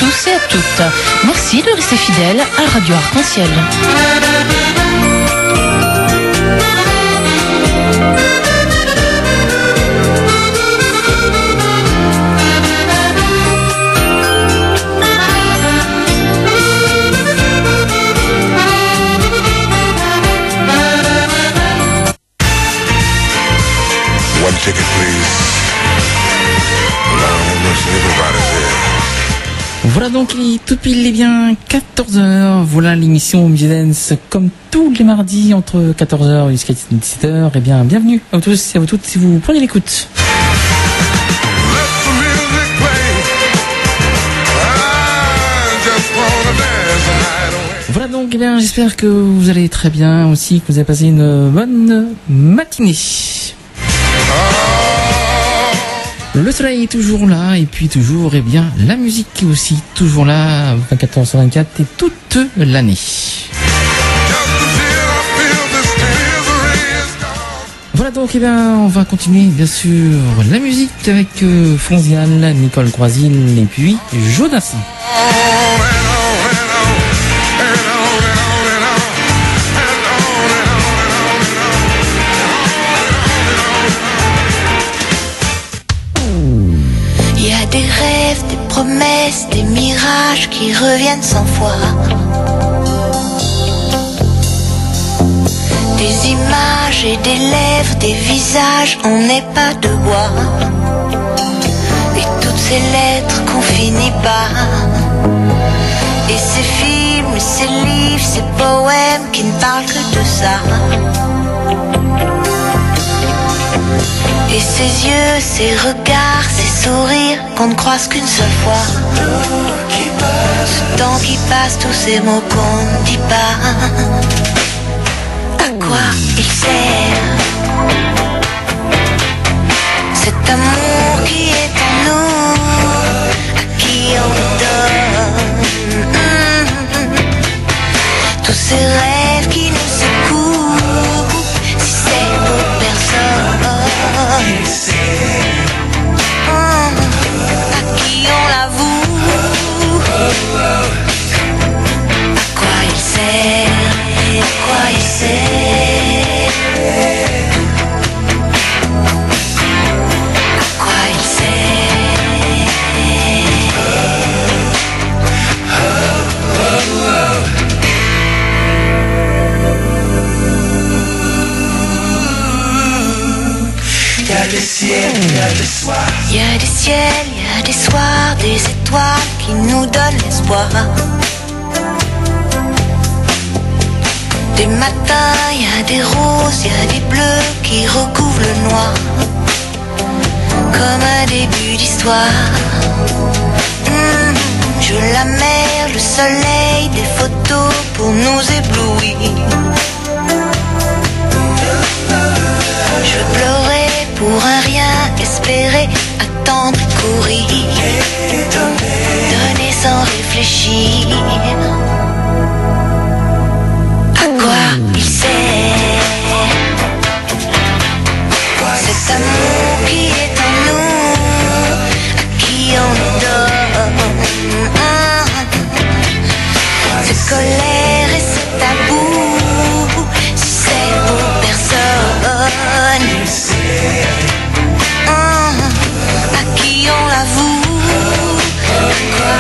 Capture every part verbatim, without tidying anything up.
tous et à toutes. Merci de rester fidèles à Radio Arc-en-Ciel. One ticket, please. Voilà donc il est tout pile et bien quatorze heures. Voilà l'émission Music Dance comme tous les mardis entre quatorze heures jusqu'à dix-sept heures. Et bien bienvenue à vous tous et à vous toutes si vous prenez l'écoute. Voilà donc eh bien j'espère que vous allez très bien aussi, que vous avez passé une bonne matinée. Le soleil est toujours là et puis toujours, eh bien, la musique est aussi toujours là, vingt-quatre heures sur vingt-quatre et toute l'année. Voilà donc, eh bien, on va continuer, bien sûr, la musique avec euh, Fonzial, Nicole Croisil et puis Jodassin. Des rêves, des promesses, des mirages qui reviennent sans foi. Des images et des lèvres, des visages, on n'est pas de bois. Et toutes ces lettres qu'on finit pas. Et ces films, ces livres, ces poèmes qui ne parlent que de ça. Et ces yeux, ces regards, ces sourires qu'on ne croise qu'une seule fois. Ce temps qui passe, tous ces mots qu'on ne dit pas. À quoi il sert cet amour qui est en nous, à qui on donne tous ces rêves qui nous secouent, si c'est pour personne. À qui on l'avoue, à quoi il sert, à quoi il sert, à quoi il sert. Il y a des ciels, il y a des soirs. Il y a des ciels, il y a des soirs, des étoiles qui nous donnent l'espoir. Des matins, il y a des roses, il y a des bleus qui recouvrent le noir. Comme un début d'histoire. Mmh, je la mer, le soleil, des photos pour nous éblouir. Je veux pleurer pour un rien, espérer, attendre et courir. Donner sans réfléchir. À quoi il sert cet amour qui est en nous, à qui on donne cette colère et ce tabou, si c'est pour personne. À qui on l'avoue, à quoi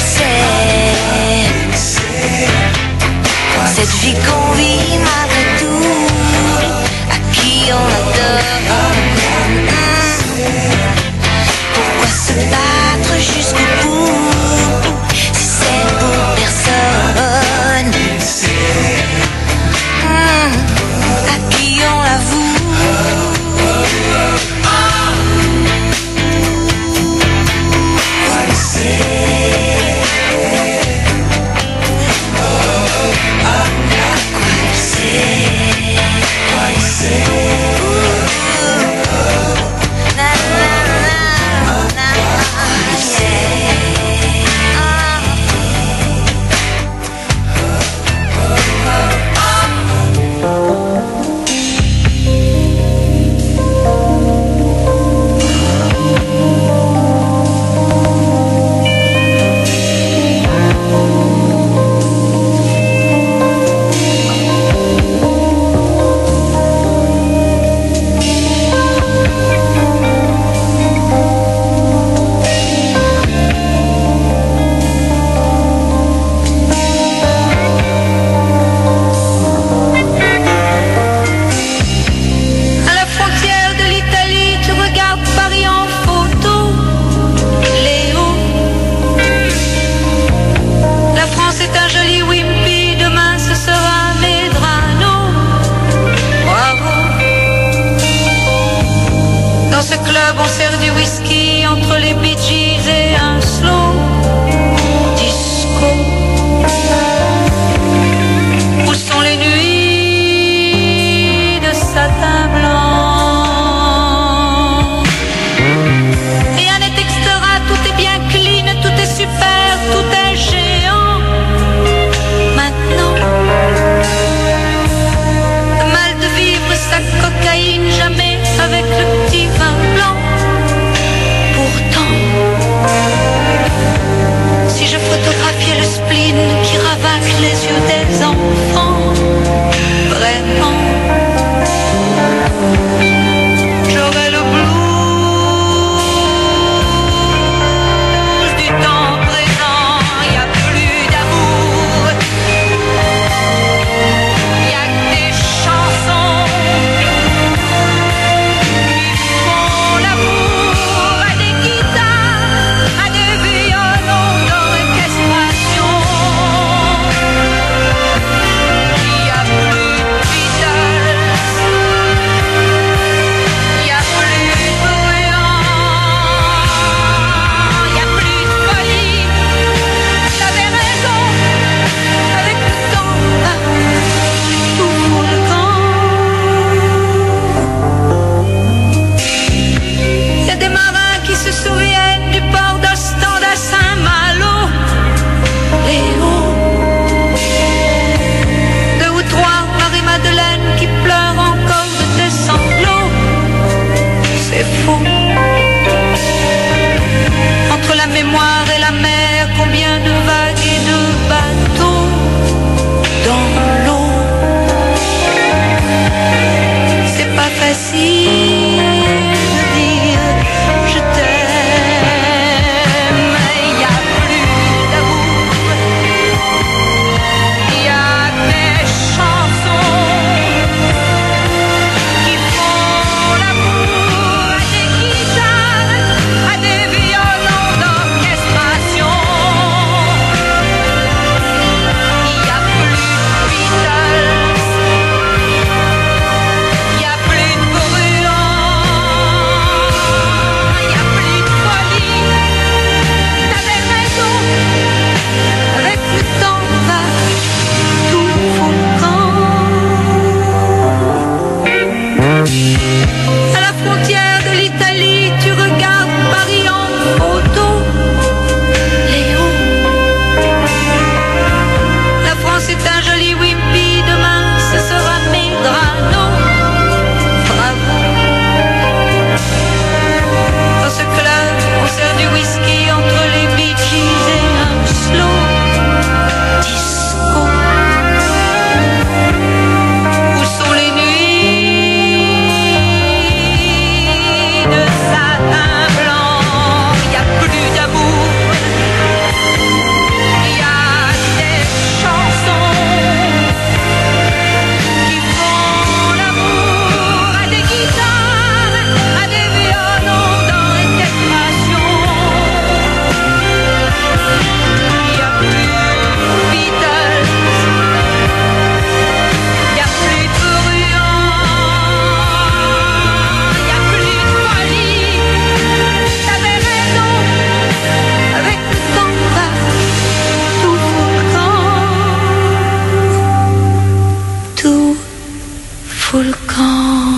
il sert cette vie qu'on vit malgré tout, à qui on la donne. Pourquoi se battre jusqu'au bout, si c'est pour personne. À qui on l'avoue, les yeux des enfants, vraiment. J'aurais le blues du temps présent, y a plus d'amour, y a que des chansons qui font l'amour à des guitares, à des violons d'orchestration. Y a plus de Beatles, y a plus de bruyant, y a plus de folie. T'avais raison, avec le temps, ah, tout fout le camp. Y a des marins qui se souviennent du port d'Ostende à Saint-Malo. Léo, deux ou trois Marie-Madeleine qui pleurent encore de tes sanglots. C'est faux. Entre la mémoire et la mer, combien de vagues et de bateaux dans l'eau. C'est pas facile de dire je t'aime. Y a plus d'amour, y a des chansons qui font l'amour à des guitares, à des violons d'orchestration. Y a plus de Beatles, y a plus de bruyants, y a plus de folie. T'avais raison, avec le temps va tout fout le camp. À la frontière de l'Italie, tu regardes Paris en photo. Léo, la France est un joli wimpy, demain ce sera Medrano. Bravo. Dans ce club, on sert du whisky entre les Bee Gees et un slow disco. Où sont les nuits de satin blanc? Y a plus d'amour, y a des chansons qui font l'amour à des guitares, à des violons d'orchestration. Y a plus de Beatles, y a plus de bruyants, y a plus de folie. T'avais raison, avec le temps va tout fout le camp. Tout fout le camp.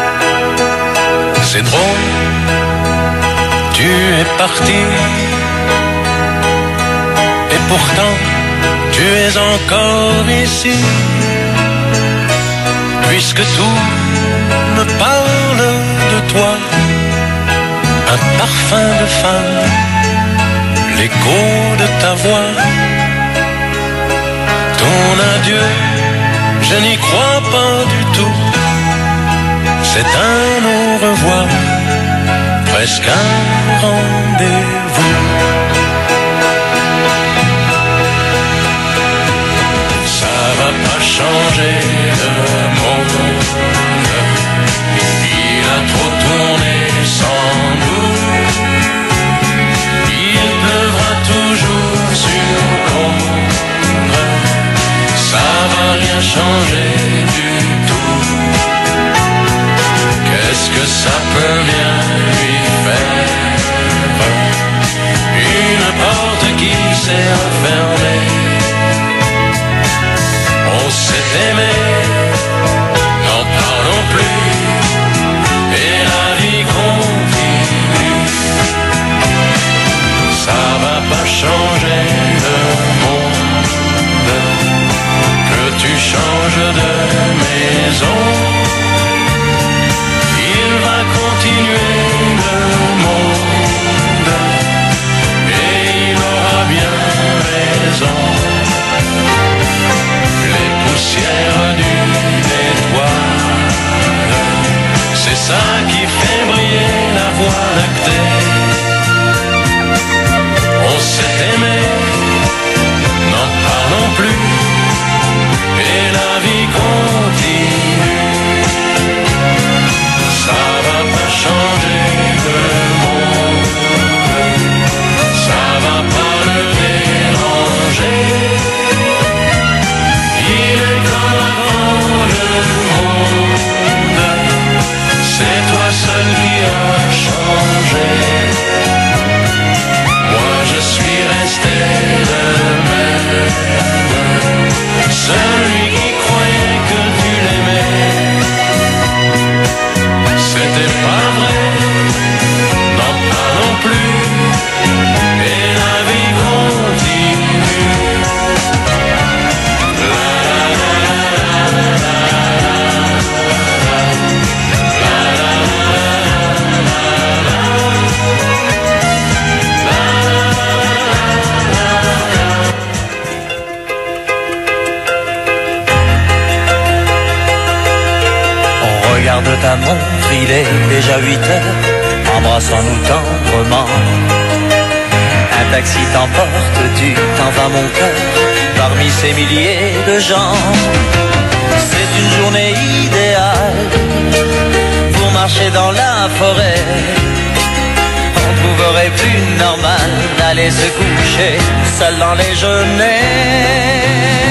C'est drôle, tu es parti pourtant tu es encore ici. Puisque tout me parle de toi, un parfum de femme, l'écho de ta voix. Ton adieu, je n'y crois pas du tout. C'est un au revoir, presque un rendez-vous. Ça va pas changer le monde. Il a trop tourné sans nous. Il pleuvra toujours sur Londres. Ça va rien changer du tout. Qu'est-ce que ça peut bien lui faire? Une porte qui s'est refermée. On s'est aimé, n'en parlons plus, et la vie continue. Ça va pas changer le monde, que tu changes de maison. Il va continuer le monde, et il aura bien raison. Les poussières d'une étoile, c'est ça qui fait briller la voie lactée. On s'est aimé, n'en parlons plus, et la vie continue. Ça va pas changer le monde, ça va pas le déranger. Il est comme avant le monde, c'est toi seul qui as changé. Moi je suis resté le même, celui qui croyait que tu l'aimais. C'était pas vrai, n'en parlons plus, et la vie continue. Regarde ta montre, il est déjà huit heures, embrassons-nous tendrement. Un taxi t'emporte, tu t'en vas mon cœur, parmi ces milliers de gens. C'est une journée idéale pour marcher dans la forêt. On trouverait plus normal d'aller se coucher seul dans les genêts.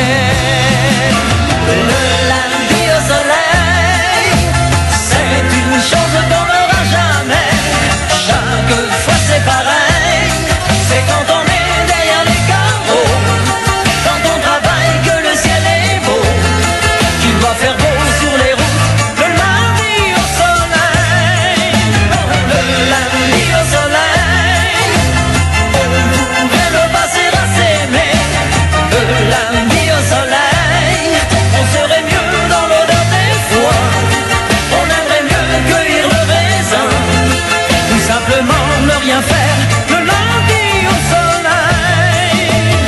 Le lundi au soleil, c'est une chose qu'on n'aura jamais. Chaque fois c'est pareil, c'est quand on est derrière les carreaux, quand on travaille que le ciel est beau. Tu dois faire beau sur les routes, le lundi au soleil. Le lundi au soleil, on pourrait le passer à s'aimer. Le lundi au soleil, on serait mieux dans l'odeur des foies. On aimerait mieux cueillir le raisin, tout simplement ne rien faire. Le lundi au soleil.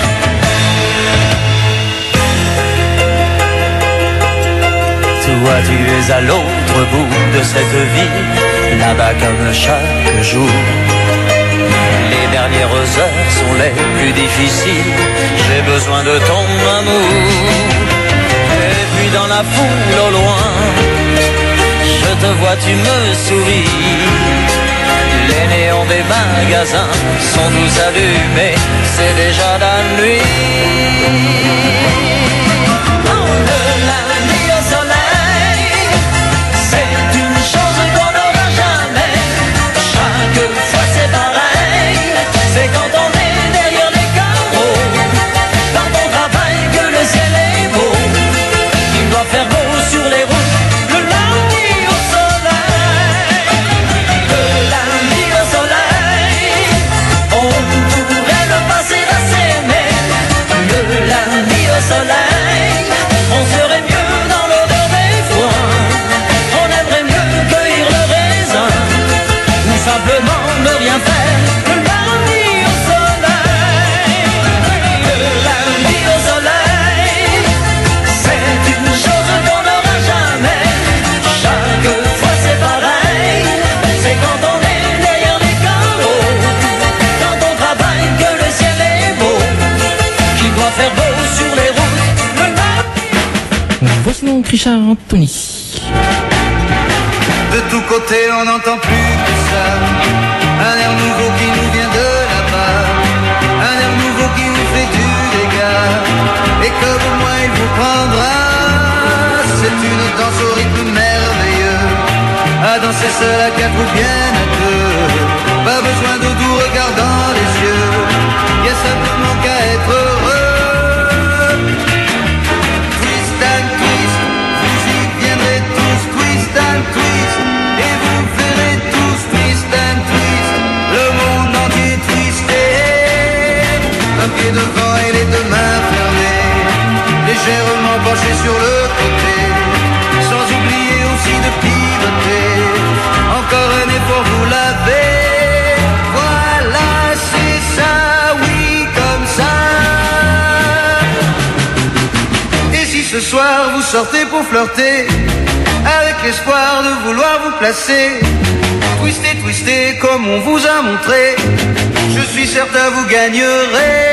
Toi tu es à l'autre bout de cette ville, là-bas comme chaque jour. Les dernières heures sont les plus difficiles, j'ai besoin de ton amour. Et puis dans la foule au loin, je te vois, tu me souris. Les néons des magasins sont tous allumés, c'est déjà la nuit. Oh, le lundi au soleil, c'est une chose qu'on n'aura jamais. Chaque fois c'est pareil, c'est quand on est derrière les carreaux, quand on travaille que le ciel est beau. Il doit faire beau sur les routes, le lundi au soleil. Le lundi au soleil, on pourrait le passer à s'aimer. Richard Anthony. De tous côtés on n'entend plus que ça. Un air nouveau qui nous vient de là-bas. Un air nouveau qui nous fait du dégât. Et comme moi il vous prendra. C'est une danse au rythme merveilleux. À danser seul, à quatre ou bien à deux. Pas besoin de doux regard dans les yeux. Y a simplement qu'à être heureux. Twist and twist, vous y viendrez tous. Twist and twist, et vous verrez tous. Twist and twist, le monde entier twisté. Un pied devant et les deux mains fermées. Légèrement penché sur le côté. Sans oublier aussi de pivoter. Encore un effort, vous l'avez. Voilà, c'est ça, oui, comme ça. Et si ce soir vous sortez pour flirter, avec l'espoir de vouloir vous placer, twistez, twistez comme on vous a montré, je suis certain vous gagnerez.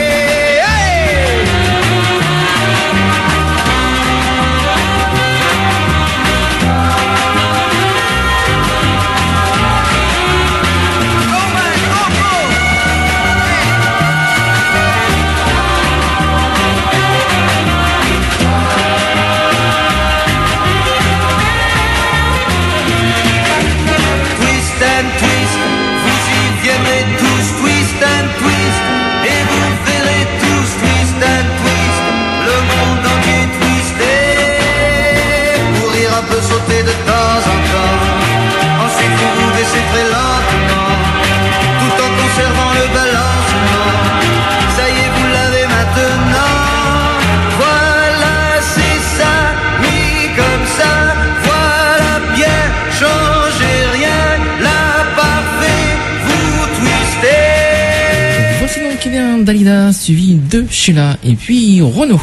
Sauter de temps en temps. Ensuite vous vous baissez très lentement, tout en conservant le balancement. Ça y est, vous l'avez maintenant. Voilà, c'est ça, oui, comme ça. Voilà bien, changez rien. Là, parfait, vous twistez. Voici donc eh bien Dalida, suivi de Sheila et puis Renaud.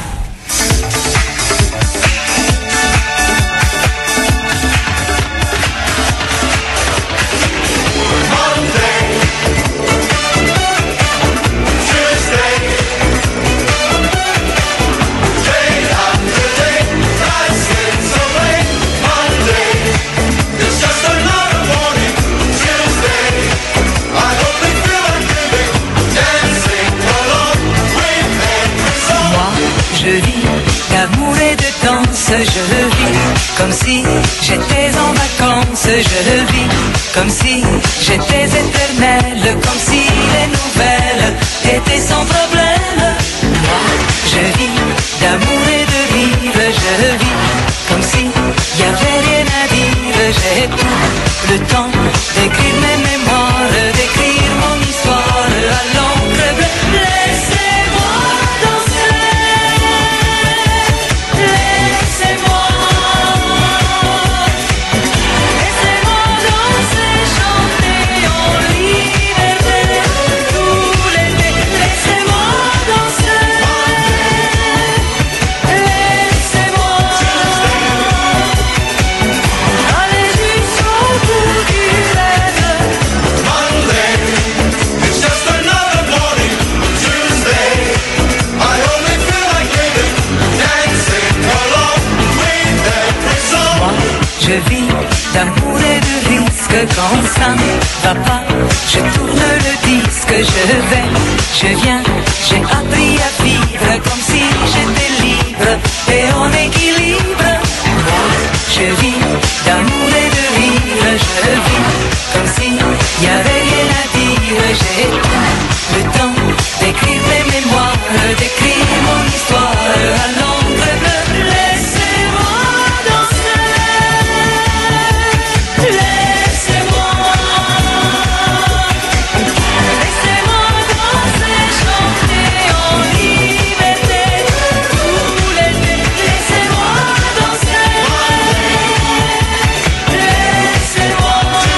Je le vis comme si j'étais en vacances. Je le vis comme si j'étais éternelle, comme si les nouvelles étaient sans problème. Moi, je vis d'amour et de rire. Je le vis comme si y avait rien à dire. J'ai tout le temps d'écrire mes mémoires, d'écrire mon histoire à l'encre bleue. Laissez-moi danser. Je vis d'amour et de risque. Quand ça ne va pas, je tourne le disque. Je vais, je viens, j'ai appris à vivre comme si j'étais libre et en équilibre. Moi, je vis d'amour et de rire. Je vis comme si y avait rien à dire. J'ai le temps d'écrire mes mémoires, d'écrire mon histoire à l'encre bleue. Laissez-moi danser. Laissez-moi, laissez-moi danser, chanter en liberté tout l'été. Laissez-moi danser, laissez-moi.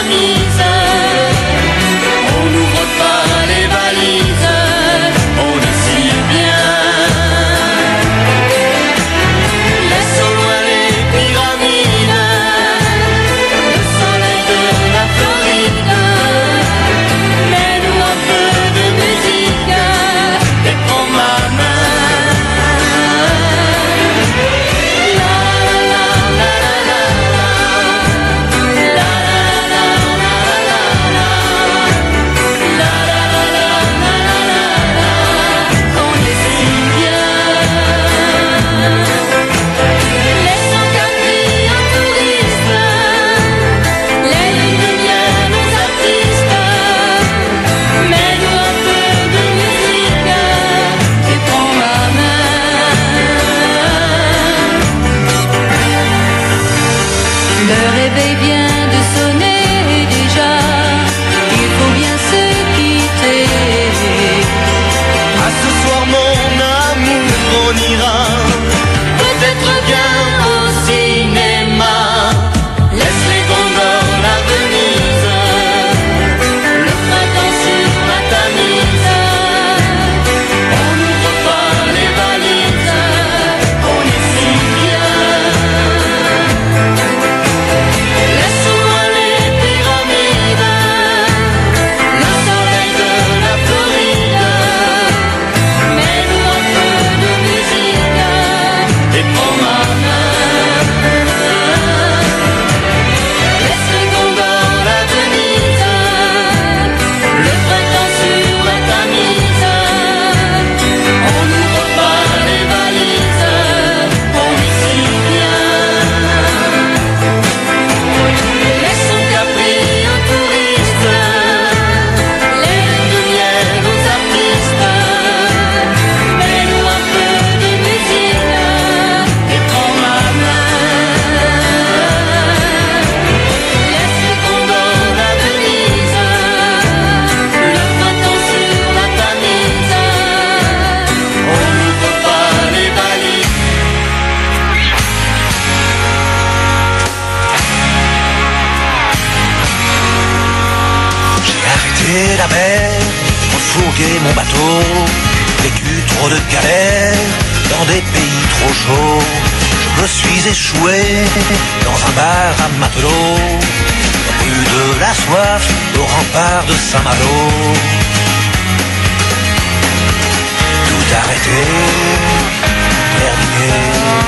Tamise. On n'ouvre pas les valises, on est si bien. Laissons loin les pyramides, le soleil de la Floride. Mets-nous un peu de musique et prends ma main. Le réveil vient de sonner déjà, il faut bien se quitter. À ce soir mon amour, on ira peut-être bien au cinéma. Laisse les gondoles à Venise, le printemps sur la Tamise. On n'ouvre pas les valises, on est si bien. Laisse-moi les pyramides, le soleil de la Floride. Mets-nous un peu de musique et prends ma main. Laisse les gondoles à Venise, le printemps sur la Tamise. On n'ouvre pas les valises, on est si bien. Laissons Capri un touriste, les lunes de miel aux artistes. Mets-nous un peu de musique et prends ma main. Laisse les gondoles à Venise, le printemps sur la Tamise. On n'ouvre pas les valises. J'ai arrêté la mer pour fourguer mon bateau. Vécu trop de galères dans des pays trop chauds. Je me suis échoué dans un bar à matelot, rue de la Soif, au rempart de Saint-Malo. Tout arrêté, terminé.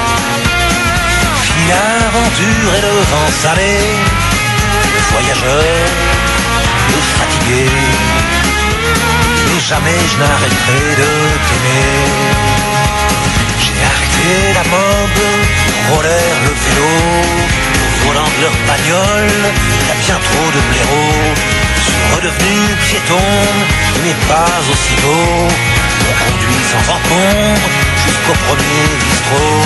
Fille l'aventure et le vent salé, le voyageur, le fatigué. Mais jamais je n'arrêterai de t'aimer. J'ai arrêté la mode, roller, le vélo, au volant de leur bagnole, y a bien trop de blaireaux. Je suis redevenu piéton, mais pas aussi beau. On conduit sans encombre jusqu'au premier bistrot.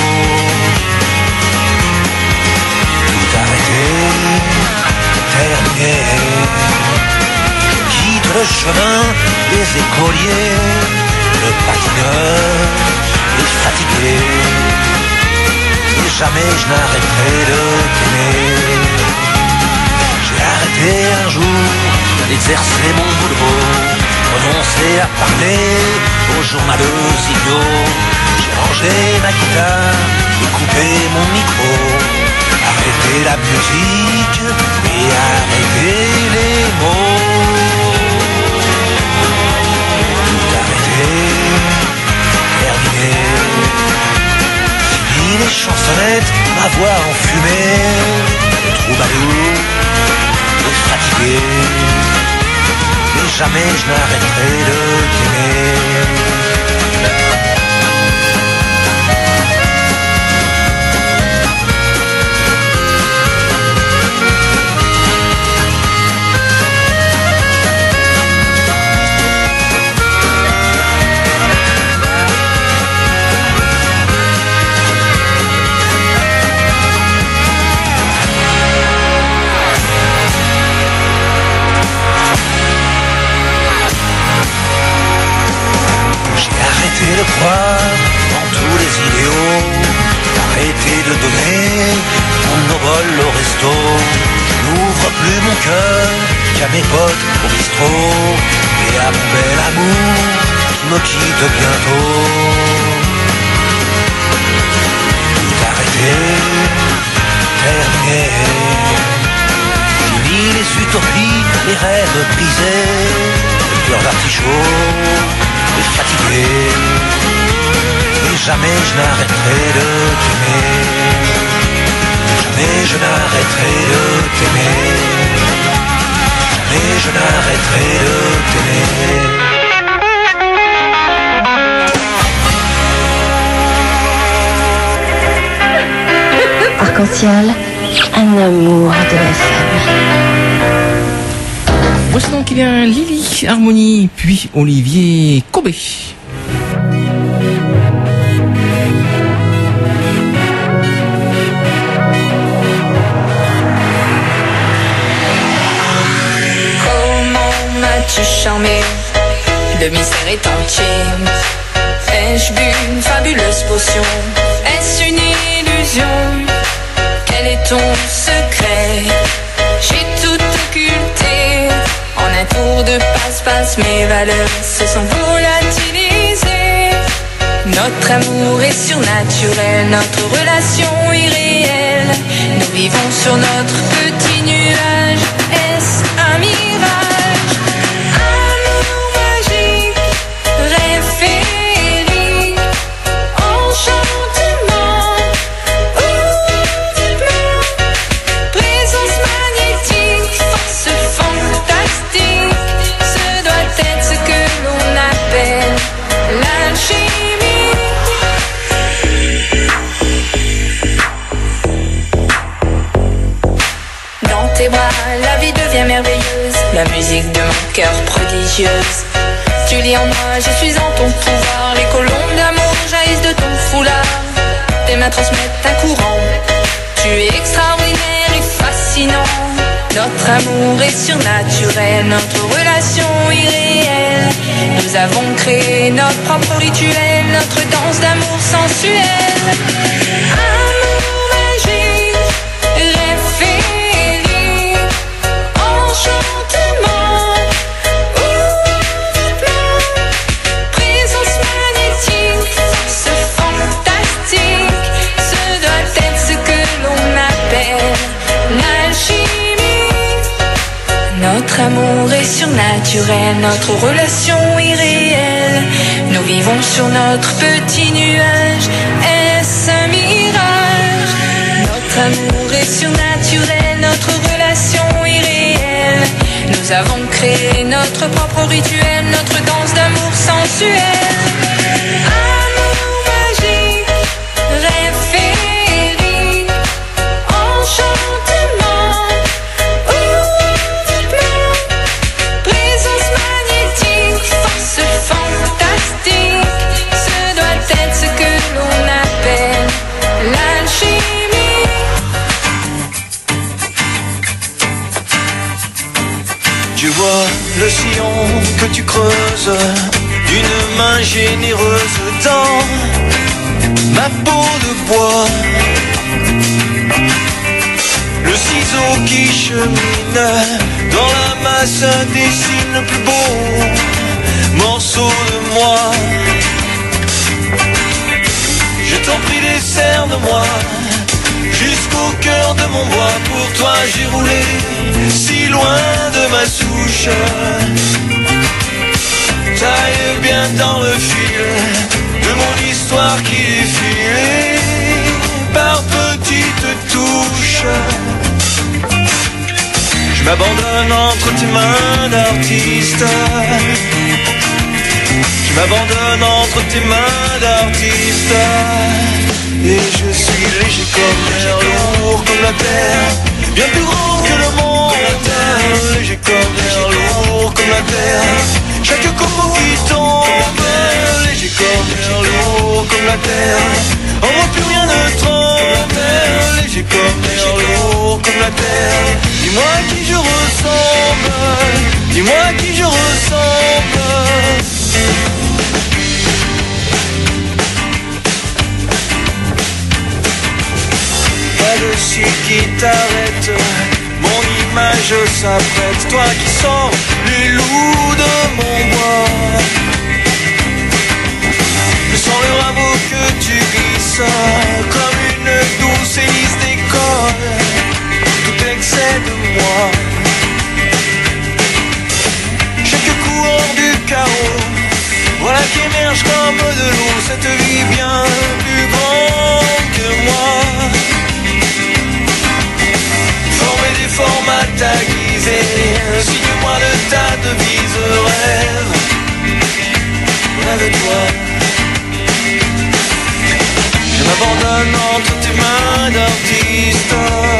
Tout arrêté, terminé. Je quitte le chemin des écoliers, le patineur, les fatigués. Et jamais je n'arrêterai de t'aimer. J'ai arrêté un jour d'exercer mon boulot, renoncé à parler aux journaleux idiots. J'ai rangé ma guitare et coupé mon micro. Arrêter la musique et arrêter les mots. Tout arrêter, terminé. Fini les chansonnettes, ma voix enfumée. Le troubadour, le fatigué. Mais jamais je n'arrêterai de t'aimer. cœur qu'à mes potes au bistrot et à mon bel amour qui me quitte bientôt. Tout arrêté, terminé, fini les utopies, les rêves brisés, le cœur d'artichaut et fatigué. Et jamais je n'arrêterai de t'aimer. Jamais je n'arrêterai de t'aimer. Jamais je n'arrêterai de t'aimer. Arc-en-ciel, un amour de F M. Voici donc il y a Lily Harmonie, puis Olivier Cobé. Tu charmé, le mystère est entier. Ai-je bu une fabuleuse potion? Est-ce une illusion? Quel est ton secret? J'ai tout occulté. En un tour de passe-passe, mes valeurs se sont volatilisées. Notre amour est surnaturel, notre relation irréelle. Nous vivons sur notre petit nuage. Est-ce un mirage? La vie devient merveilleuse, la musique de mon cœur prodigieuse. Tu lis en moi, je suis en ton pouvoir. Les colombes d'amour jaillissent de ton foulard. Tes mains transmettent un courant. Tu es extraordinaire et fascinant. Notre amour est surnaturel, notre relation irréelle. Nous avons créé notre propre rituel, notre danse d'amour sensuelle. Amour magique, rêve féerique, enchantement, oublement, présence magnétique, force fantastique. Ce doit être ce que l'on appelle l'alchimie. Notre amour est surnaturel, notre relation irréelle. Nous vivons sur notre petit nuage. Est-ce un mirage? Notre amour est surnaturel, notre relation irréelle. Nous avons créé notre propre rituel, notre danse d'amour sensuel. Amour magique, rêve féerique, enchantement, oublement, présence magnétique, force fantastique. Ce doit être ce que l'on appelle l'alchimie. Tu vois le sillon que tu creuses d'une main généreuse dans ma peau de bois. Le ciseau qui chemine dans la masse dessine le plus beau morceau de moi. Je t'en prie, décerne-moi jusqu'au cœur de mon bois. Pour toi j'ai roulé si loin de ma souche. Taille bien dans le fil de mon histoire qui défile par petites touches. Je m'abandonne entre tes mains d'artiste. Je m'abandonne entre tes mains d'artiste. Et je suis léger comme l'air, lourd comme la terre, bien plus grand que le monde. Léger comme l'air, lourd comme la terre, chaque copeau qui tombe. Léger comme l'air, lourd comme la terre, en moi plus rien ne tremble. Léger comme l'air, lourd comme la terre, dis-moi à qui je ressemble, dis-moi à qui je ressemble. Pas de cil qui t'arrête, mon image je s'apprête, toi qui sors les loups de mon bois. Je sens le rameau que tu glisses comme une douce hélice d'école. Tout excès de moi. Chaque courant du chaos, voilà qui émerge comme de l'eau. Cette vie bien plus grande que moi. Forme et déforme à ta guise. Signe-moi de ta devise. Rêve, rêve-toi. Je m'abandonne entre tes mains d'artiste.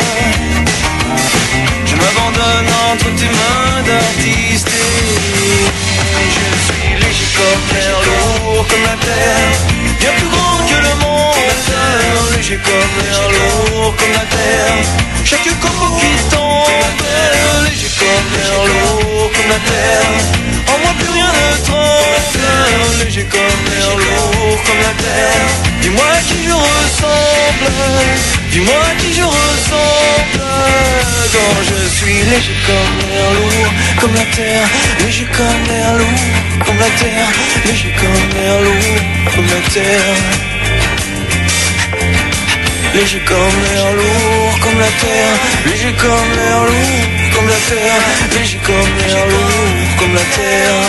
Je m'abandonne entre tes mains d'artiste. Et je suis léger comme l'air, lourd comme la terre, bien plus grand que le monde. Léger comme l'air, lourd comme la terre, chaque copeau qui tombe. Léger comme l'air, lourd comme la terre, en moi plus rien ne tremble. Léger comme l'air, lourd comme la terre. Dis-moi à qui je ressemble, dis-moi à qui je ressemble. Quand je suis léger comme l'air, lourd comme la terre, léger comme l'air, lourd comme la terre, léger comme l'air, lourd comme la terre. Léger comme l'air, lourd comme la terre, léger comme l'air, lourd comme la terre, léger comme l'air, lourd comme la terre.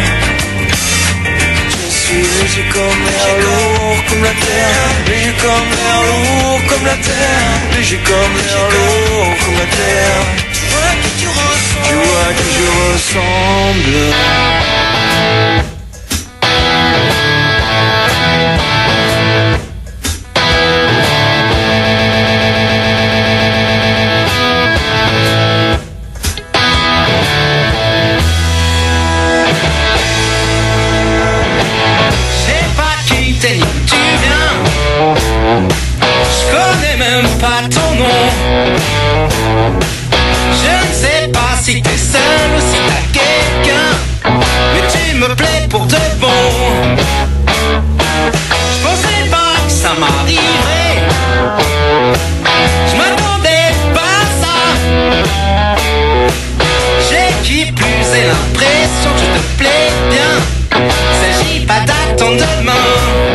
Je suis léger comme l'air, lourd comme la terre, léger comme l'air, lourd comme la terre, léger comme l'air, lourd comme la terre. Tu vois à qui tu ressembles, tu vois à qui je ressemble. Pas ton nom. Je ne sais pas si t'es seul ou si t'as quelqu'un, mais tu me plais pour de bon. Je pensais pas que ça m'arriverait, je m'attendais pas à ça. J'ai qui plus est l'impression que je te plais bien. S'agit pas d'attendre demain.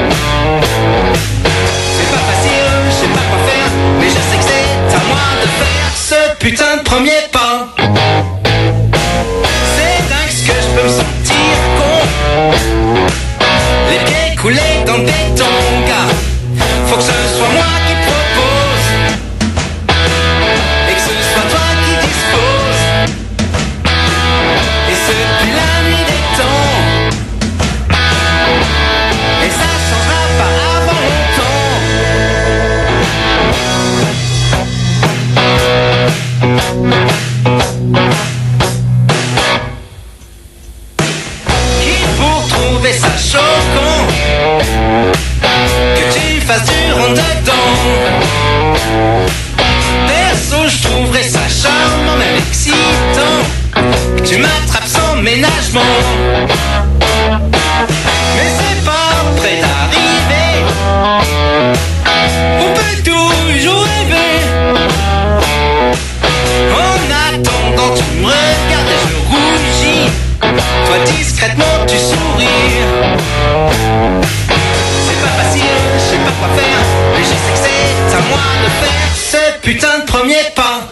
C'est pas facile, je sais pas quoi faire, mais je sais que c'est à moi de faire ce putain de premier pas. C'est dingue ce que je peux me sentir con, les pieds coulés dans le béton, car faut que ce soit moi qui propose, et que ce soit toi qui dispose, et ce depuis la nuit des temps, et ça changera pas avant longtemps. Qui pour trouver ça choquant que tu fasses du rentre dedans. Perso je trouverais ça charmant, même excitant, que tu m'attrapes sans ménagement. Mais c'est pas près d'arriver, on peut toujours rêver. En attendant tu me regardes et je rougis, toi discrètement tu souris. C'est pas facile, je sais pas quoi faire, mais je sais que c'est à moi de faire ce putain de premier pas.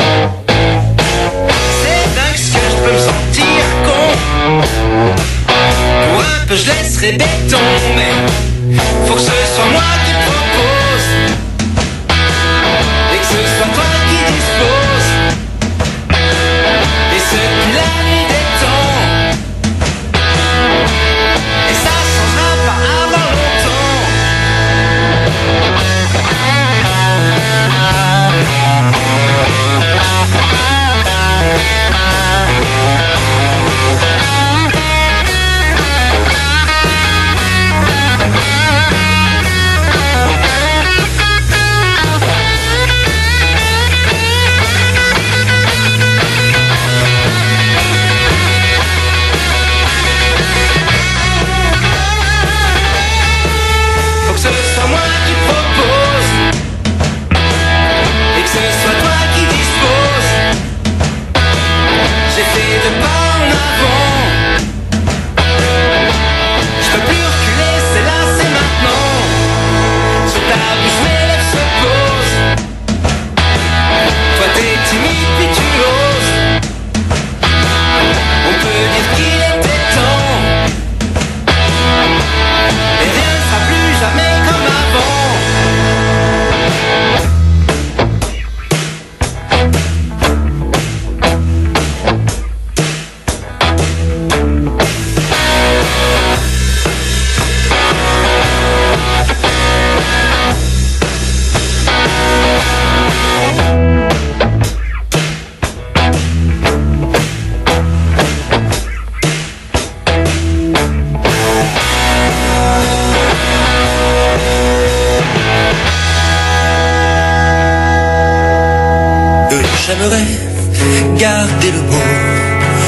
C'est dingue ce que je peux me sentir con, pour un peu je laisserai béton, mais faut que ce soit moi qui propose, et que ce soit toi qui dispose, et ce depuis la nuit des temps, et ça changera pas avant longtemps.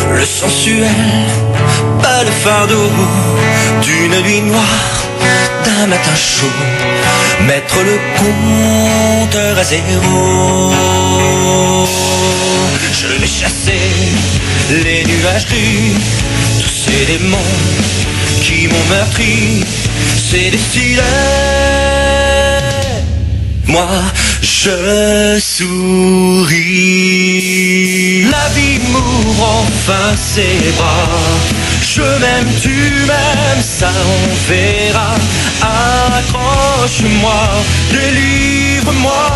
le sensuel, pas le fardeau d'une nuit noire, d'un matin chaud, mettre le compteur à zéro. Je vais chasser les nuages gris, tous ces démons qui m'ont meurtri, c'est des filets. Moi, je souris. La vie m'ouvre enfin ses bras. Je m'aime, tu m'aimes, ça on verra. Accroche-moi, délivre-moi.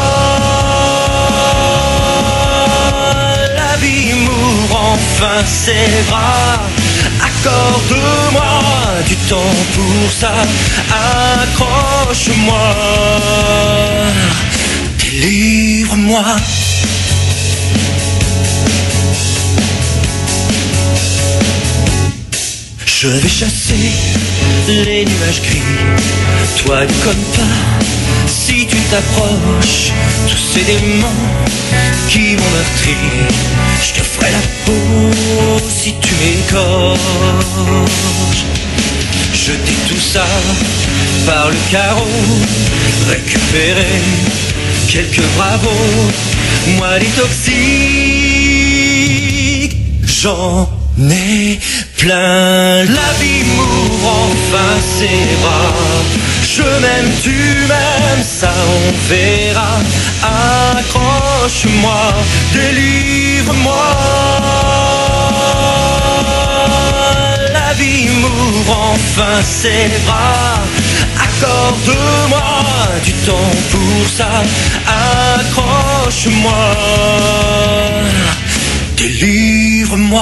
La vie m'ouvre enfin ses bras. Accorde-moi du temps pour ça. Accroche-moi, délivre-moi. Je vais chasser les nuages gris. Toi ne comme pas, si tu t'approches, tous ces démons qui m'ont meurtri. Je te ferai la peau si tu m'écorches. Jeter tout ça par le carreau, récupérer quelques bravos. Moi les toxiques, j'en ai plein. La vie m'ouvre enfin ses bras. Je m'aime, tu m'aimes, ça on verra. Accroche-moi, délivre-moi. La vie m'ouvre enfin ses bras. Accorde-moi du temps pour ça. Accroche-moi, délivre-moi.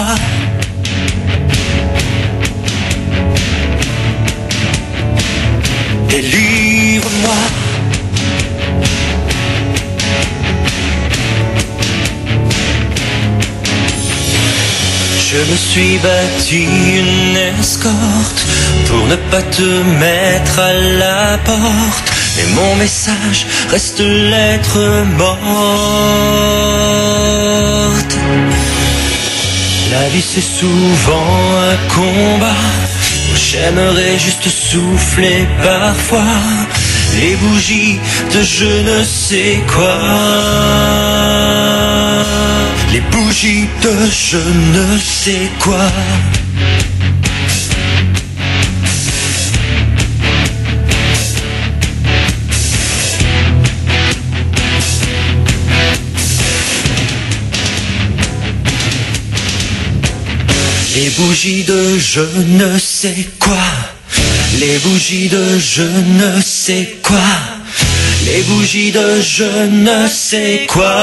Délivre-moi. Je me suis bâti une escorte pour ne pas te mettre à la porte. Mais mon message reste lettre morte. La vie c'est souvent un combat. J'aimerais juste souffler parfois les bougies de je ne sais quoi. Les bougies de je ne sais quoi. Les bougies de je ne sais quoi. Les bougies de je ne sais quoi. Les bougies de je ne sais quoi.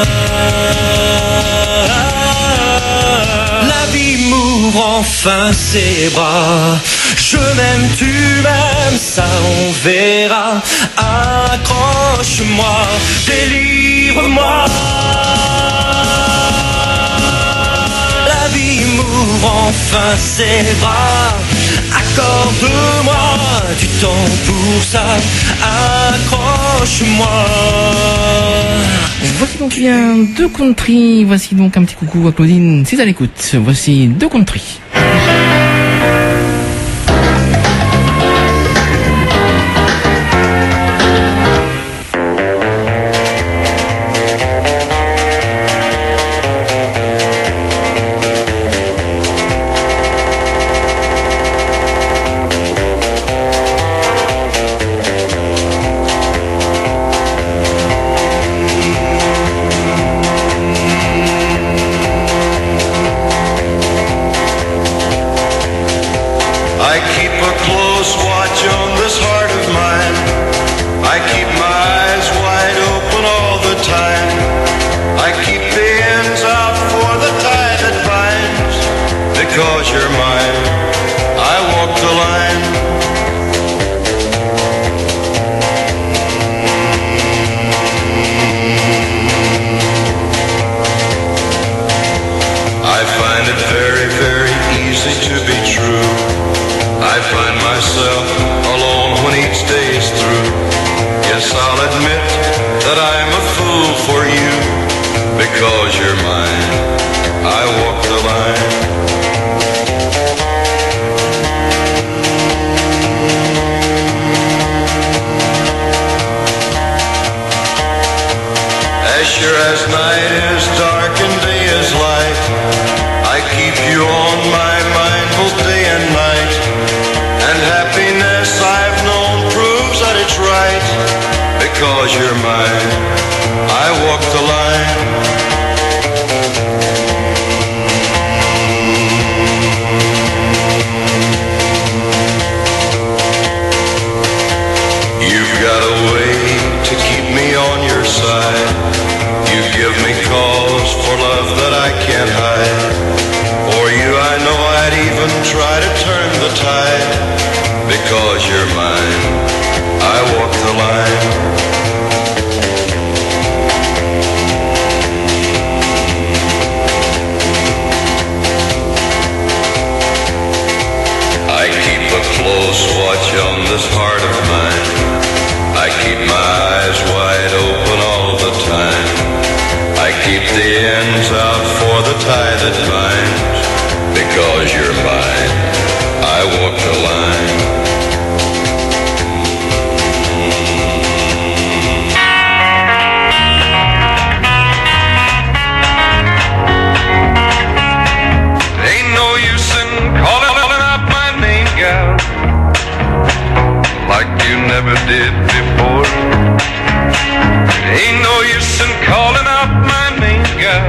La vie m'ouvre enfin ses bras. Je m'aime, tu m'aimes, ça on verra. Accroche-moi, délivre-moi. M'ouvre enfin ses bras. Accorde-moi du temps pour ça. Accroche-moi. Voici donc bien deux country. Voici donc un petit coucou à Claudine, si à l'écoute. Voici deux country. Because you're mine, I walk the line. because you're mine. I walk the line. You've got a way to keep me on your side. You give me cause for love that I can't hide. For you I know I'd even try to turn the tide. Because you're mine, I walk the line. I keep a close watch on this heart of mine. I keep my eyes wide open all the time. I keep the ends out for the tie that binds. Because you're mine, I walk the line. Ain't no use in calling out my name, gal, like you never did before. Ain't no use in calling out my name, gal,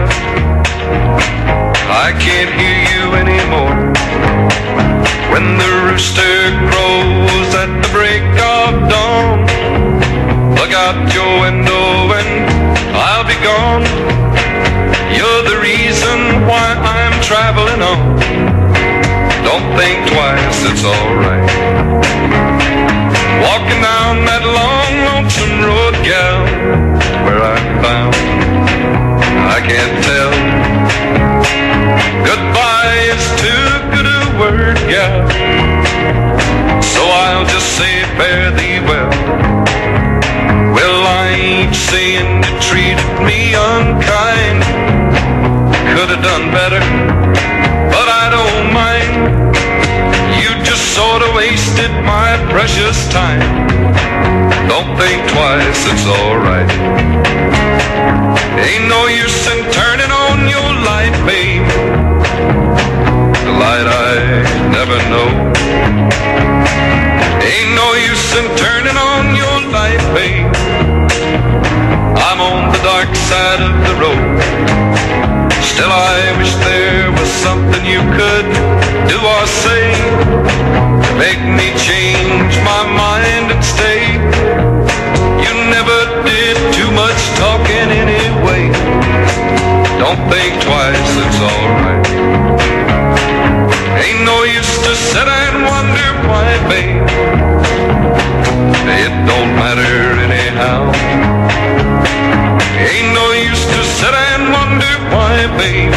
I can't hear you anymore. When the rooster crows at the break of dawn, look out your window and I'll be gone. You're the reason why I'm traveling on. Don't think twice, it's alright. Walking down that long, lonesome road, gal, where I'm bound, I can't tell. Goodbye is too good a word, gal, so I'll just say fare thee well. Well, I ain't saying you treated me unkind. Could have done better, but I don't mind. You just sort of wasted my precious time. Don't think twice, it's alright. Ain't no use in turning on your light, babe, the light I never know. Ain't no use in turning on your light, babe, I'm on the dark side of the road. Still I wish there was something you could do or say to make me change my mind and stay. You never did too much talking anyway. Don't think twice, it's alright. Ain't no use to sit and wonder why, babe. It don't matter anyhow. Ain't no use to sit and wonder why, babe,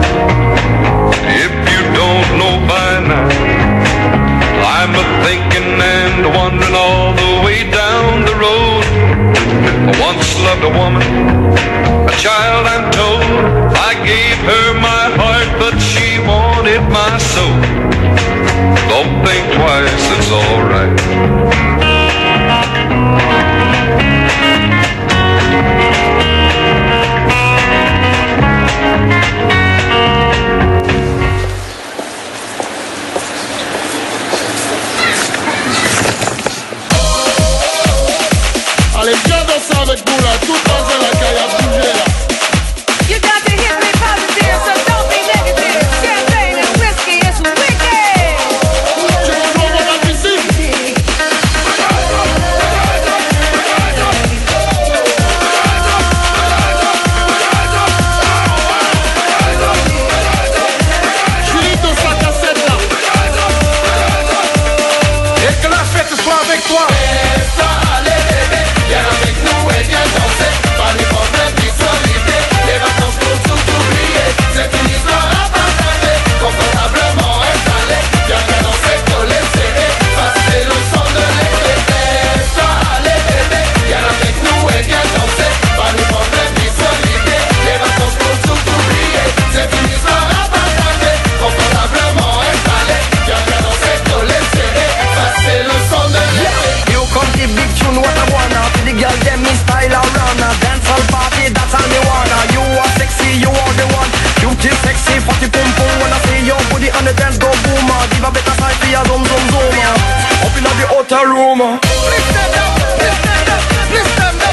if you don't know by now. I'm a thinking and wondering all the way down the road. I once loved a woman, a child I'm told. I gave her my heart, but she wanted my soul. Don't think twice, it's alright. Allez, viens danser avec nous là, tout dans la caille à bouger là. You got to hit me positive, so don't be negative. Champagne and whiskey is wicked. Tu rejoins mon piscine. Julie dans sa cassette là. Et que la fête soit avec toi. Allez bébé, viens avec nous et viens danser. Pas les problèmes qui sont livrés. Les vacances pour tout oublier. C'est une histoire à partager. Confortablement installé. Viens viens danser, coller, serrer. Passer le son de l'été. Lève-toi, allez bébé, viens avec nous et viens danser. Pas les problèmes qui sont livrés. Les vacances pour tout oublier. C'est une histoire à partager. Confortablement installé. Viens viens danser, coller, serrer. Passer le son de l'été. You come the big tune, what I wanna. To the girl, them me style around. Dance all party, that's all me wanna. You are sexy, you are the one. You too sexy, fatty pum pum. When I see your booty on the dance, go boom. Give a better side for your zoom zoom zoom. Up in the hotel room. Lift them up, lift them up, lift them up.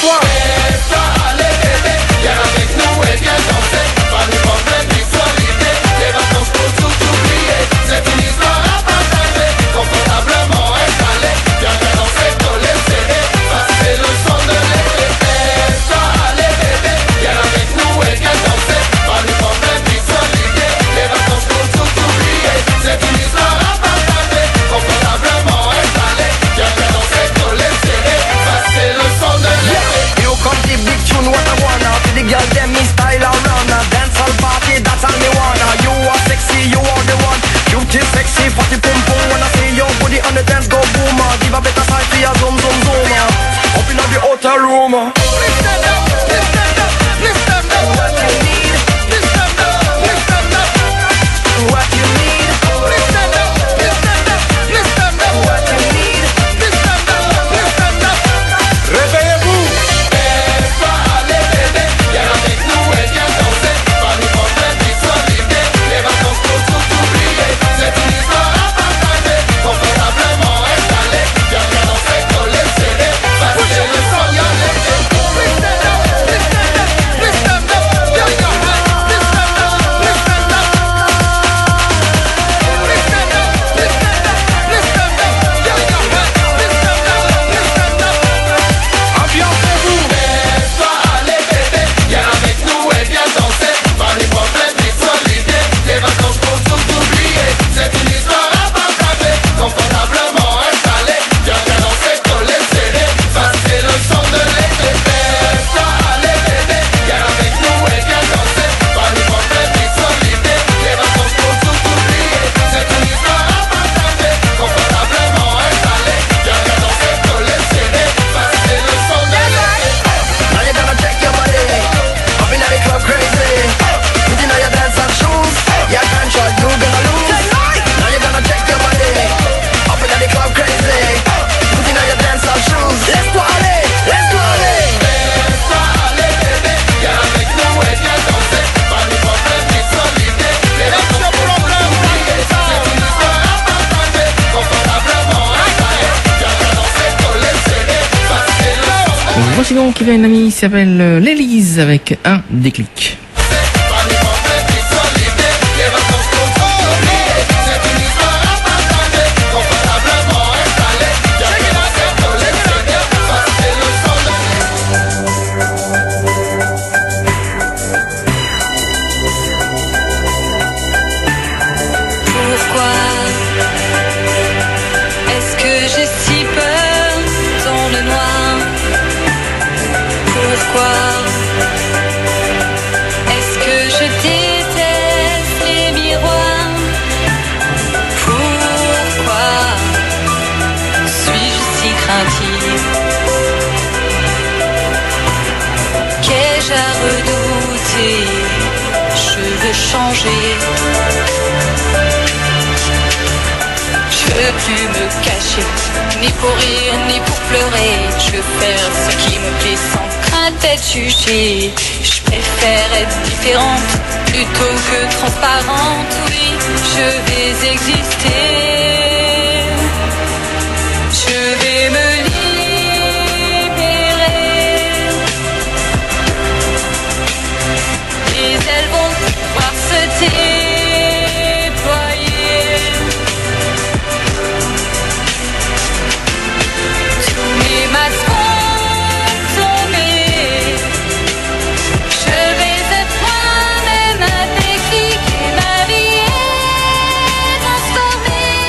laisse-toi. Laisse-toi aller bébé, viens avec nous et viens danser. Pas de problème ni solide, les vacances pour tout oublier. C'est une histoire à partager, confortablement installé. Viens viens danser, collé serré, passer le son de l'été. Laisse-toi aller bébé, viens avec nous et viens danser. Pas de problème ni solide, les vacances pour tout oublier. C'est une histoire à partager, confortablement installé. Viens viens danser, collé serré, passer le son de l'été. You come the big tune, what I wanna. To the girl, them me style around. Dance all party, that's all me wanna. You are sexy, you are the one. Cute, sexy, party pum pum. Wanna see your body on the dance go boom. Give a better side to your zoom zoom zoom. Up in the hotel room. Lift them up, lift them up, lift them up. What you need? Lift them up, lift them up. What you need? Lift them up, lift them up, lift them up. What you need? Lift them up, lift them up. Réveillez-vous. Laisse-toi aller bébé, viens avec nous et viens danser. Pas de problème ni solide, les vacances pour tout oublier. C'est une histoire à partager, confortablement installé. Viens viens danser, collé serré, passer le son de l'été. Lift them up, lift them up, lift them up. Viens viens lift them up, lift them up. Lift them up, lift them up, lift them up. Viens viens lift them up, lift them up. Ambiancez-vous. Laisse-toi aller bébé, viens avec nous et viens danser. Pas de problème ni solide, les vacances pour tout oublier. C'est une histoire à partager, confortablement installé. Viens viens danser, collé serré, passer le son de l'été. Laisse-toi aller bébé, viens avec nous et viens danser. Pas de problème ni solide, les vacances pour tout oublier. C'est une histoire à partager, confortablement installé. Viens viens danser, collé serré, passer le son de l'été. Now you gonna check your body. Up in the club crazy. Put in your dance and shoes. You can't try, you gonna lose. Now you gonna check your body. Up in the club crazy. Put in your dance and shoes. Laisse-toi aller, laisse-toi aller. Laisse-toi aller bébé, viens avec nous et viens danser. Pas de problème ni solide, les vacances pour oublier. C'est une histoire à partager, confortablement installé. Viens viens danser, collé serré, passer le son de Voici donc il y a une amie qui s'appelle euh, l'Élise avec un déclic. Pas de problème ni solide, les vacances pour oublier. C'est une histoire à partager, confortablement installé. Viens viens danser, collé serré, passer le son de Pourquoi est-ce que j'ai si peur dans le noir? Pourquoi est-ce que je déteste les miroirs? Pourquoi suis-je si craintive? Qu'ai-je à redouter? Je veux changer. Je veux plus me cacher, ni pour rire, ni pour pleurer. Je veux faire ce qui me plaît sans crainte d'être jugée. Je préfère être différente plutôt que transparente. Oui, je vais exister. Je vais me libérer. Les ailes vont pouvoir se déployer. Tous mes masques vont tomber. Je vais être moi-même un déclic et ma vie est transformée.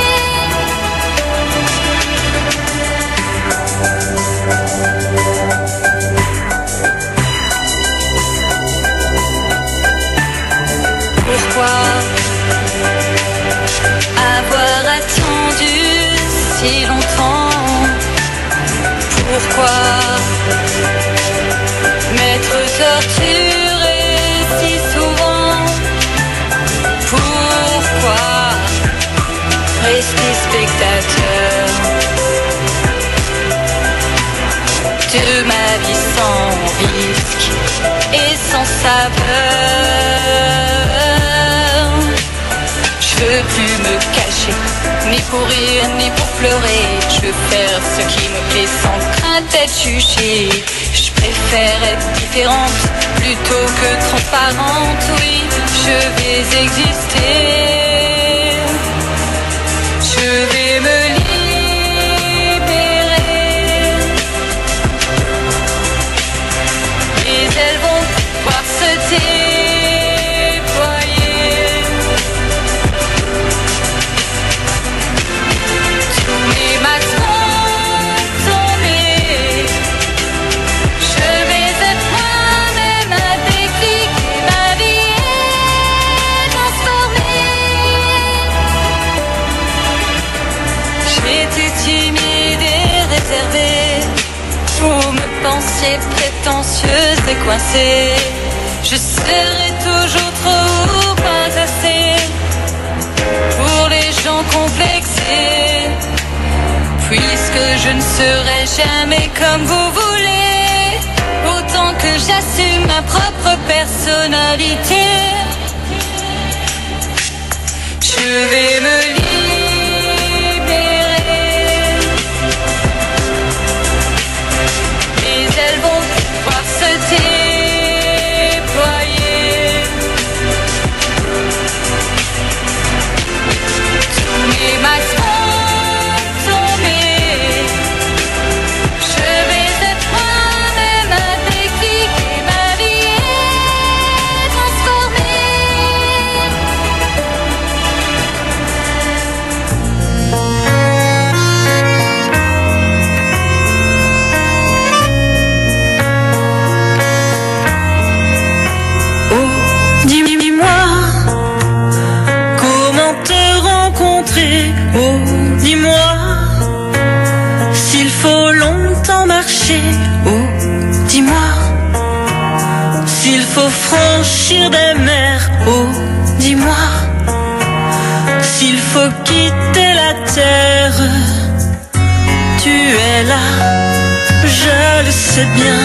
Pourquoi avoir attendu si longtemps? Pourquoi m'être torturé si souvent? Pourquoi rester spectateur de ma vie sans risque et sans saveur? Je veux plus me cacher, ni pour rire, ni pour pleurer. Je veux faire ce qui me plaît sans crainte ma tête juger. Je préfère être différente plutôt que transparente. Oui, je vais exister. Je vais me libérer. Et elles vont pouvoir se déployer. Tous les masques vont tomber. Je vais être moi-même un déclic et ma vie est transformée. J'étais timide et réservée. Vous me pensiez prétentieuse et coincée. Je serai toujours trop ou pas assez pour les gens complexés. Puisque je ne serai jamais comme vous voulez, autant que j'assume ma propre personnalité. Je vais me libérer. Et elles vont pouvoir se déployer. Tous les masques vont tomber. Je vais être moi-même un déclic et ma vie est transformée. Oh, dis-moi, comment te rencontrer? Oh, dis-moi, s'il faut longtemps marcher. Oh, dis-moi, s'il faut franchir des mers. Oh, dis-moi, s'il faut quitter la terre. Tu es là, je le sais bien.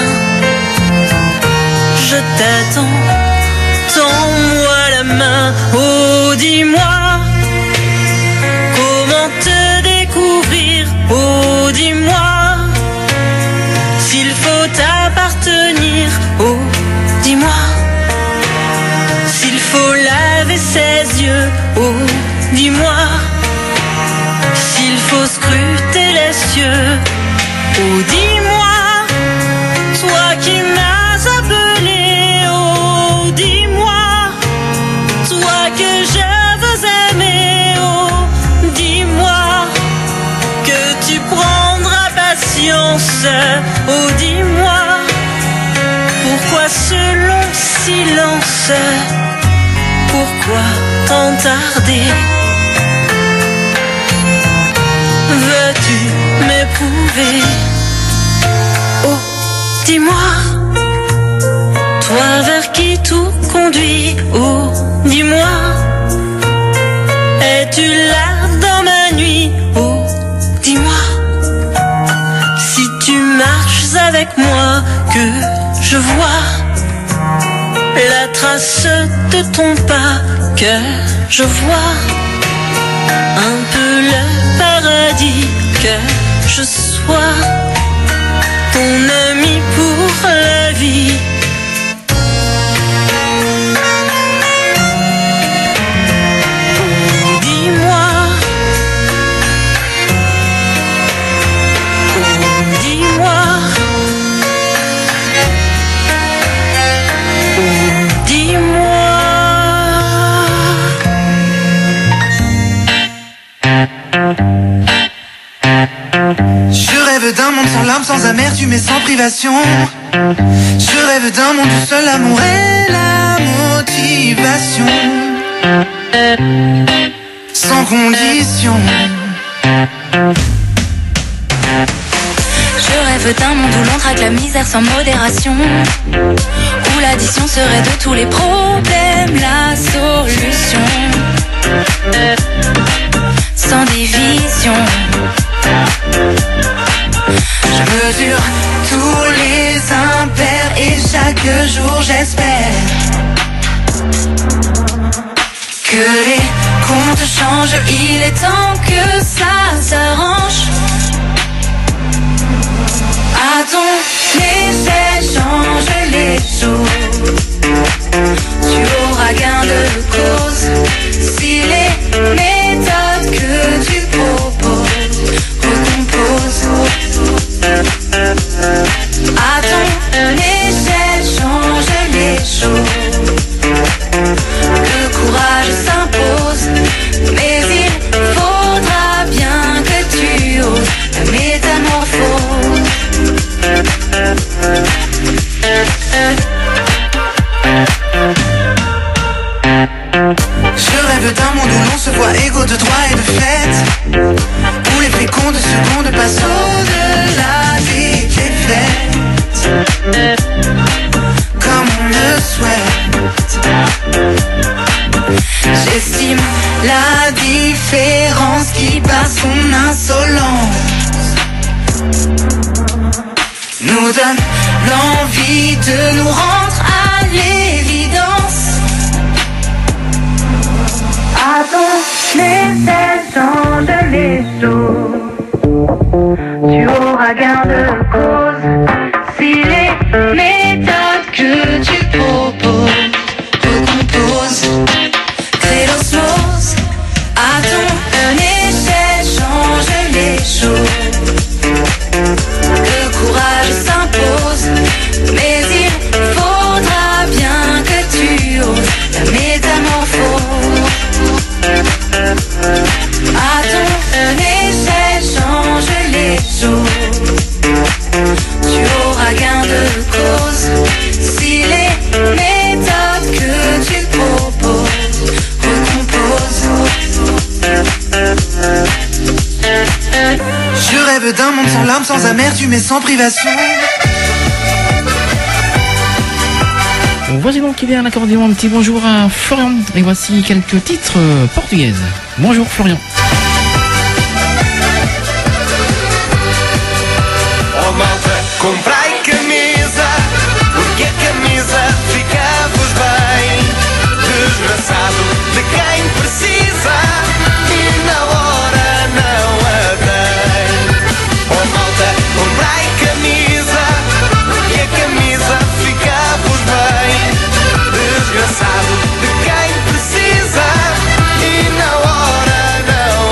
Je t'attends, tends-moi la main. Oh, dis-moi, comment te découvrir? Oh, dis-moi, s'il faut t'appartenir. Oh, dis-moi, s'il faut laver ses yeux. Oh, dis-moi, s'il faut scruter les cieux. Oh, dis-moi, toi qui m'as appelé. Oh, dis-moi, toi que je veux aimer. Oh, dis-moi que tu prendras patience. Oh, dis-moi, pourquoi ce long silence? Pourquoi tant tarder? Veux-tu m'éprouver? Oh, dis-moi, toi vers qui tout conduit. Oh, dis-moi, es-tu là dans ma nuit? Oh, dis-moi, si tu marches avec moi, que je vois la trace de ton pas, que je vois un peu le paradis, que je sois ton ami pour la vie. Oh, dis-moi, oh, dis-moi, oh, dis-moi. Je rêve d'un monde sans larmes, sans amertume et sans privation. Je rêve d'un monde où seul l'amour est la motivation. Sans condition. Je rêve d'un monde où l'on traque la misère sans modération, où l'addition serait de tous les problèmes la solution. Sans division. Je mesure tous les impairs et chaque jour j'espère que les comptes changent. Il est temps que ça s'arrange. envie de nous rendre à l'évidence. Attends, l'essai change les choses. Tu auras gain de cause si les méthodes que tu proposes Recompose, crée l'osmose. À ton échelle, change les choses. Le courage s'impose, mais il faudra bien que tu oses la métamorphose. À ton échelle, change les choses. Tu auras gain de cause si les méthodes que tu proposes recompose. Je rêve d'un monde sans larmes, sans amertume et sans privation. Voici donc qui vient à l'accordéon. Un petit bonjour à Florian. Et voici quelques titres euh, portugaises. Bonjour Florian. Oh malta, comprai camisa, porque a camisa fica-vos bem. Desgraçado de quem precisa e na hora não a tem. Oh malta, comprai camisa, porque a camisa fica-vos bem. Desgraçado de quem precisa e na hora não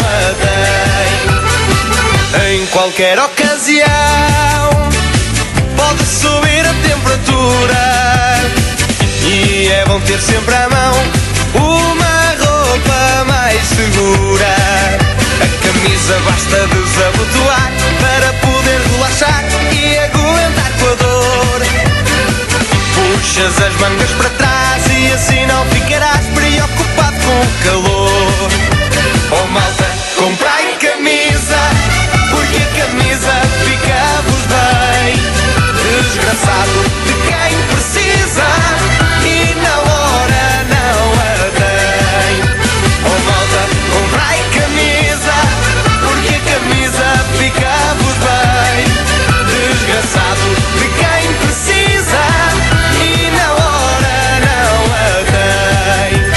a tem. Em qualquer ocasião pode subir a temperatura e é bom ter sempre à mão uma roupa mais segura. A camisa basta desabotoar para poder relaxar e aguentar com a dor. Puxas as mangas para trás e assim não ficarás preocupado com o calor. Oh malta, comprai camisa, porque a camisa fica-vos bem. Desgraçado de quem precisa e na hora não a tem. Oh malta, comprai camisa, porque a camisa fica-vos bem. Desgraçado de quem precisa e na hora não a tem.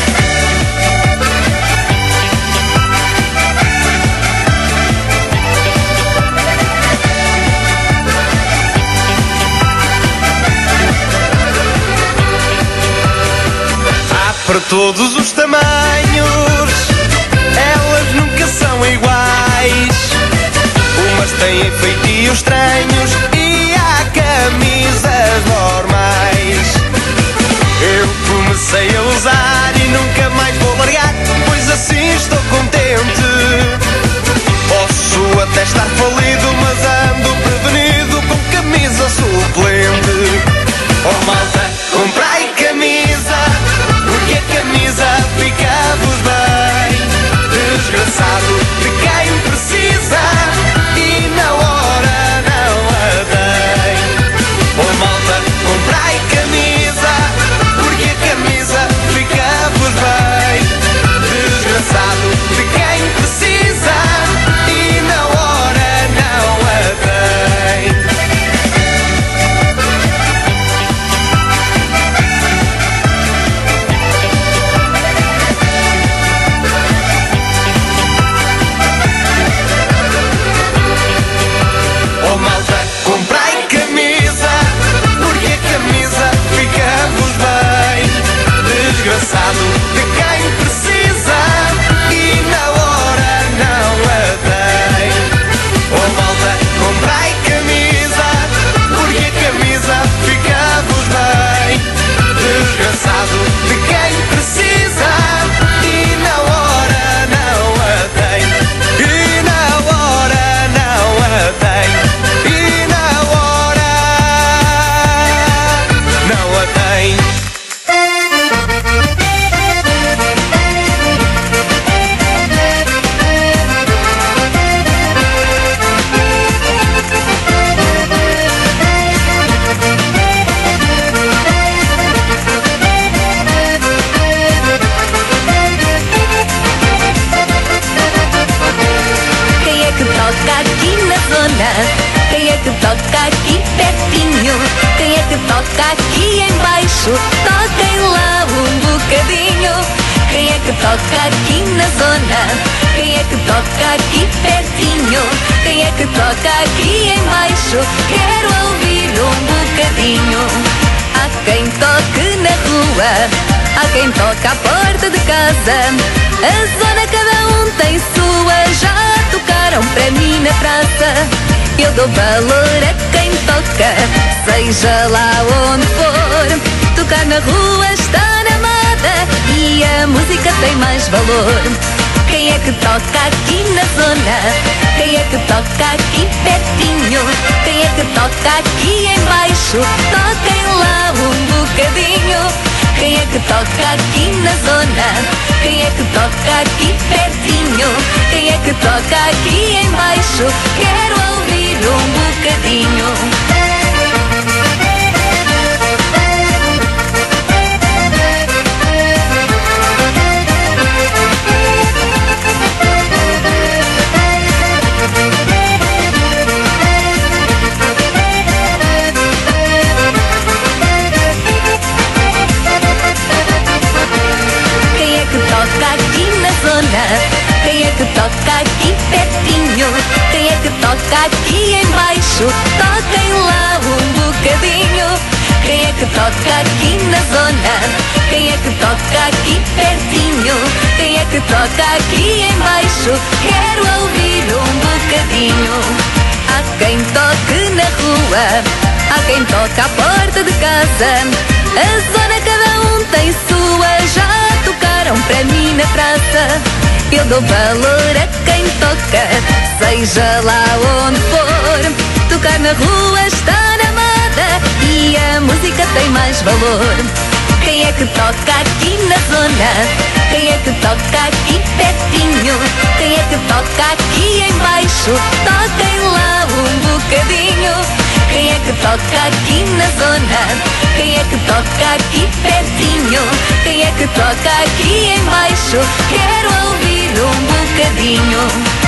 Para todos os tamanhos, elas nunca são iguais. Umas têm feitios estranhos e há camisas normais. Eu comecei a usar e nunca mais vou largar, pois assim estou contente. Posso até estar falido, mas ando prevenido com camisa suplente. Oh malta, comprai camisa, porque a camisa fica-vos bem. Desgraçado de quem precisa e na hora não a tem. Oh malta, comprai camisa, porque a camisa fica-vos bem. Desgraçado de quem precisa e na hora não a tem. Oh malta, comprai camisa, porque a camisa fica-vos bem. Desgraçado de quem precisa e na hora não a tem. Oh malta, comprai camisa, porque a camisa fica-vos bem. Desgraçado de quem precisa e na hora não a tem. E na hora não a tem. E na hora não a tem. Quem é que toca aqui na zona? Quem é que toca aqui pertinho? Quem toca aqui embaixo? Toquem lá um bocadinho. Quem é que toca aqui na zona? Quem é que toca aqui pertinho? Quem é que toca aqui embaixo? Quero ouvir um bocadinho. Há quem toque na rua, há quem toca à porta de casa. A zona cada um tem sua. Já tocaram para mim na praça. Eu dou valor a quem toca, seja lá onde for. Tocar na rua está na moda e a música tem mais valor. Quem é que toca aqui na zona? Quem é que toca aqui pertinho? Quem é que toca aqui embaixo? Toquem lá um bocadinho. Quem é que toca aqui na zona? Quem é que toca aqui pertinho? Quem é que toca aqui embaixo? Quero ouvir um bocadinho. Toca aqui na zona, quem é que toca aqui pertinho? Quem é que toca aqui embaixo? Toquem lá um bocadinho. Quem é que toca aqui na zona? Quem é que toca aqui pertinho? Quem é que toca aqui embaixo? Quero ouvir um bocadinho. Há quem toque na rua, há quem toca à porta de casa. A zona cada um tem sua. Já tocaram para mim na praça. Eu dou valor a quem toca, seja lá onde for. Tocar na rua está na moda e a música tem mais valor. Quem é que toca aqui na zona? Quem é que toca aqui pertinho? Quem é que toca aqui embaixo? Toquem lá um bocadinho. Quem é que toca aqui na zona? Quem é que toca aqui pertinho? Quem é que toca aqui embaixo? Quero ouvir um bocadinho.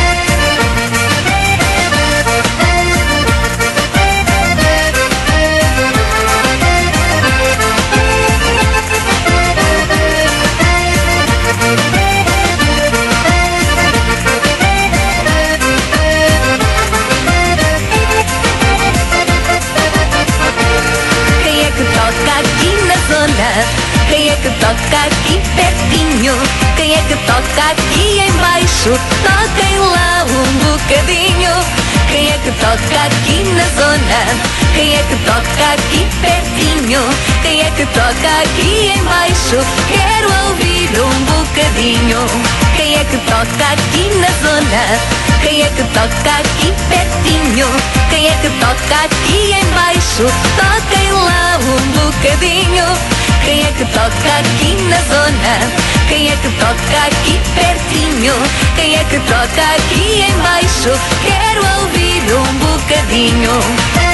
Quem é que toca aqui pertinho? Quem é que toca aqui embaixo? Toquem lá um bocadinho. Quem é que toca aqui na zona? Quem é que toca aqui pertinho? Quem é que toca aqui embaixo? Quero ouvir um bocadinho. Quem é que toca aqui na zona? Quem é que toca aqui pertinho? Quem é que toca aqui embaixo? Toquem lá um bocadinho. Quem é que toca aqui na zona? Quem é que toca aqui pertinho? Quem é que toca aqui embaixo? Quero ouvir um bocadinho.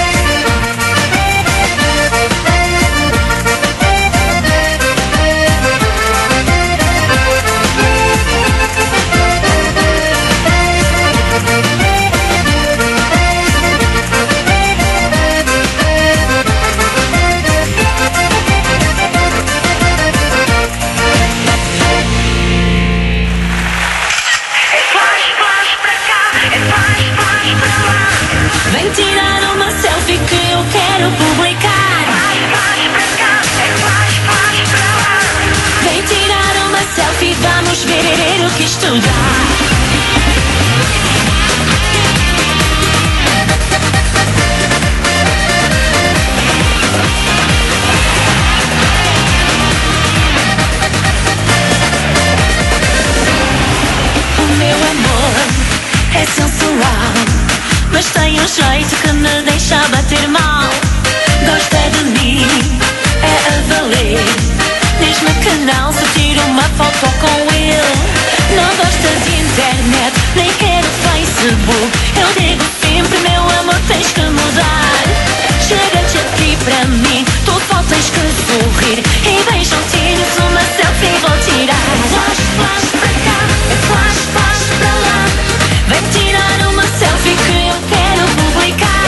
Vem tirar uma selfie que eu quero publicar. Vem tirar uma selfie, vamos ver o que isto dá. O meu amor é sensual, mas tem um jeito que me deixa bater mal. Gosta de mim, é a valer. Diz-me que não se tira uma foto com ele. Não gosta de internet, nem quer o Facebook. Eu digo sempre, meu amor, tens que mudar. Chega-te aqui para mim, tu só tens que sorrir. E bem juntinhos, uma selfie vou tirar. Flash, flash para cá, é flash, flash para lá. Vem tirar uma selfie que eu quero publicar.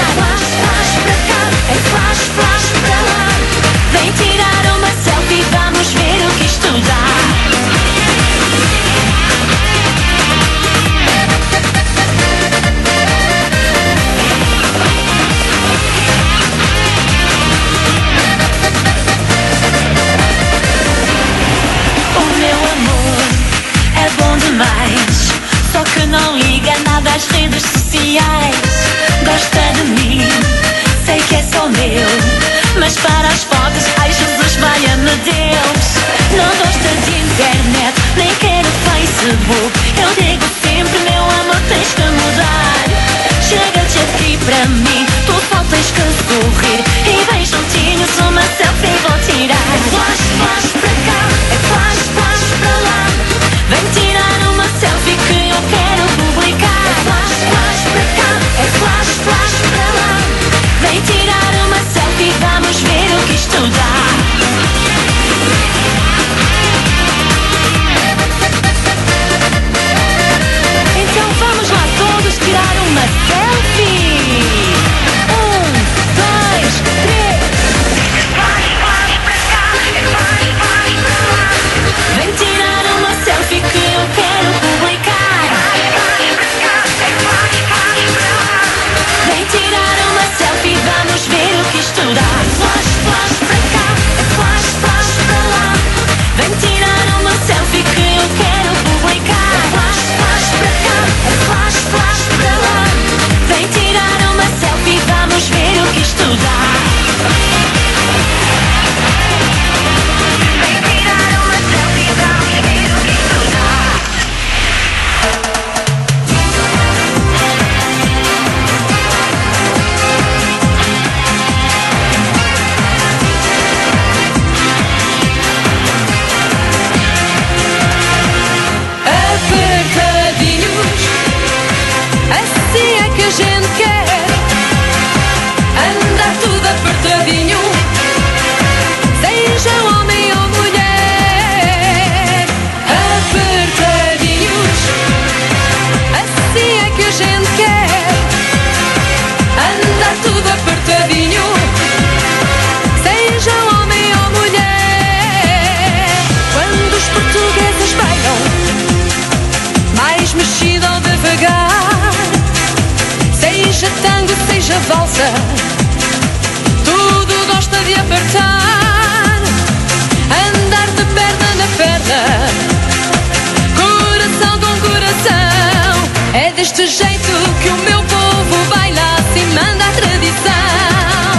salsa. Tudo gosta de apertar, andar de perna na perna, coração com coração. É deste jeito que o meu povo baila, assim manda a tradição.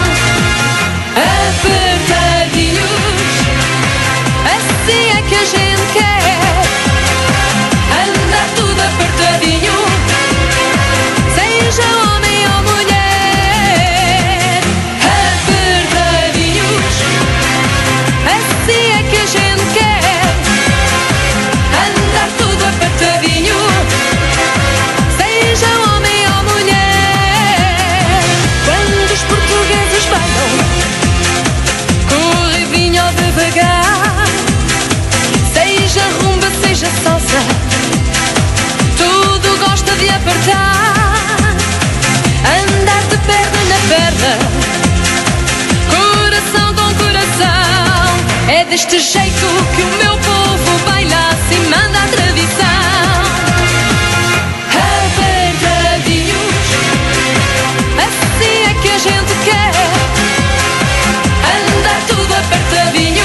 Apertadinhos, assim é que a gente quer, andar tudo apertadinho, seja homem ou mulher. Apertadinhos, assim é que a gente quer, andar tudo apertadinho, seja homem ou mulher. Quando os portugueses bailam, corridinho ou devagar, seja rumba, seja salsa, tudo gosta de apertar, andar de perna na perna, coração com coração. É deste jeito que o meu povo baila, assim manda a tradição. Apertadinhos, assim é que a gente quer, andar tudo apertadinho,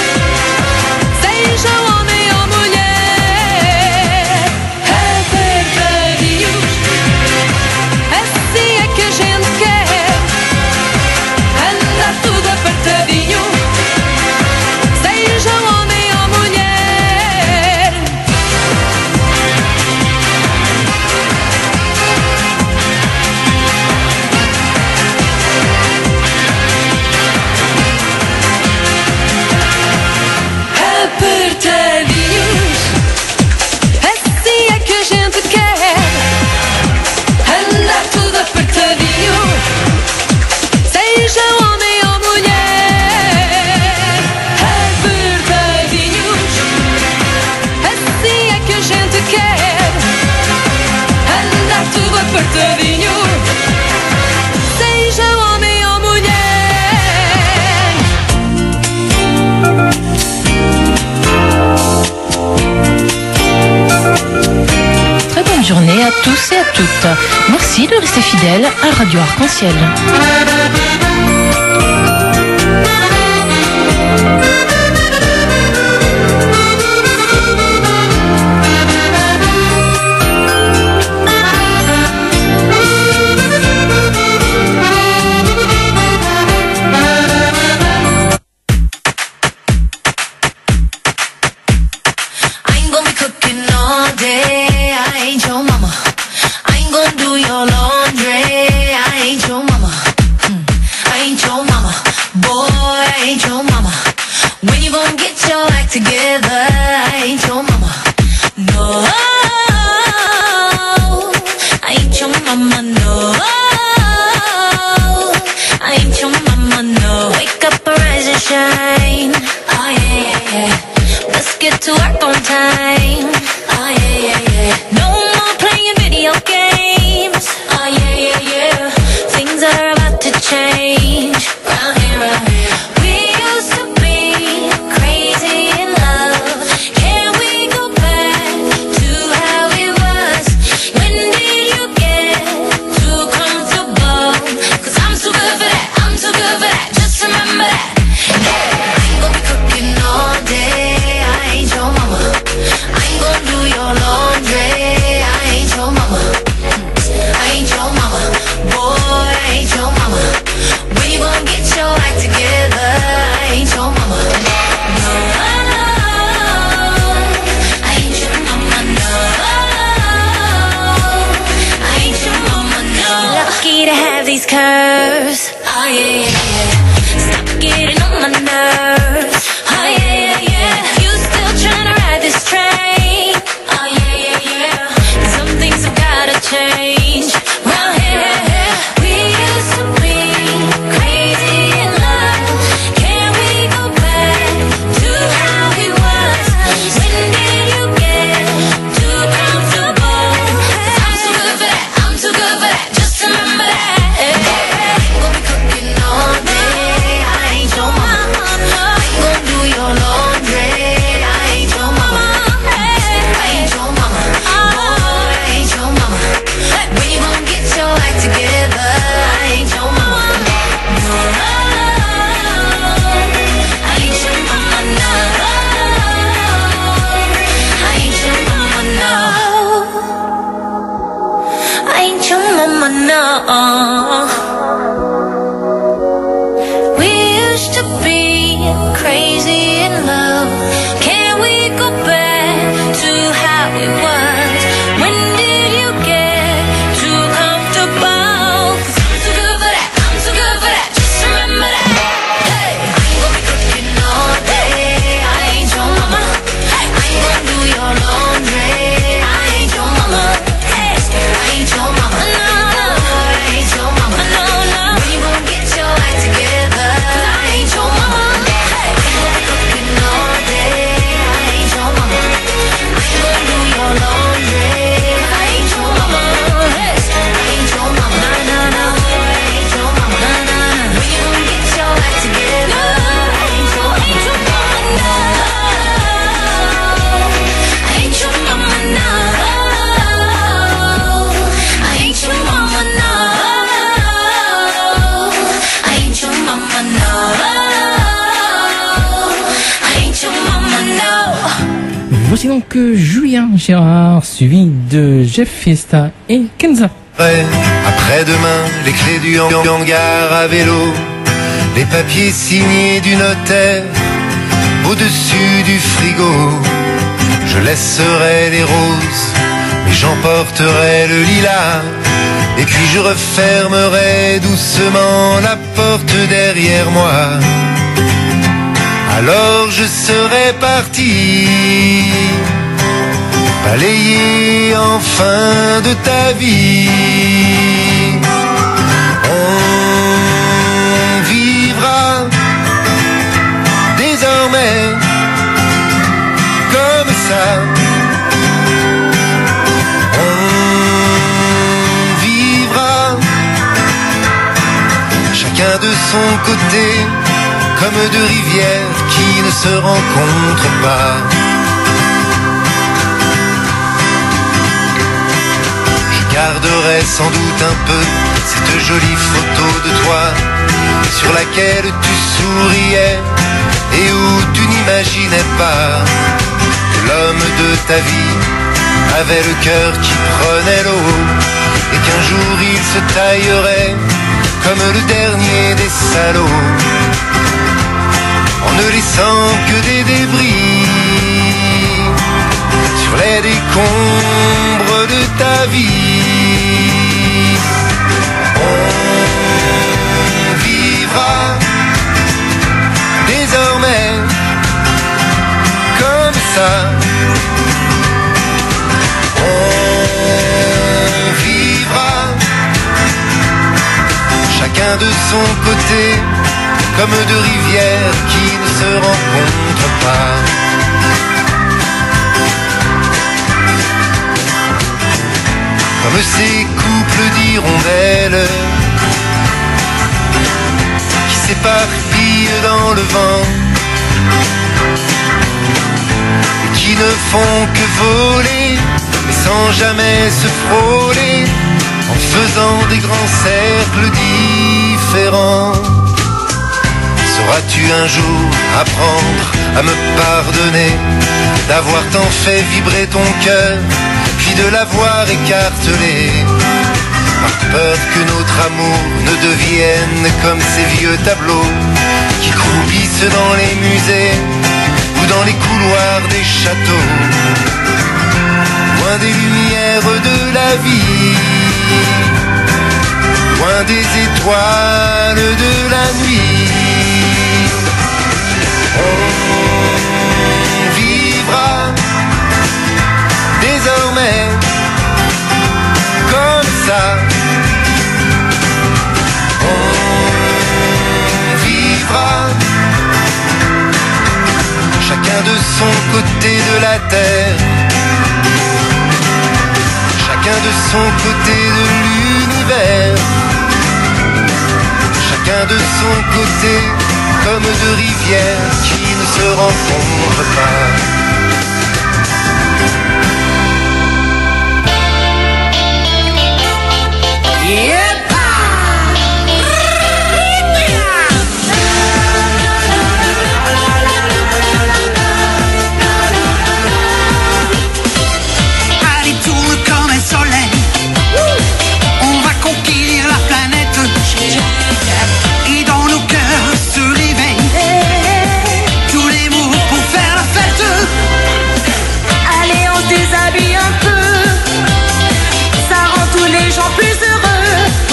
seja homem ou mulher. Apertadinhos, assim é que a gente quer, andar tudo apertadinho, seja homem ou mulher. Apertadinhos, assim é que a gente quer, andar tudo apertadinho, seja homem ou mulher. Apertadinhos, assim é que a gente quer, andar tudo apertadinho, seja homem ou mulher. Très bonne journée à tous et à toutes. Merci de rester fidèles à Radio Arc-en-Ciel. I ain't gonna be cooking all day, I ain't your mama. I ain't gonna do your laundry, I ain't your mama. Hmm. I ain't your mama, boy, I ain't your mama. When you gonna get your act together, I ain't your mama. No, I ain't your mama, no, I ain't your mama, no. Wake up, arise and shine, oh yeah, yeah, yeah. Let's get to work on time. Oh yeah, yeah, yeah. No more playing video games. Oh yeah, yeah, yeah. Things are about to change. Round here, round here. We used to be crazy in love. Can we go back to how it was? When did you get too comfortable? 'Cause I'm too good for that. I'm too good for that. Just remember that. I ain't gonna be cooking all day, I ain't your mama. I ain't gonna do your laundry, I ain't your mama. I ain't your mama, boy, I ain't your mama. When you gonna get your act together, I ain't your mama. No, I ain't your mama, no, I ain't your mama, no. Lucky to have these curves, oh yeah, yeah, yeah. Stop getting on my nerves, oh yeah, yeah, yeah. You still tryna ride this train, oh yeah, yeah, yeah. Some things have gotta change, round here, we used to be crazy in love. Can we go back to how it was? When did you get too comfortable? 'Cause I'm too good for that, I'm too good for that. Just remember that. I ain't gonna be cooking all day, I ain't your mama. voici donc euh, Julien Gérard, suivi de Jeff Fiesta et Kenza. Après-demain, les clés du hangar à vélo, les papiers signés du notaire au-dessus du frigo. Je laisserai les roses, mais j'emporterai le lilas. Et puis je refermerai doucement la porte derrière moi. Alors je serai parti, balayé enfin de ta vie. On vivra désormais comme ça. On vivra chacun de son côté, comme deux rivières qui ne se rencontrent pas. Je garderai sans doute un peu cette jolie photo de toi, sur laquelle tu souriais et où tu n'imaginais pas que l'homme de ta vie avait le cœur qui prenait l'eau, et qu'un jour il se taillerait comme le dernier des salauds, en ne laissant que des débris sur les décombres de ta vie. On vivra désormais comme ça. On vivra chacun de son côté, comme deux rivières qui ne se rencontrent pas. Comme ces couples d'hirondelles qui s'éparpillent dans le vent et qui ne font que voler, mais sans jamais se frôler, en faisant des grands cercles différents. Sauras-tu un jour apprendre à me pardonner d'avoir tant fait vibrer ton cœur, puis de l'avoir écartelé, par peur que notre amour ne devienne comme ces vieux tableaux qui croupissent dans les musées ou dans les couloirs des châteaux, loin des lumières de la vie, loin des étoiles de la nuit. On vivra désormais comme ça. On vivra chacun de son côté de la terre, chacun de son côté de l'univers, chacun de son côté, comme deux rivières qui ne se rencontrent pas. Allez, tourne comme un soleil. On va conquérir la planète. Et dans nos cœurs se réveillent tous les mots pour faire la fête. Allez, on se déshabille un peu, ça rend tous les gens plus heureux.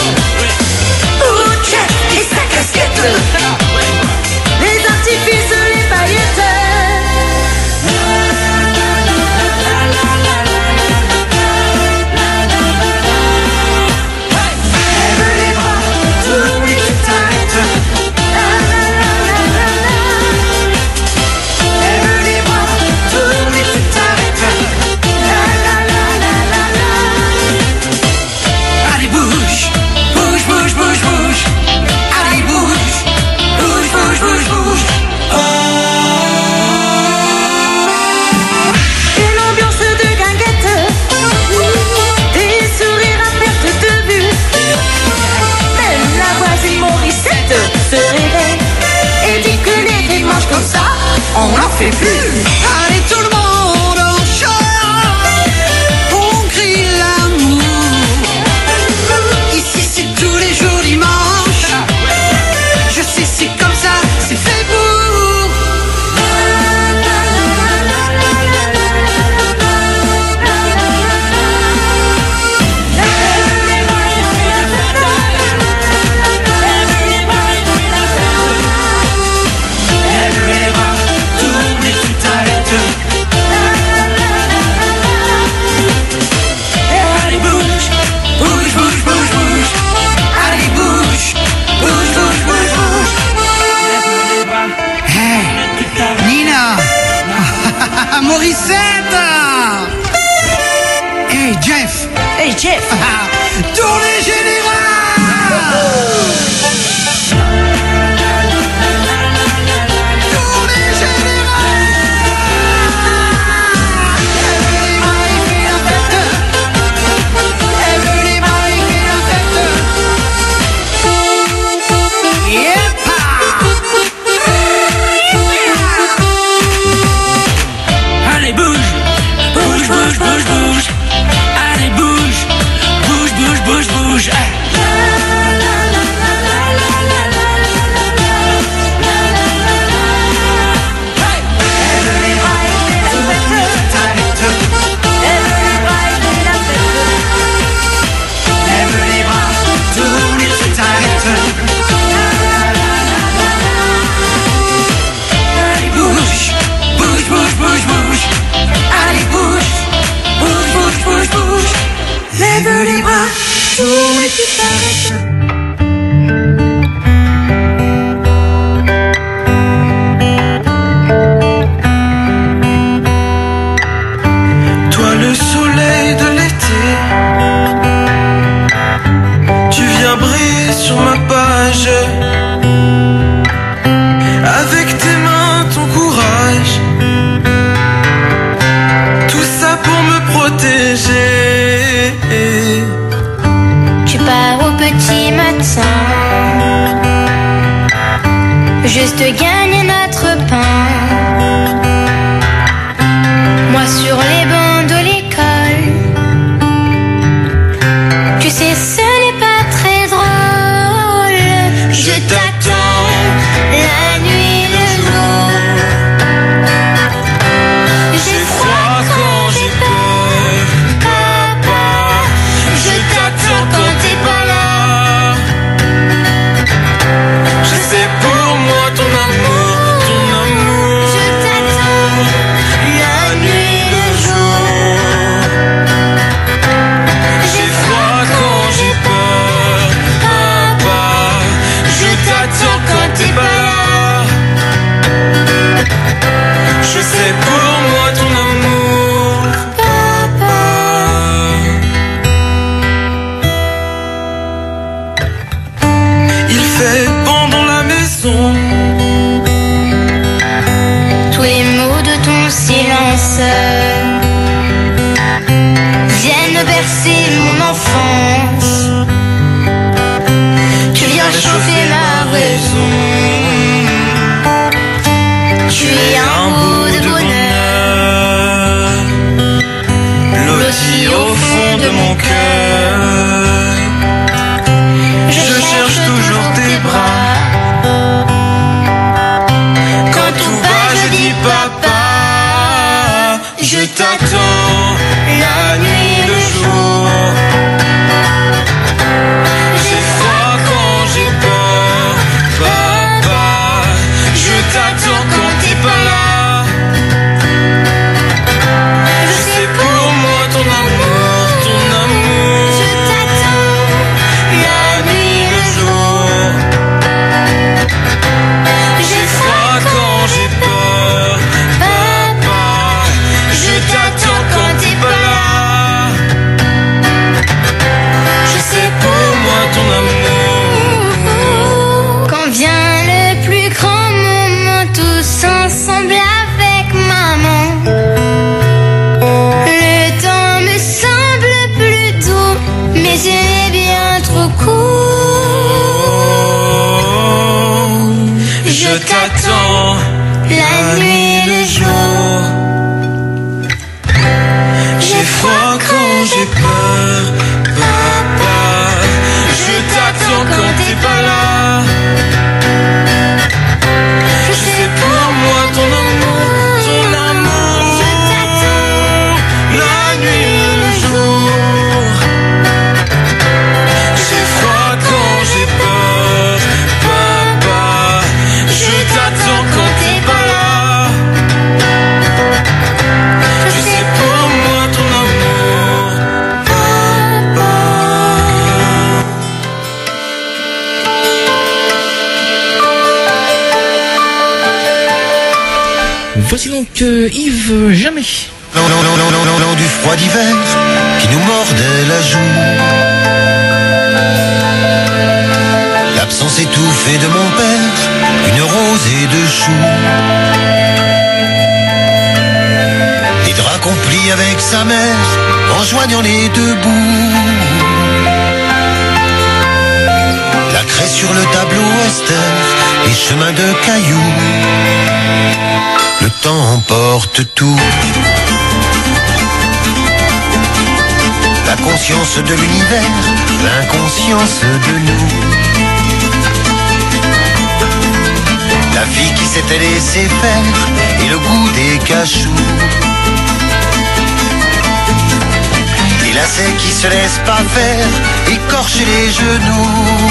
page. Avec tes mains, ton courage, tout ça pour me protéger. Tu pars au petit matin, juste gagner notre pain. Moi sur les bancs de l'école, tu sais ce n'est pas très drôle. Je t'attends la nuit, le jour. J'ai froid quand j'ai peur, papa. Je t'attends quand t'es pas là. Je sais pour moi ton amour, ton amour. Je t'attends la nuit, le jour. J'ai froid quand j'ai peur, papa. Je t'attends quand t'es pas là. Je sais pour moi ton amour, papa. Il fait bon dans la maison. Tous les mots de ton silence viennent bercer mon enfance. Tu viens chauffer ma raison. Tu es un bout de bonheur, blotti au fond de mon cœur. Je cherche toujours tes bras. Quand tout va, je dis papa. Je t'attends la nuit, le jour. J'ai froid quand j'ai peur, papa. Je t'attends quand t'es pas là. Je sais pour moi ton amour, ton amour. Je t'attends La nuit, le jour. J'ai froid quand j'ai peur, papa. Je t'attends quand t'es pas là. Je sais pour moi ton amour. Quand vient le plus grand moment, tous ensemble avec maman. Le temps me semble plus doux, mais il est bien trop court. Je t'attends La nuit, le jour. J'ai froid quand j'ai peur, papa. Je t'attends quand t'es pas là. Je sais pour moi ton amour, ton amour. Je t'attends La nuit, le jour. J'ai froid quand j'ai peur, papa. Je t'attends quand t'es pas là. Je sais pour moi ton amour, papa. Voici donc euh, Yves Jamais. Non, non, non, non, non, non, non, du froid d'hiver qui nous mordait la joue. L'absence étouffée de mon père, une rosée de choux. Les draps qu'on plie avec sa mère, en joignant les deux bouts. La craie sur le tableau austère, les chemins de cailloux. Le temps emporte tout. La conscience de l'univers, l'inconscience de nous. La vie qui s'était laissée faire et le goût des cachous. Les lacets qui se laissent pas faire, écorcher les genoux.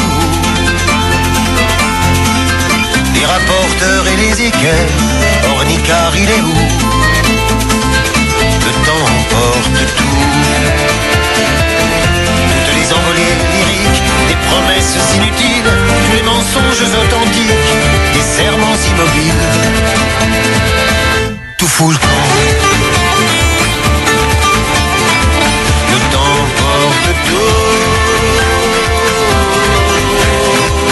Les rapporteurs et les équerres, ornicard il est où? Le temps emporte tout. Toutes les envolées lyriques, des promesses inutiles, tous les mensonges authentiques, des serments immobiles. Tout fout le camp. Le temps emporte tout.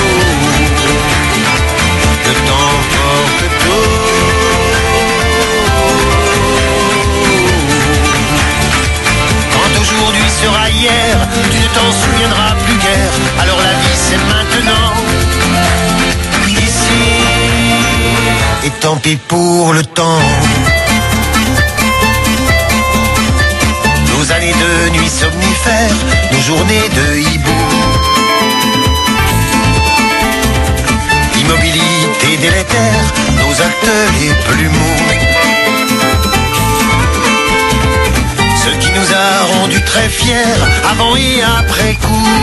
tant pis pour le temps. Nos années de nuit somnifères, nos journées de hibou. L'immobilité délétère, nos actes les plus mous. Ce qui nous a rendus très fiers avant et après coup.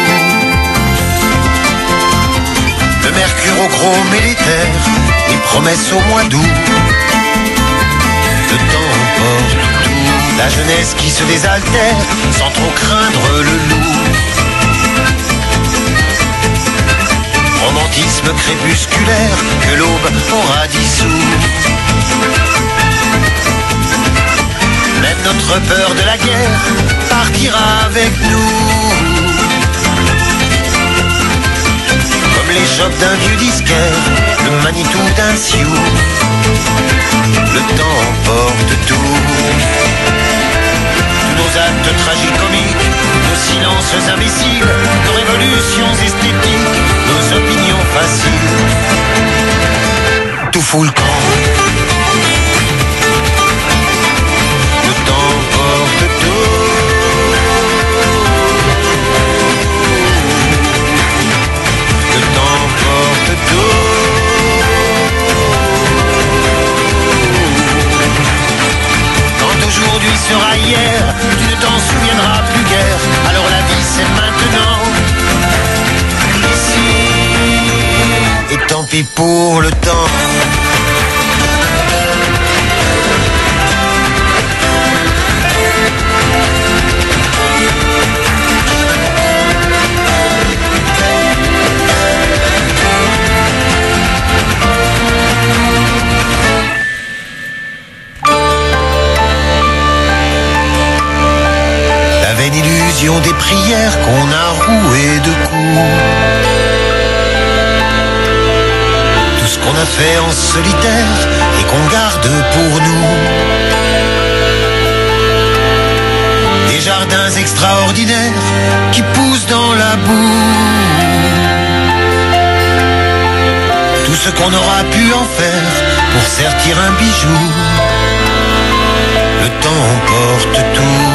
Le mercure au chrome et l'éther, les promesses au mois d'août. Le temps emporte tout, la jeunesse qui se désaltère sans trop craindre le loup. Romantisme crépusculaire que l'aube aura dissous. Même notre peur de la guerre partira avec nous. Comme les chocs d'un vieux disquaire, le Manitou d'un sioux. Le temps emporte tout. Tous nos actes tragicomiques, nos silences imbéciles, nos révolutions esthétiques, nos opinions faciles. Tout fout le camp. Le temps emporte tout. Le temps emporte tout. Quand aujourd'hui sera hier, tu ne t'en souviendras plus guère. Alors la vie c'est maintenant. Ici. Et tant pis pour le temps. Une illusion des prières qu'on a rouées de coups. Tout ce qu'on a fait en solitaire et qu'on garde pour nous. Des jardins extraordinaires qui poussent dans la boue. Tout ce qu'on aura pu en faire pour sertir un bijou. Le temps emporte tout.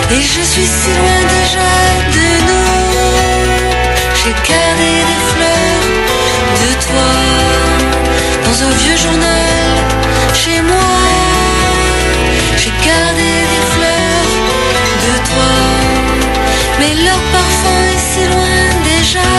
Et je suis si loin déjà de nous. J'ai gardé des fleurs de toi dans un vieux journal chez moi. J'ai gardé des fleurs de toi, mais leur parfum est si loin déjà.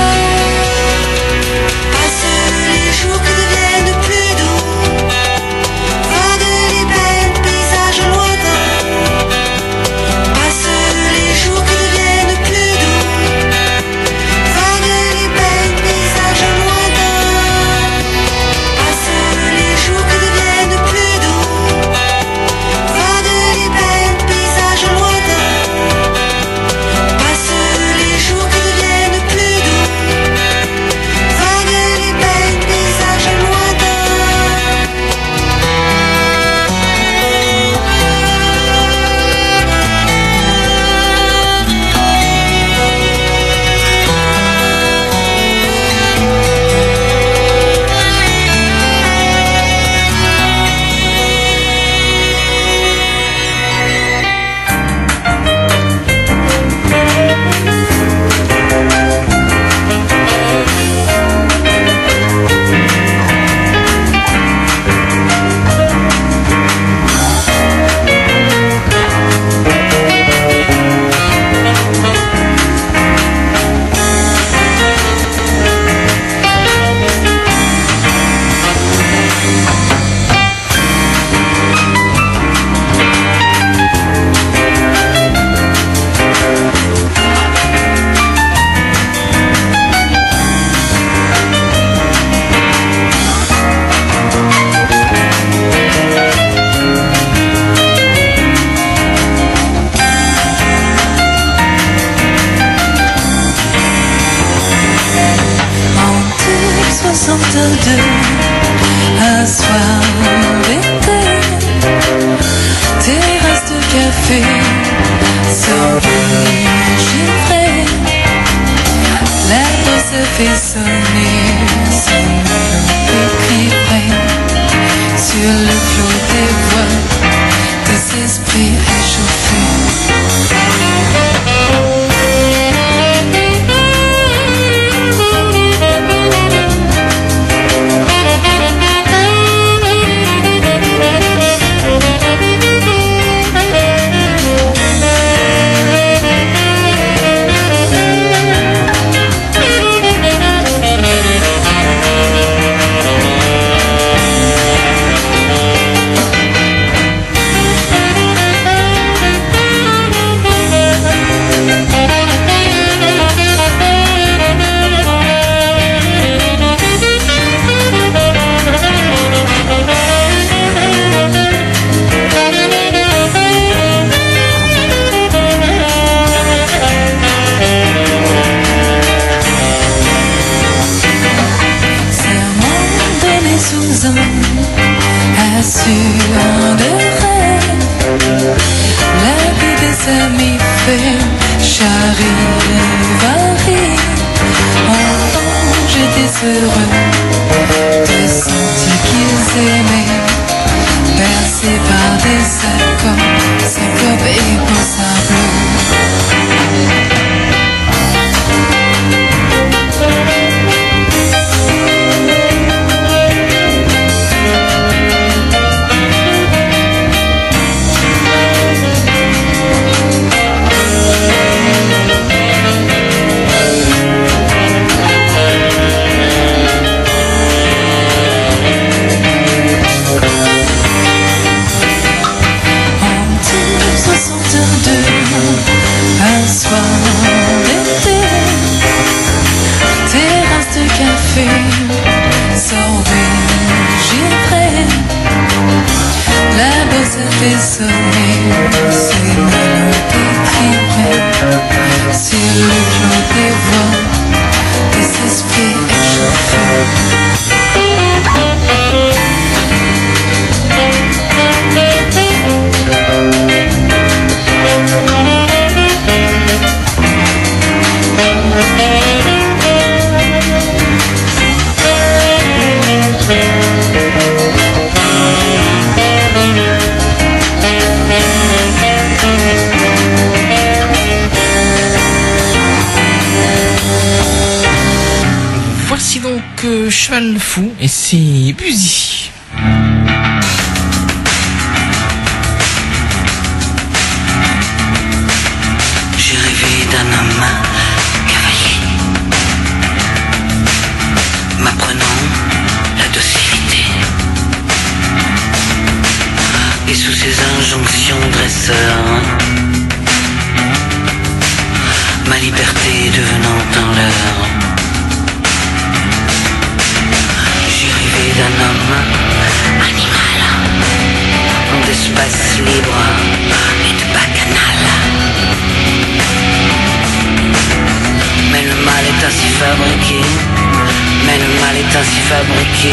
Passent les jours qui deviennent plus doux, vagues les belles paysages lointains. Passent les jours qui deviennent plus doux, vagues les belles paysages lointains. Passent les jours qui deviennent plus doux, vagues les belles paysages lointains. Passent les jours qui deviennent plus doux, vagues les belles paysages lointains. soixante-deux, un soir d'été, terrasse de café, sorbet givré, l'herbe se fait sonner, son petit près, sur le flot des voix, des esprits échauffés. Assure de rêve, la vie des amis fait charivari. Enfant, j'étais heureux de sentir qu'ils aimaient, bercés par des accords, syncopés pour sa bleue. Un soir d'été, terrasse de café, sorbet givré, la bosse fait sonner, ses mélodies criblées, sur le flot des voix, des esprits échauffés. Thank you. donc euh, Cheval Fou et c'est Buzy. J'ai rêvé d'un homme cavalier, m'apprenant la docilité, et sous ses injonctions dresseurs, ma liberté devenant un leurre. J'ai rêvé d'un homme animal, d'espace libre et de bacchanal. Mais le mal est ainsi fabriqué, mais le mal est ainsi fabriqué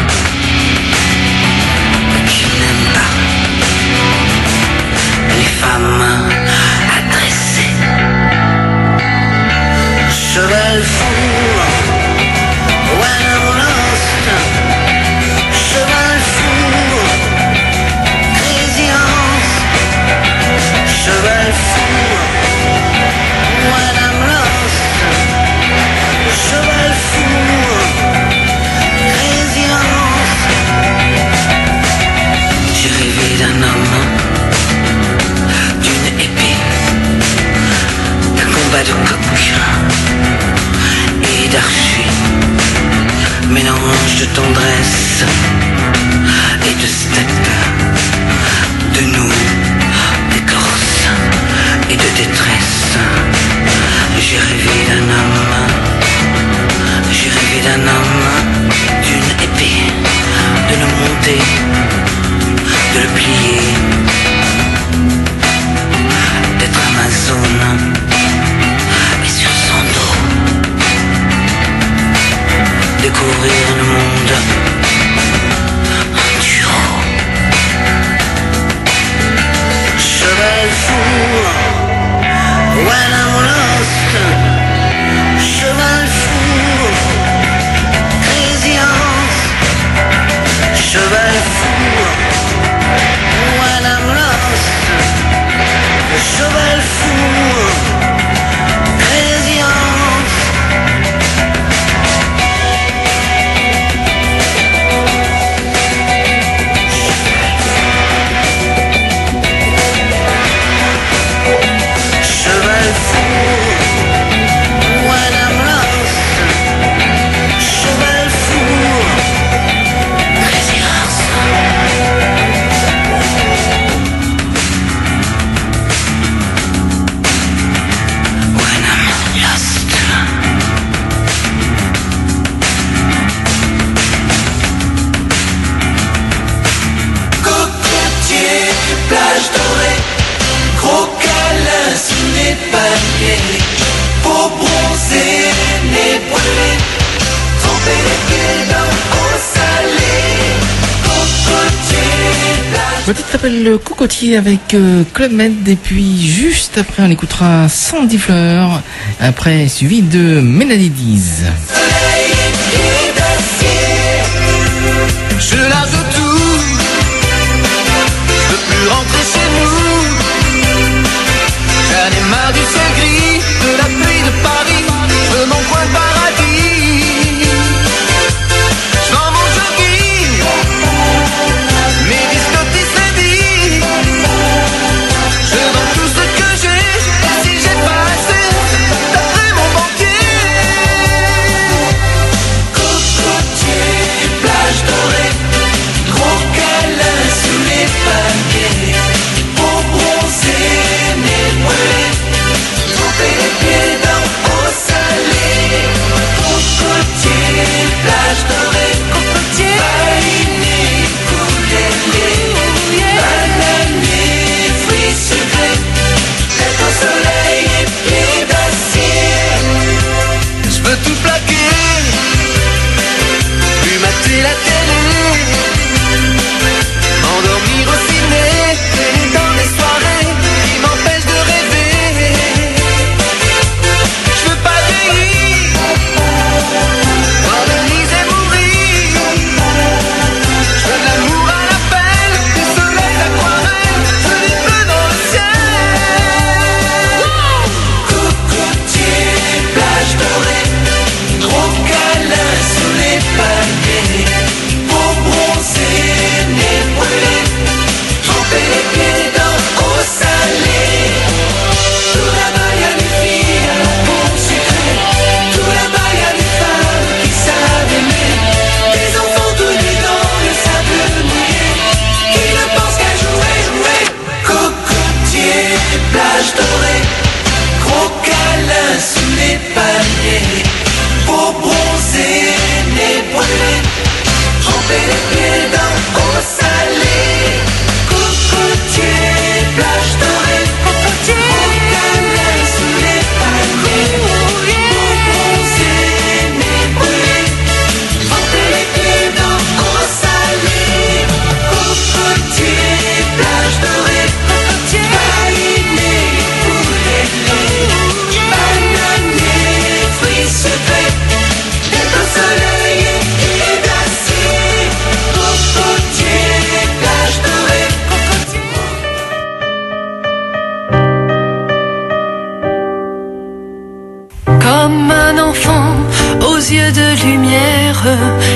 que je n'aime pas les femmes adressées. Cheval fou, when I'm lost. Cheval fou, crazy horse. Cheval fou, when I'm lost. Cheval fou, crazy horse. J'ai rêvé d'un homme, d'une épée, d'un combat de coq et d'archer, mélange de tendresse et de steppe, de nous, d'écorce et de détresse. J'ai rêvé d'un homme, j'ai rêvé d'un homme, d'une épée, de le monter, de le plier, d'être Amazone et sur son dos découvrir le monde en duo. Cheval fou, when I'm lost. Cheval fou, crazy horse. Cheval fou, when I'm lost. Cheval fou, crazy horse. Cheval fou, when I'm lost. Cheval fou, crazy horse. When I'm lost. Cocotier, plage dorée, gros câlin sous les palmiers, peau bronzée, nez brûlé, tremper les pieds dans l'eau salée. Cocotier, plage. Le titre s'appelle le Cocotier avec euh, Club Med et puis juste après on écoutera Sandy Fleur, après suivi de Mélanie Diz. Je lâche tout, je veux plus rentrer chez nous. J'en ai marre du ciel gris, de la pluie de Paris, de mon coin de paradis. Je vends mon jogging, mes biscottis c'est dit. Je vends tout ce que j'ai, si j'ai pas assez, d'après mon banquier.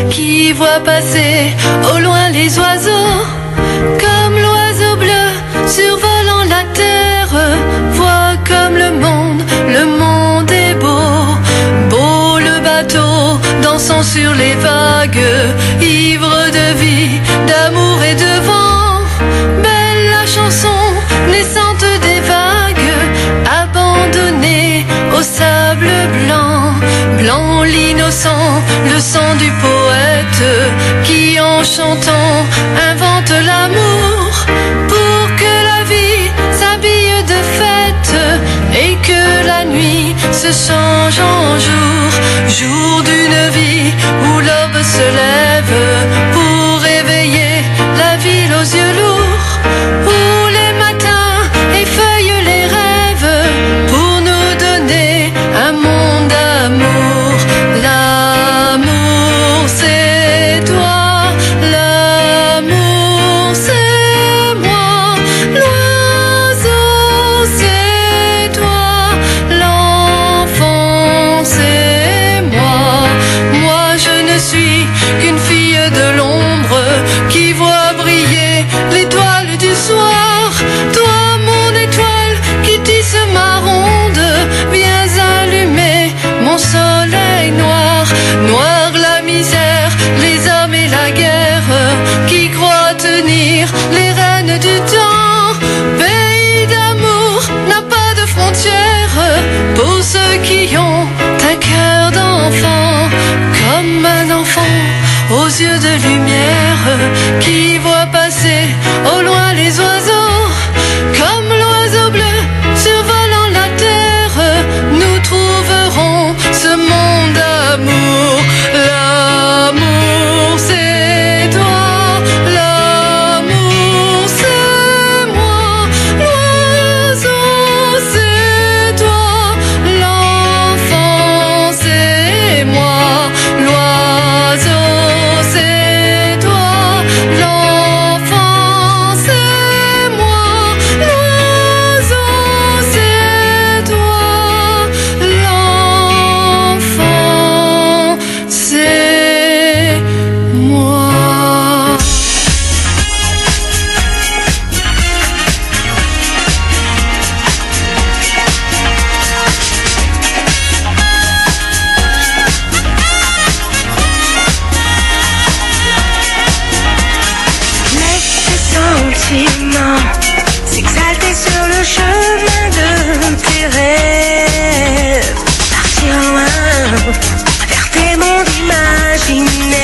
qui voit passer au loin les oiseaux, comme l'oiseau bleu survolant la terre, voit comme le monde, le monde est beau, beau le bateau dansant sur les vagues, ivre de vie, d'amour et de vent, belle la chanson naissante des vagues, abandonnée au sable blanc, blanc l'innocent, le sang du poète, qui en chantant invente l'amour, pour que la vie s'habille de fête, et que la nuit se change en jour, jour d'une vie où l'aube se lève, pour réveiller la ville aux yeux lourds, où les matins effeuillent les rêves, pour nous donner un monde d'amour. L'amour c'est toi, l'amour c'est moi, l'oiseau c'est toi, l'enfant c'est moi. Moi je ne suis qu'une fille de l'ombre qui voit briller l'étoile du soir. Toi mon étoile qui tisse ma ronde, viens allumer mon soleil noir. Noir la misère, les hommes et la guerre, qui croient tenir les rênes du temps. Pays d'amour n'a pas de frontières, pour ceux qui ont un cœur d'enfant, comme un enfant aux yeux de lumière, qui voit passer au loin les oiseaux, comme l'oiseau bleu survolant la terre, nous trouverons ce monde d'amour. L'amour c'est toi, l'amour c'est moi, l'oiseau c'est toi, l'enfant c'est moi, l'oiseau c'est toi, l'enfant c'est moi, l'oiseau c'est toi, l'enfant c'est moi. Laisse tes sentiments s'exalter sur le chemin de tes rêves. Partir loin vers tes mondes imaginaires.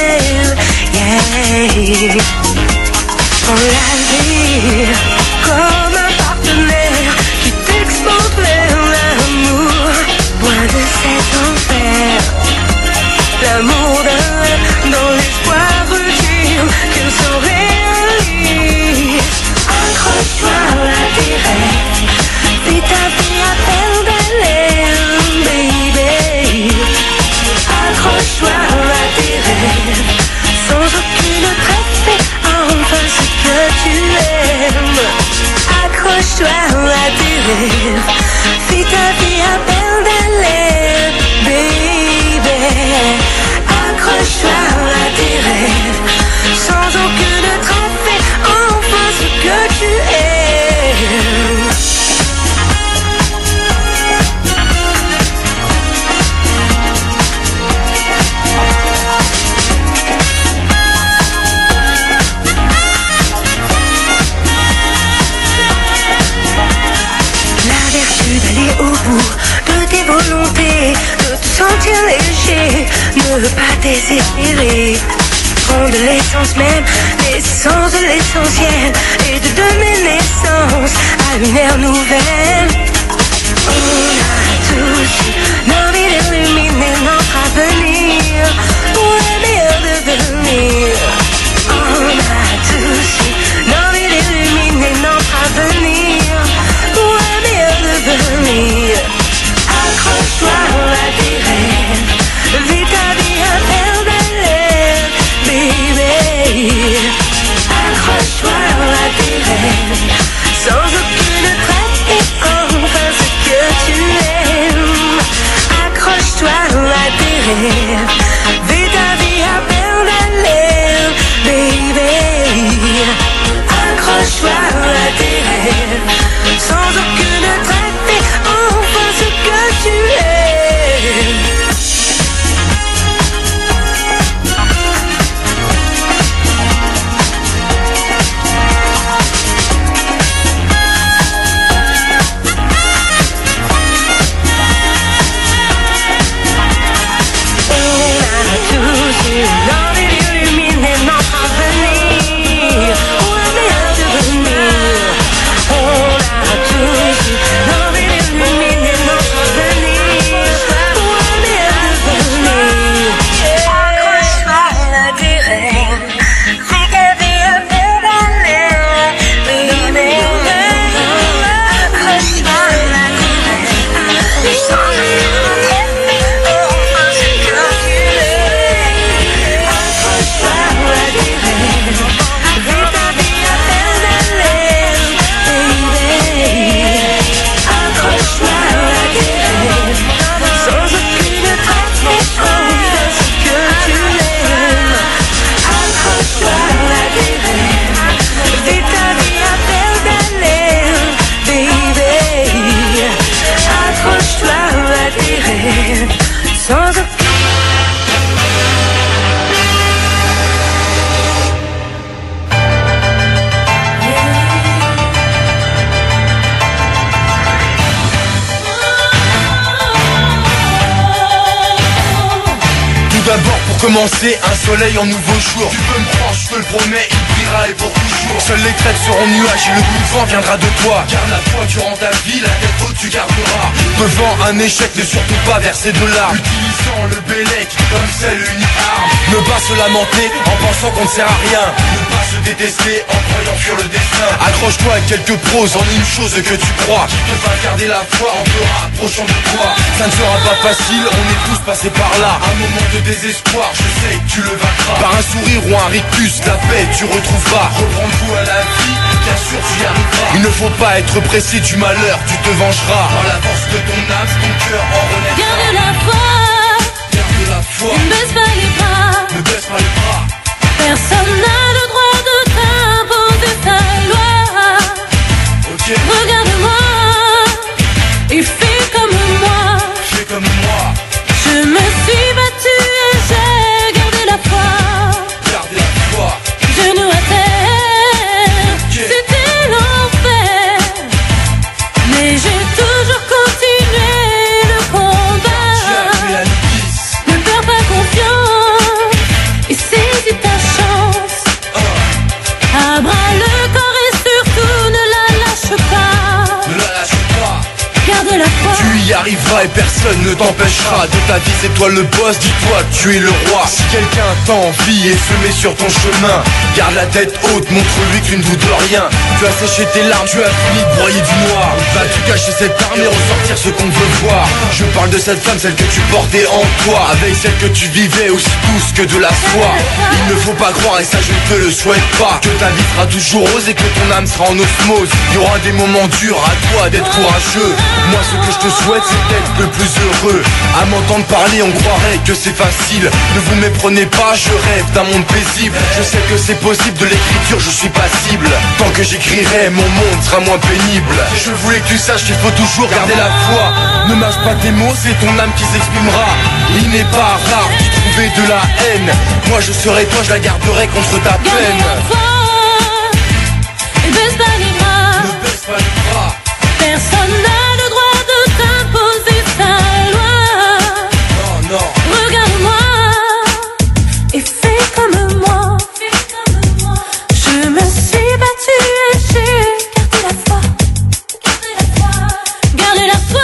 Yeah. Prends la vie comme un partenaire qui t'exporte vers l'amour. Loin de cet enfer, l'amour d'un dans l'espoir ultime qu'il s'en réalise. Accroche-toi à tes rêves, fais ta vie à peine d'haleine, baby. Accroche-toi à tes rêves, sans aucune trêve, fais enfin ce que tu aimes. Accroche-toi à tes rêves, fais ta vie à peine d'haleine, baby. Accroche-toi à tes rêves, sans aucune trêve, fais enfin ce que tu aimes. La vertu d'aller au bout de tes volontés, de te sentir léger, ne pas désespérer. Prendre l'essence même, l'essence de l'essentiel, et de donner naissance à une ère nouvelle. On a tous l'envie d'illuminer notre avenir pour le meilleur devenir. On a tous l'envie d'illuminer notre avenir pour le meilleur devenir. Accroche-toi à tes rêves, vis ta vie à faire de l'air, baby. Accroche-toi à tes rêves, sans aucune trêve, et enfin ce que tu aimes. Accroche-toi commencer un soleil en nouveau jour. Tu peux me croire, je te le promets, il brillera et pour toujours. Seules les crêtes seront nuages et le coup de vent viendra de toi. Garde la foi durant ta vie, la tête haute tu garderas. Devant un échec, ne surtout pas verser de larmes. Utilisant le bélec comme seule unique arme. Ne pas se lamenter en pensant qu'on ne sert à rien. Ne pas se détester en croyant fuir le destin. Accroche-toi à quelques proses en une chose que tu crois. Qui te va garder la foi en te rapprochant de toi. Ça ne sera pas facile, on est tous passés par là. Un moment de désespoir, je sais que tu le vaincras. Par un sourire ou un rictus, la paix tu retrouveras. Reprends goût à la vie, bien sûr tu y arriveras. Il ne faut pas être pressé du malheur, tu te vengeras. Par la force de ton âme, ton cœur en relèvera. Garde la foi, garde la foi. Ne baisse pas les bras, ne baisse pas les bras. Personne n'a le droit de t'imposer ta loi. Okay. Regarde-moi et fais comme moi. Fais comme moi. Je me suis battue et j'ai gardé la foi. Gardez la foi. Genoux à terre, okay. C'était l'enfer. Mais j'ai toujours continué le combat. Ne perds pas confiance et saisis ta chance. Uh. À bras le corps et surtout ne la lâche pas. Ne la lâche pas. Garde la foi. Tu y arriveras et personne ne t'empêchera. De ta vie c'est toi le boss, dis-toi tu es le roi. Si quelqu'un t'envie et se met sur ton chemin, garde la tête haute, montre-lui que tu ne doutes de rien. Tu as séché tes larmes, tu as fini de broyer du noir. Vas-tu cacher cette arme et ressortir ce qu'on veut voir? Je parle de cette femme, celle que tu portais en toi, avec celle que tu vivais aussi douce que de la soie. Il ne faut pas croire, et ça je ne te le souhaite pas, que ta vie sera toujours rose et que ton âme sera en osmose. Il y aura des moments durs, à toi d'être courageux. Moi ce que je te souhaite c'est d'être le plus heureux. À m'entendre parler on croirait que c'est facile. Ne vous méprenez pas, je rêve d'un monde paisible. Je sais que c'est possible, de l'écriture je suis passible. Tant que j'écrirai mon monde sera moins pénible. Je voulais que tu saches qu'il faut toujours garder la foi. Ne mâche pas tes mots, c'est ton âme qui s'exprimera. Il n'est pas rare d'y trouver de la haine. Moi je serai toi, je la garderai contre ta peine. Ne baisse pas les bras. Ne baisse pas les bras. Personne n'a le droit de t'imposer sa loi. Non, non. Regarde-moi et fais comme moi. Je me suis battue et j'ai gardé la foi. Gardez la foi.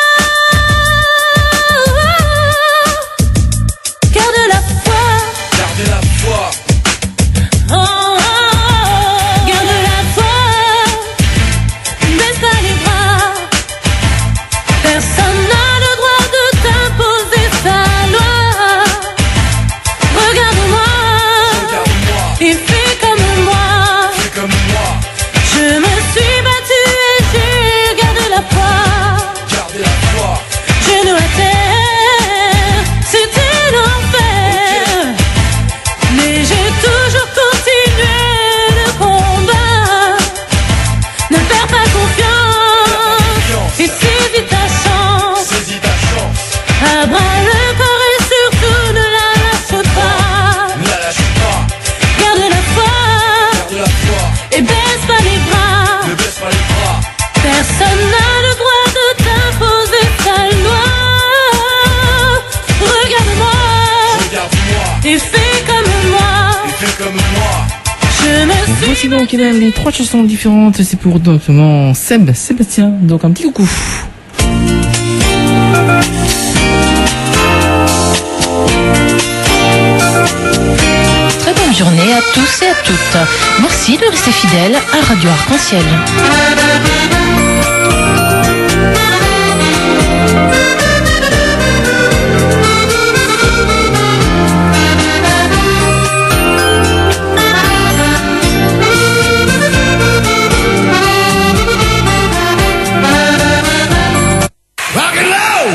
Gardez la foi. Gardez la foi. Oh, oh, oh. Garde la foi. Baisse pas les bras. Personne n'a le droit de t'imposer sa loi. Regarde-moi, Regarde-moi. et fais comme moi. Fais comme moi. Je me suis battue et j'ai gardé la foi. Gardez la foi. Genoux à terre, c'était l'enfer. Mais j'ai toujours continué le combat. Ne perds pas confiance et saisis ta chance. Saisis ta chance. À bras le corps et surtout ne la lâche pas. Ne la lâche pas. Garde la foi Garde la foi. et baisse pas les bras. Ne baisse pas les bras. Personne n'a le droit de t'imposer sa loi. Regarde-moi Regarde-moi. et fais comme moi. Et fais comme moi. Je me suis Voici donc eh bien, les trois chansons différentes. C'est pour notamment Seb, Sébastien. Donc un petit coucou. Très bonne journée à tous et à toutes. Merci de rester fidèles à Radio Arc-en-Ciel. Rock and roll!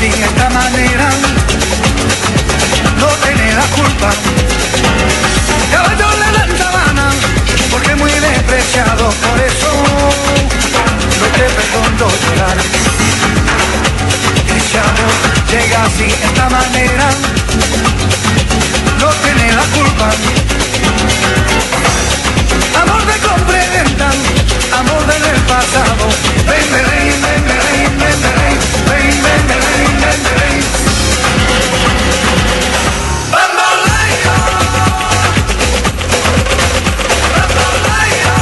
así, de esta manera, no tiene la culpa. Caballo le dan sabana, porque muy despreciado, por eso no te perdono llorar. Ese amor llega así, de esta manera, no tiene la culpa. Amor de compra y venta, amor del pasado. Ven, ven, ven, ven, ven, ven, ven, ven, ven, ven, ven, ven. Bamboleo, bamboleo,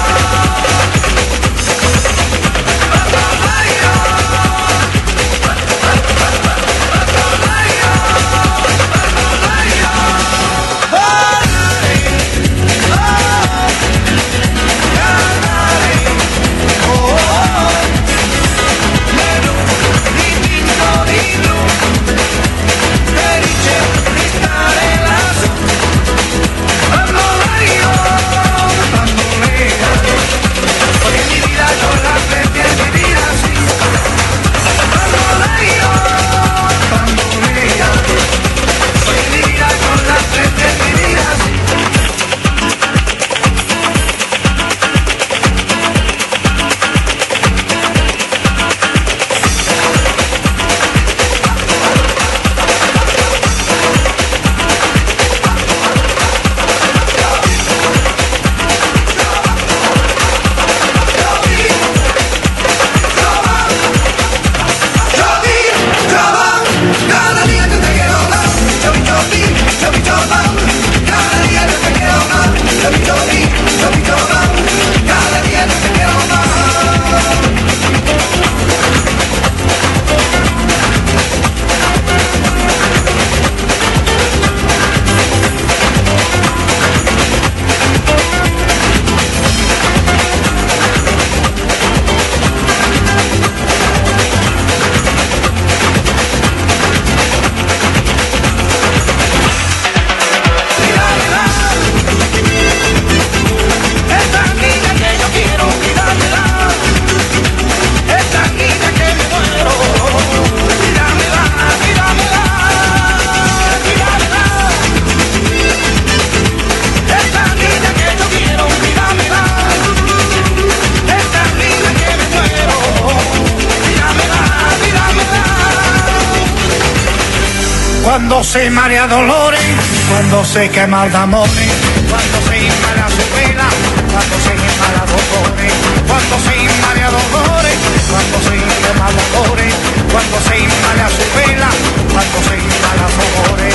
cuando se marea dolores, cuando se quema de amores, cuando se inmala su vela, cuando se inmala dolores, cuando se inmala dolores, cuando se quema dolores, cuando se inmala su vela, cuando se inmala dolores.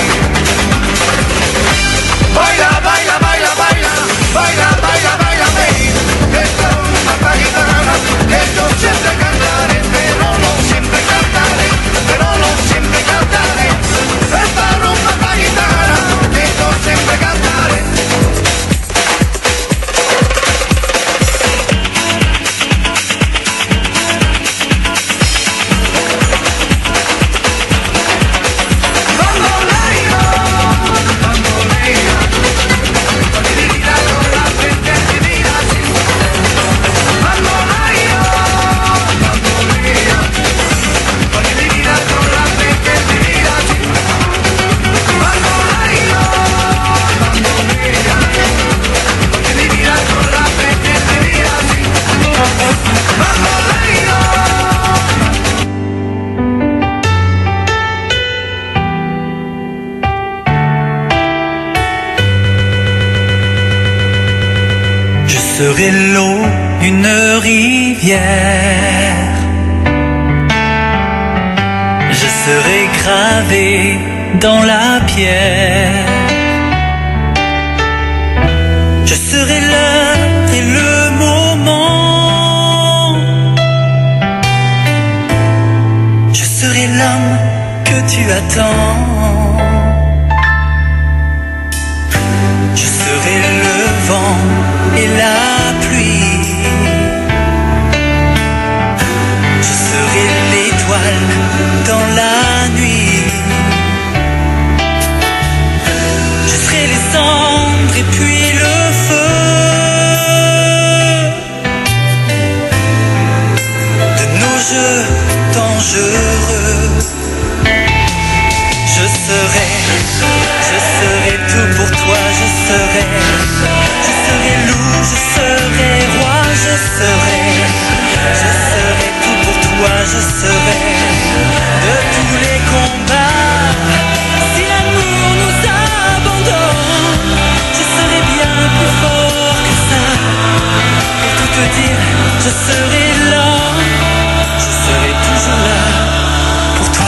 Baila, baila, baila, baila, baila, baila, baila, baila, esta rumba gitana, que yo siempre cantaré, pero no siempre cantaré, pero no siempre cantaré. Esta rumba esta guitarra que yo siempre cantaré. Bamboleo, bamboleo, con mi vida con la frente divina así. Bamboleo, bamboleo, con mi vida con la frente divina así. Je serai l'eau d'une rivière. Je serai gravé dans la pierre. Je serai l'heure et le moment. Je serai l'homme que tu attends. Je serai le vent et la pluie. Je serai l'étoile dans la nuit. Je serai les cendres et puis le feu de nos jeux dangereux. serai, je serai tout pour toi, je serai de tous les combats. Si l'amour nous abandonne, je serai bien plus fort que ça. Pour tout te dire, je serai là, je serai toujours là pour toi.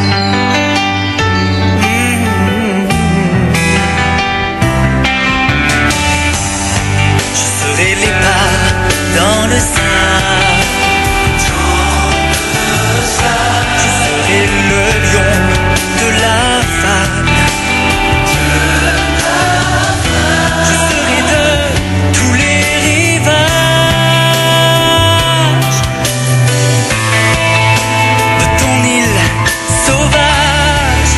Les pas dans le sable, je serai le lion de la fable, je serai de tous les rivages de ton île sauvage.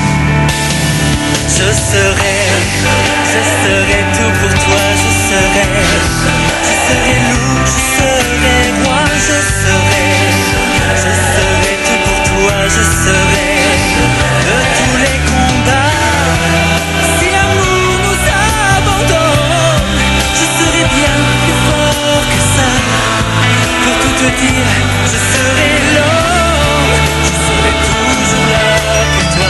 Je serai, je serai tout pour toi, je serai. Je serai loup, je serai roi, je serai, je serai tout pour toi, je serai de tous les combats. Si l'amour nous abandonne, je serai bien plus fort que ça. Pour tout te dire, je serai l'homme, je serai toujours là pour toi.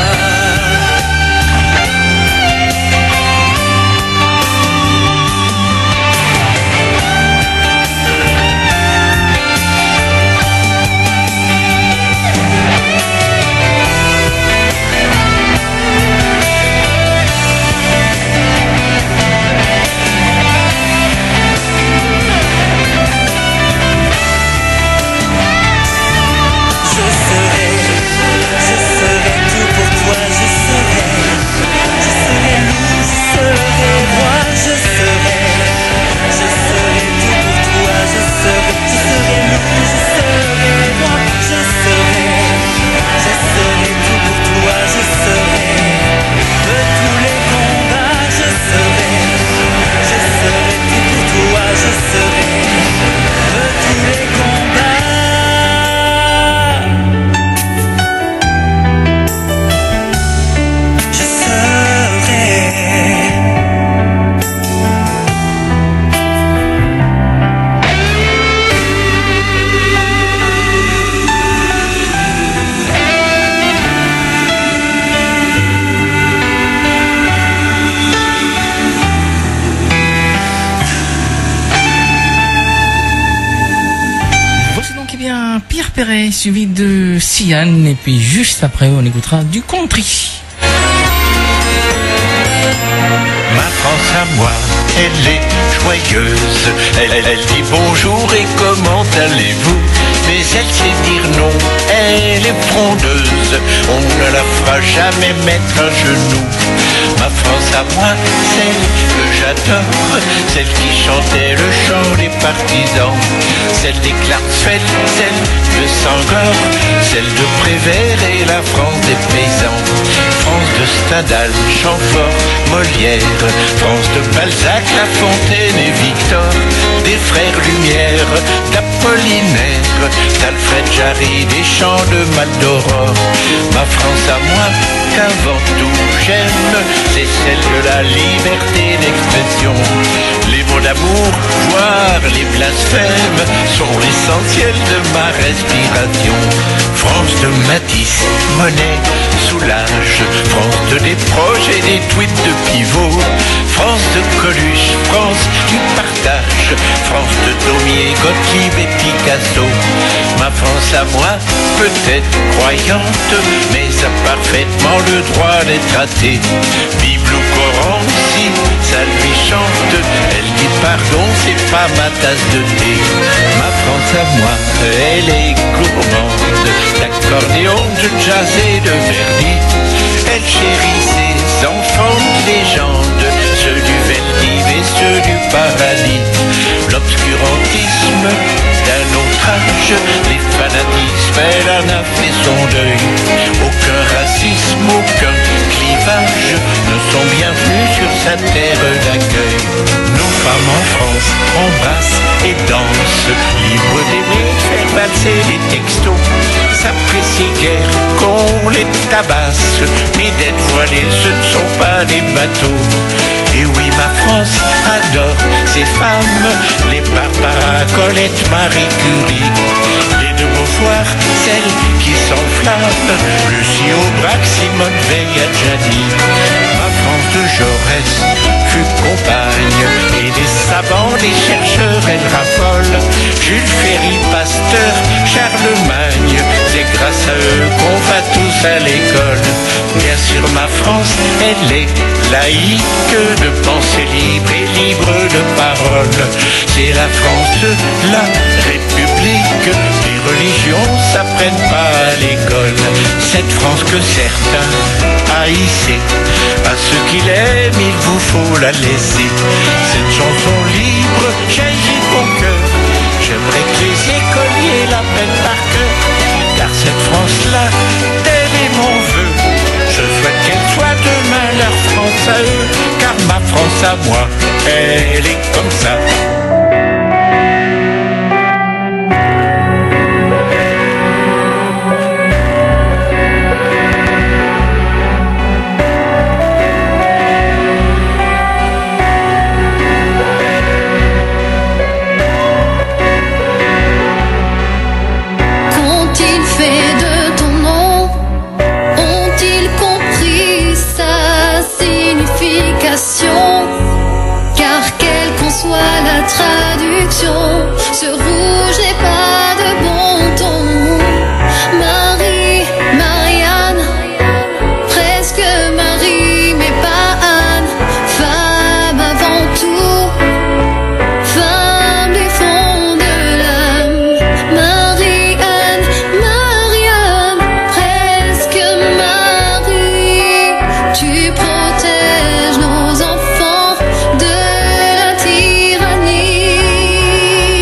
Suivi de Sian, et puis juste après on écoutera du country. Ma France à moi, elle est joyeuse, elle, elle, elle dit bonjour et comment allez-vous, mais elle sait dire non, elle est frondeuse, on ne la fera jamais mettre un genou. Ma France à moi, celle que j'adore, celle qui chantait le chant des partisans, celle des Klarsfeld, celle de Senghor, celle de Prévert et la France des paysans. France de Stendhal, Chamfort, Molière, France de Balzac, La Fontaine et Victor, des frères Lumière, d'Apollinaire, d'Alfred Jarry, des chants de Maldoror. Ma France à moi, qu'avant tout j'aime, c'est celle de la liberté d'expression. Les mots d'amour, voire les blasphèmes, sont l'essentiel de ma respiration. France de Matisse, Monet, Soulage, France de des projets, des tweets de pivot, France de Coluche, France du partage, France de Daumier, Gottlieb et Picasso. Ma France à moi, peut-être croyante, mais a parfaitement le droit d'être athée. Bible ou Coran, si ça lui chante, elle dit pardon, c'est pas ma tasse de thé. Ma France à moi, elle est gourmande d'accordéon, de jazz et de Verdi. Elle chérit ses enfants de légende, ceux du Veldiv et ceux du paradis. L'obscurantisme d'un autre âge, les fanatismes, elle en a fait son deuil. Aucun racisme, aucun clivage ne sont bienvenus sur sa terre d'accueil. Nos femmes en France embrassent et danse, libre d'aimer, faire valser les textos, s'apprécie guère qu'on les tabasse, mais d'être voilés ce ne sont pas des bateaux. Et oui, ma France adore ces femmes, les Barbara, Colette, Marie Curie, les de Beauvoir, celles qui s'enflamment, Lucie Aubrac, Simone Veil, Adjani. Ma France de Jaurès fut compagne, et des savants, des chercheurs, elle raffole. Jules Ferry, Pasteur, Charlemagne, c'est grâce à eux qu'on va tous à l'école. Bien sûr, ma France, elle est laïque, de pensée libre et libre de parole. C'est la France, la République, les religions s'apprennent pas à l'école. Cette France que certains haïssaient, à ceux qui l'aiment, il vous faut la laisser. Cette chanson libre jaillit de mon cœur, j'aimerais que les écoliers l'appellent par cœur, car cette France-là, tel est mon vœu. Je souhaite qu'elle soit demain leur France à eux, car ma France à moi, elle est comme ça. Qu'ont-ils fait de ton nom? Ont-ils compris sa signification? Car quelle qu'en soit la traduction, ce rouge n'est pas de bon ton. Marie, Marianne, presque Marie, mais pas Anne. Femme avant tout, femme du fond de l'âme. Marie-Anne, Marianne, presque Marie, tu protèges nos enfants de la tyrannie.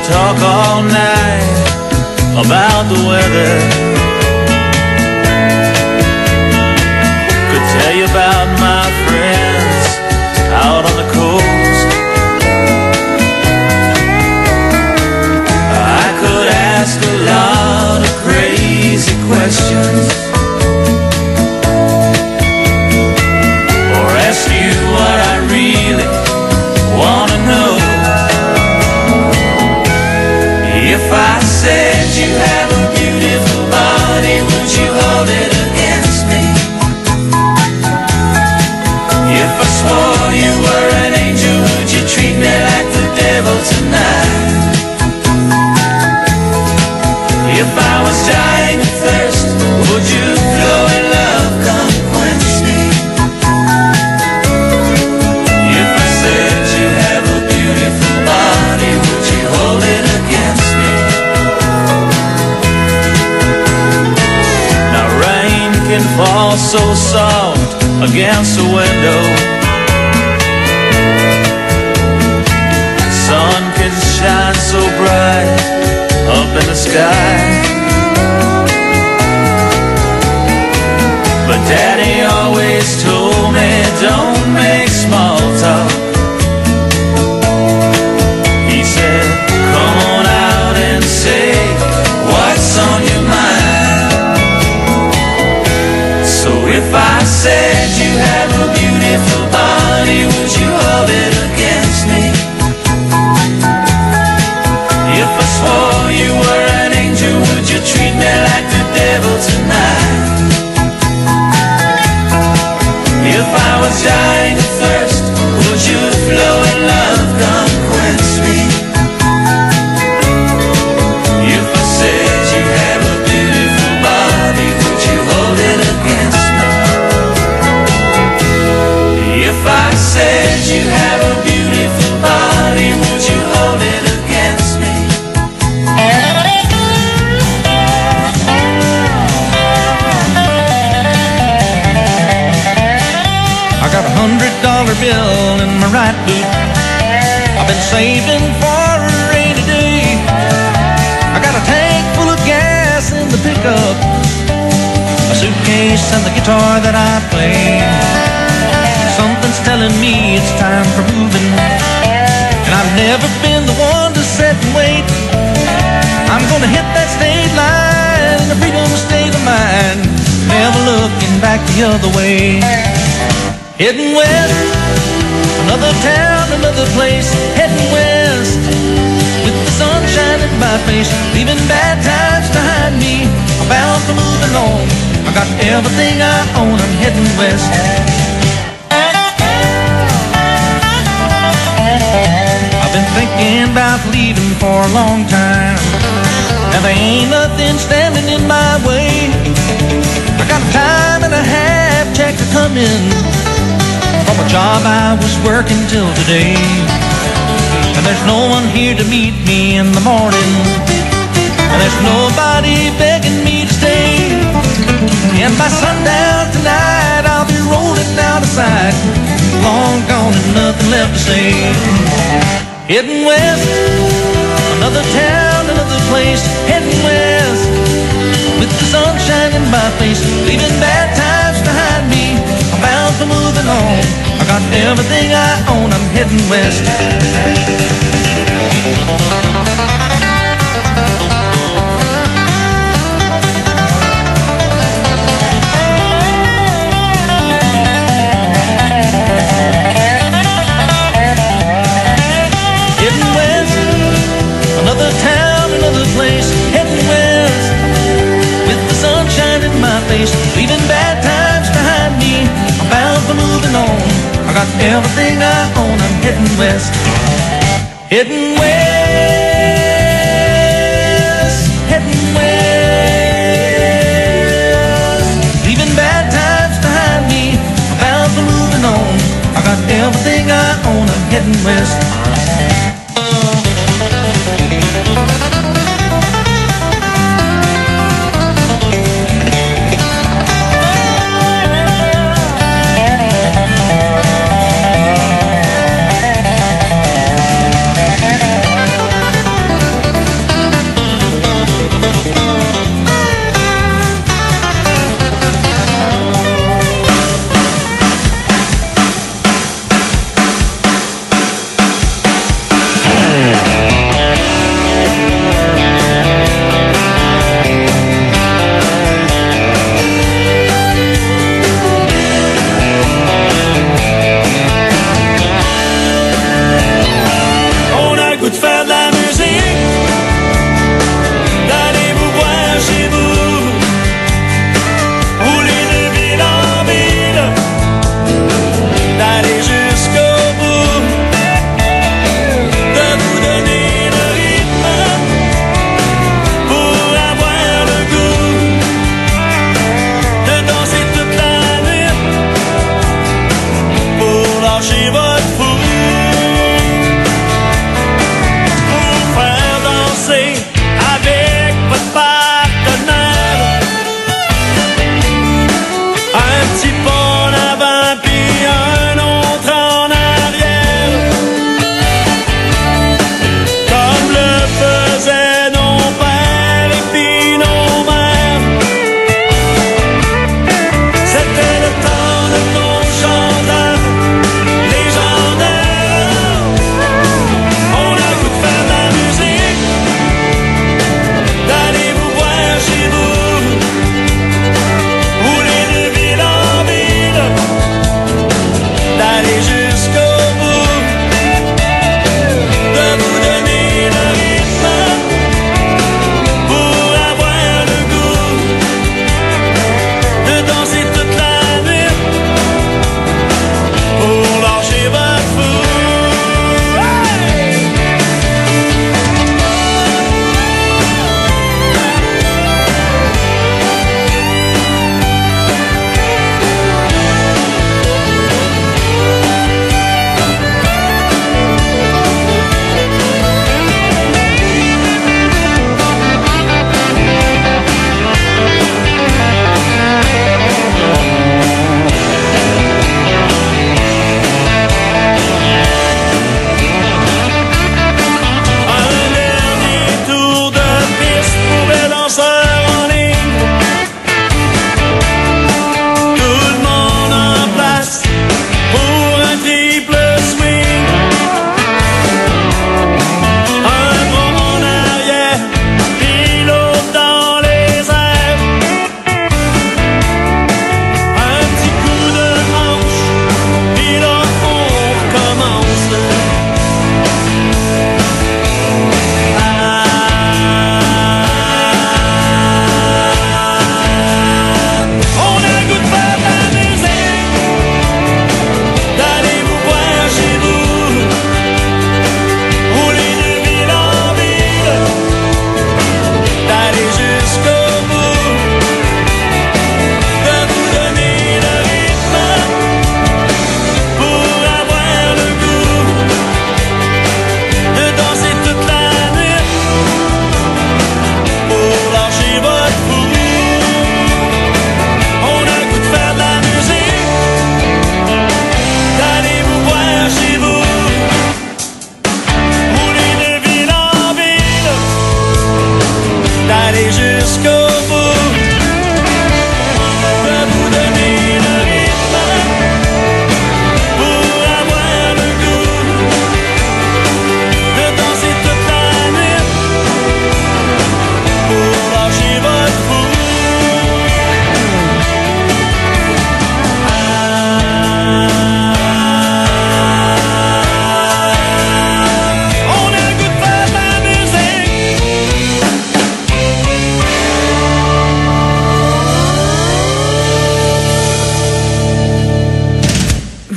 talk all night about the weather. Could tell you about my friends out on the coast. I could ask a lot of crazy questions, or ask you what I really wanna know. If I said you have a beautiful body, would you hold it against me? If I swore you were an angel, would you treat me like the devil tonight? If I was dying of thirst, would you flow in love, come quench me? If I said you have a beautiful body, would you hold it against me? Now rain can fall so soft against the window, sun can shine so bright up in the sky, but Daddy always told me don't make small talk. He said come on out and say what's on your mind. So if I said you have a beautiful body, would you hold it against me? If I swore you were an angel, would you treat me like the devil tonight? If I was dying of thirst, would you flow in love, come quench me? If I said you have a beautiful body, would you hold it against me? If I said you have a beautiful body, would you hold it against me? I got a hundred dollar bill in my right boot. I've been saving for a rainy day. I got a tank full of gas in the pickup, a suitcase and the guitar that I play. Something's telling me it's time for moving, and I've never been the one to sit and wait. I'm gonna hit that state line in the freedom state of mind, never looking back the other way. Heading west, another town, another place. Heading west, with the sun shining in my face, leaving bad times behind me. I'm bound for moving on. I got everything I own. I'm heading west. I've been thinking about leaving for a long time, and there ain't nothing standing in my way. I got a time and a half check to come in from a job I was working till today, and there's no one here to meet me in the morning, and there's nobody begging me to stay. And by sundown tonight I'll be rolling down the side, long gone and nothing left to say. Heading west, another town, another place. Heading west, with the sunshine in my face, leaving bad times behind me. I'm bound for moving on. I got everything I own. I'm heading west. Heading west, another town, another place. Heading west, with the sunshine in my face, leaving bad times behind me. I'm bound for moving on. I got everything I own. I'm heading west. Heading west, heading west, leaving bad times behind me. I'm bound for moving on. I got everything I own. I'm heading west.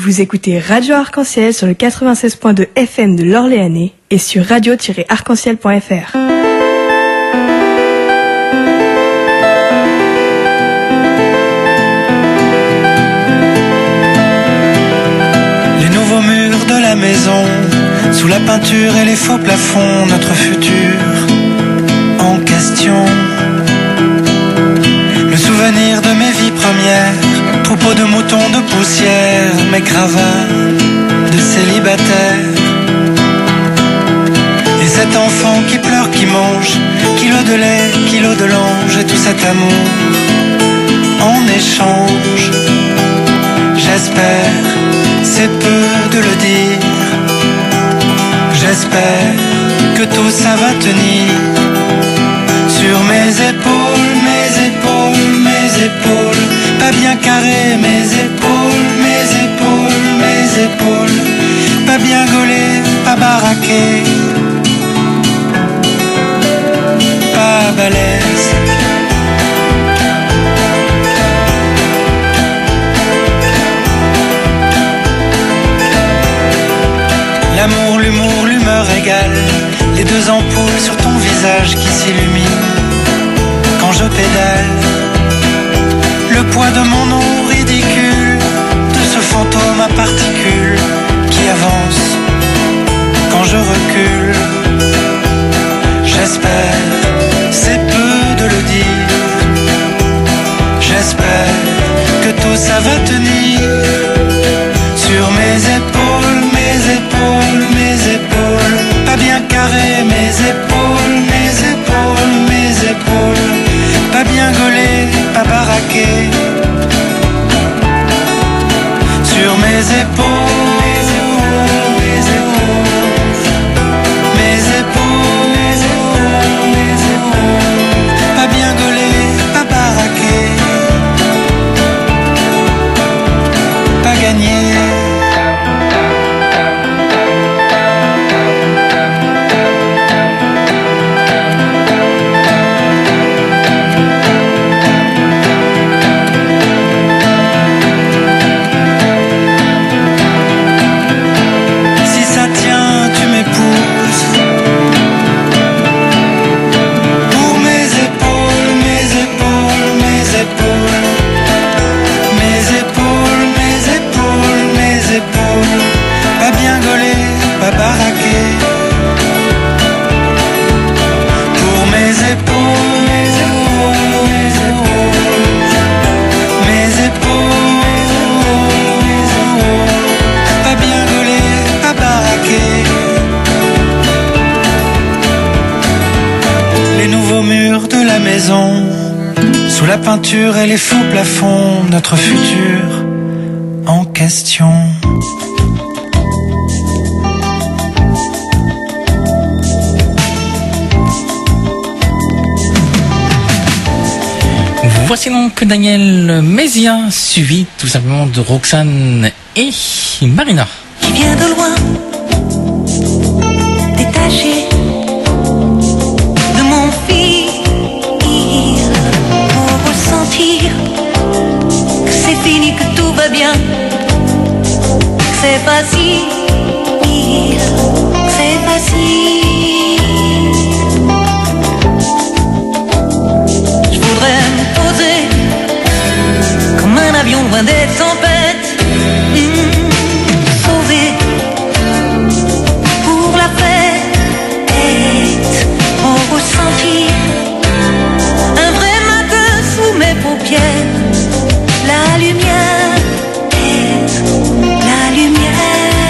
Vous écoutez Radio Arc-en-Ciel sur le quatre-vingt-seize point deux F M de l'Orléanais et sur radio tiret arc en ciel point f r. Les nouveaux murs de la maison, sous la peinture et les faux plafonds, notre futur en question. Le souvenir de mes vies premières, troupeau de moutons de poussière, mes gravats de célibataire. Et cet enfant qui pleure, qui mange, kilo de lait, kilo de l'ange, et tout cet amour en échange. J'espère, c'est peu de le dire, j'espère que tout ça va tenir sur mes épaules, mes épaules, mes épaules, pas bien carré, mes épaules, mes épaules, mes épaules, pas bien gaulé, pas baraqué, pas balèze. L'amour, l'humour, l'humeur égale, les deux ampoules sur ton visage qui s'illuminent quand je pédale. Le poids de mon nom ridicule, de ce fantôme à particules qui avance quand je recule. J'espère, c'est peu de le dire, j'espère que tout ça va tenir sur mes épaules, mes épaules, mes épaules, pas bien carré, mes épaules, mes épaules, mes épaules, pas bien gaulé, pas baraqué, sur mes épaules, mes épaules, mes épaules, mes épaules, mes épaules, mes épaules, pas bien gaulé, pas baraqué, pas gagné. Sous la peinture et les faux plafonds, notre futur en question. Voici donc Daniel Mézia, suivi tout simplement de Roxane et Marina. Qui vient de loin, détaché de mon fil, pour ressentir que c'est fini, que tout va bien, que c'est facile, que c'est facile. Je voudrais me poser comme un avion loin des tempêtes, mmh, sauvé pour la fête, pour ressentir un vrai matin sous mes paupières, la lumière, la lumière.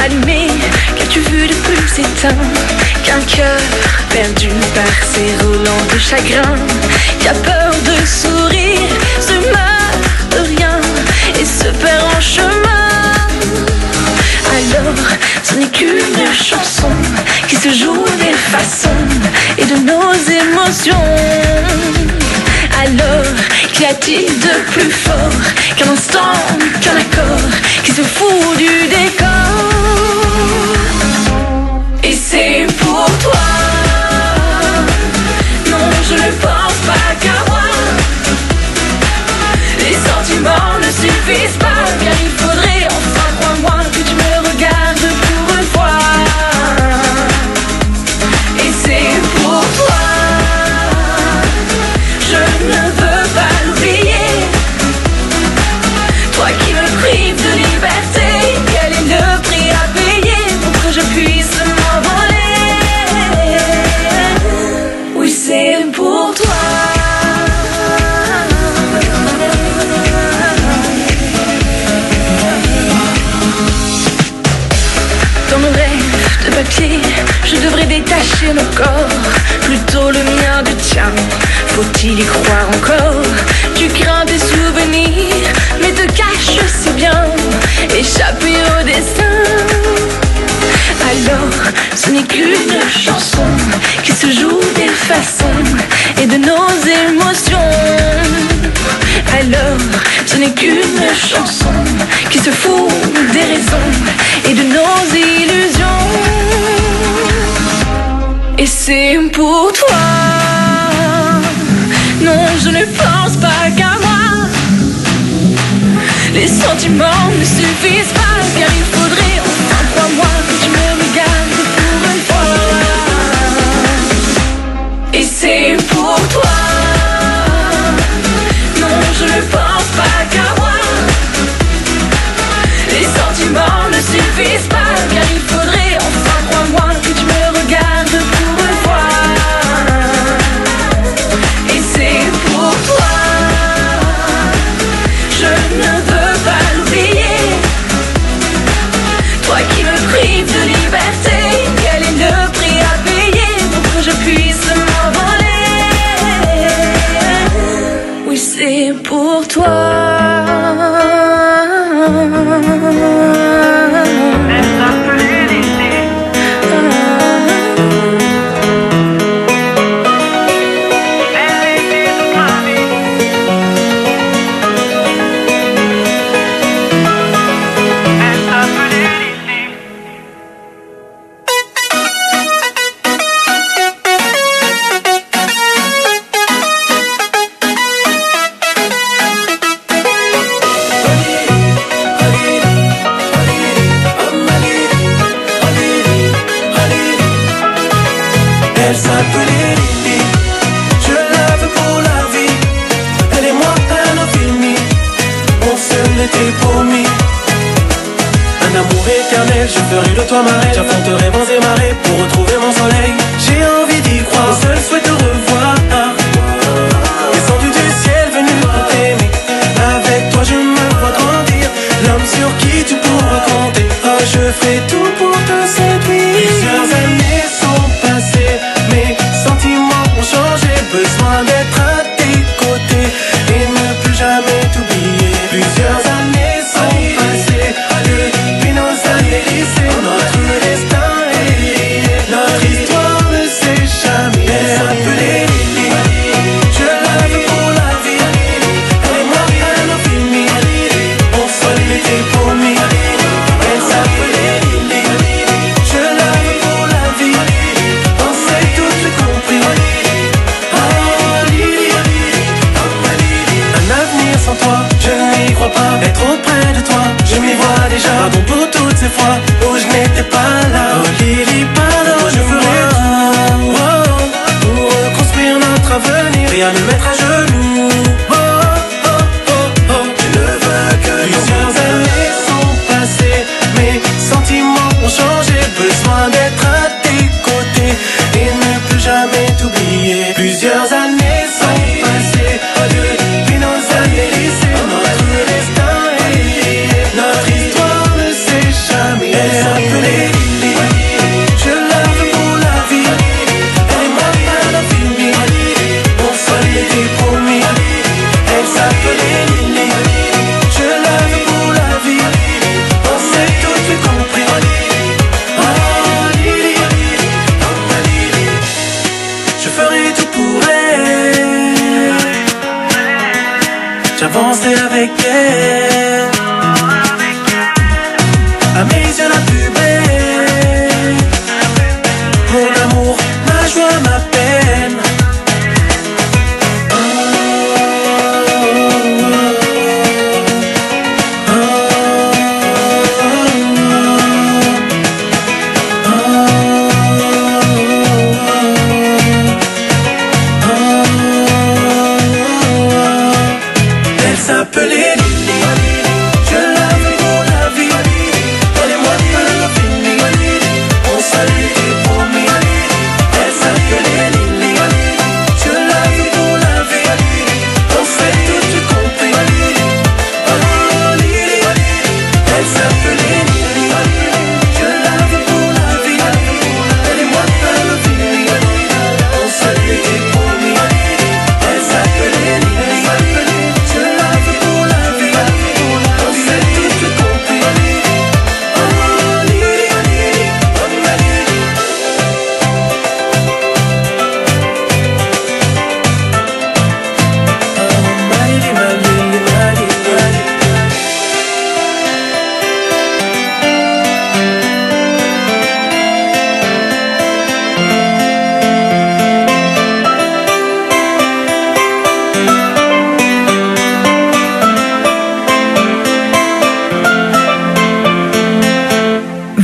allumé? Qu'as-tu vu de plus éteint qu'un cœur perdu par ses relents de chagrin, qui a peur de sourire, se meurt de rien et se perd en chemin? Alors, ce n'est qu'une chanson qui se joue des façons et de nos émotions. Alors, qu'y a-t-il de plus fort qu'un instant, qu'un accord qui se fout du décor? Et c'est pour toi. Non, je ne pense pas qu'à moi. Les sentiments ne suffisent pas, car il faudrait enfin, crois-moi, que tu me regardes pour une fois. Et c'est pour toi. Je ne veux pas l'oublier. Toi qui me prives de liberté, quel est le prix à payer pour que je puisse m'envoler? Oui, c'est pour toi. Dans nos rêves de papier, je devrais détacher mon corps, plutôt le mien du tien. Faut-il y croire encore? Tu crains tes souvenirs, mais te caches si bien, échapper au destin. Alors, ce n'est qu'une chanson qui se joue des façons et de nos émotions. Alors, ce n'est qu'une chanson qui se fout des raisons et de nos illusions. Et c'est pour toi. Non, je ne pense pas qu'à moi. Les sentiments ne suffisent pas, car il faudrait enfin, crois-moi, que tu me regardes pour une fois. Et c'est pour toi. Non, je ne pense pas qu'à moi. Les sentiments ne suffisent pas, car il faudrait enfin, crois-moi, que tu me regardes pour une fois. Et c'est pour toi. Je ne veux pas l'oublier. Toi qui me prives de liberté, quel est le prix à payer pour que je puisse m'envoler? Oui, c'est pour toi. Elle s'appelait Lily, je la veux pour la vie. Elle et moi, un infini, on se l'était promis. Un amour éternel, je ferai de toi ma reine. J'affronterai vents et marées pour retrouver mon soleil. J'ai envie d'y croire, mon seul souhait te revoir. Descendu du ciel, venu pour t'aimer. Avec toi je me vois grandir, l'homme sur qui tu pourras compter. Oh, je ferai tout pour te séduire. Plusieurs années sont passées, mes sentiments ont changé. Besoin d'être à tes côtés et ne plus jamais t'oublier. Plusieurs années sont passées depuis nos années lycée. Notre destin est lié, notre histoire ne s'est jamais. Elle s'appelait Lily, je la veux pour la vie. Elle et moi, un infini, on se l'était promis. Elle s'appelait Lily, je la veux pour la vie.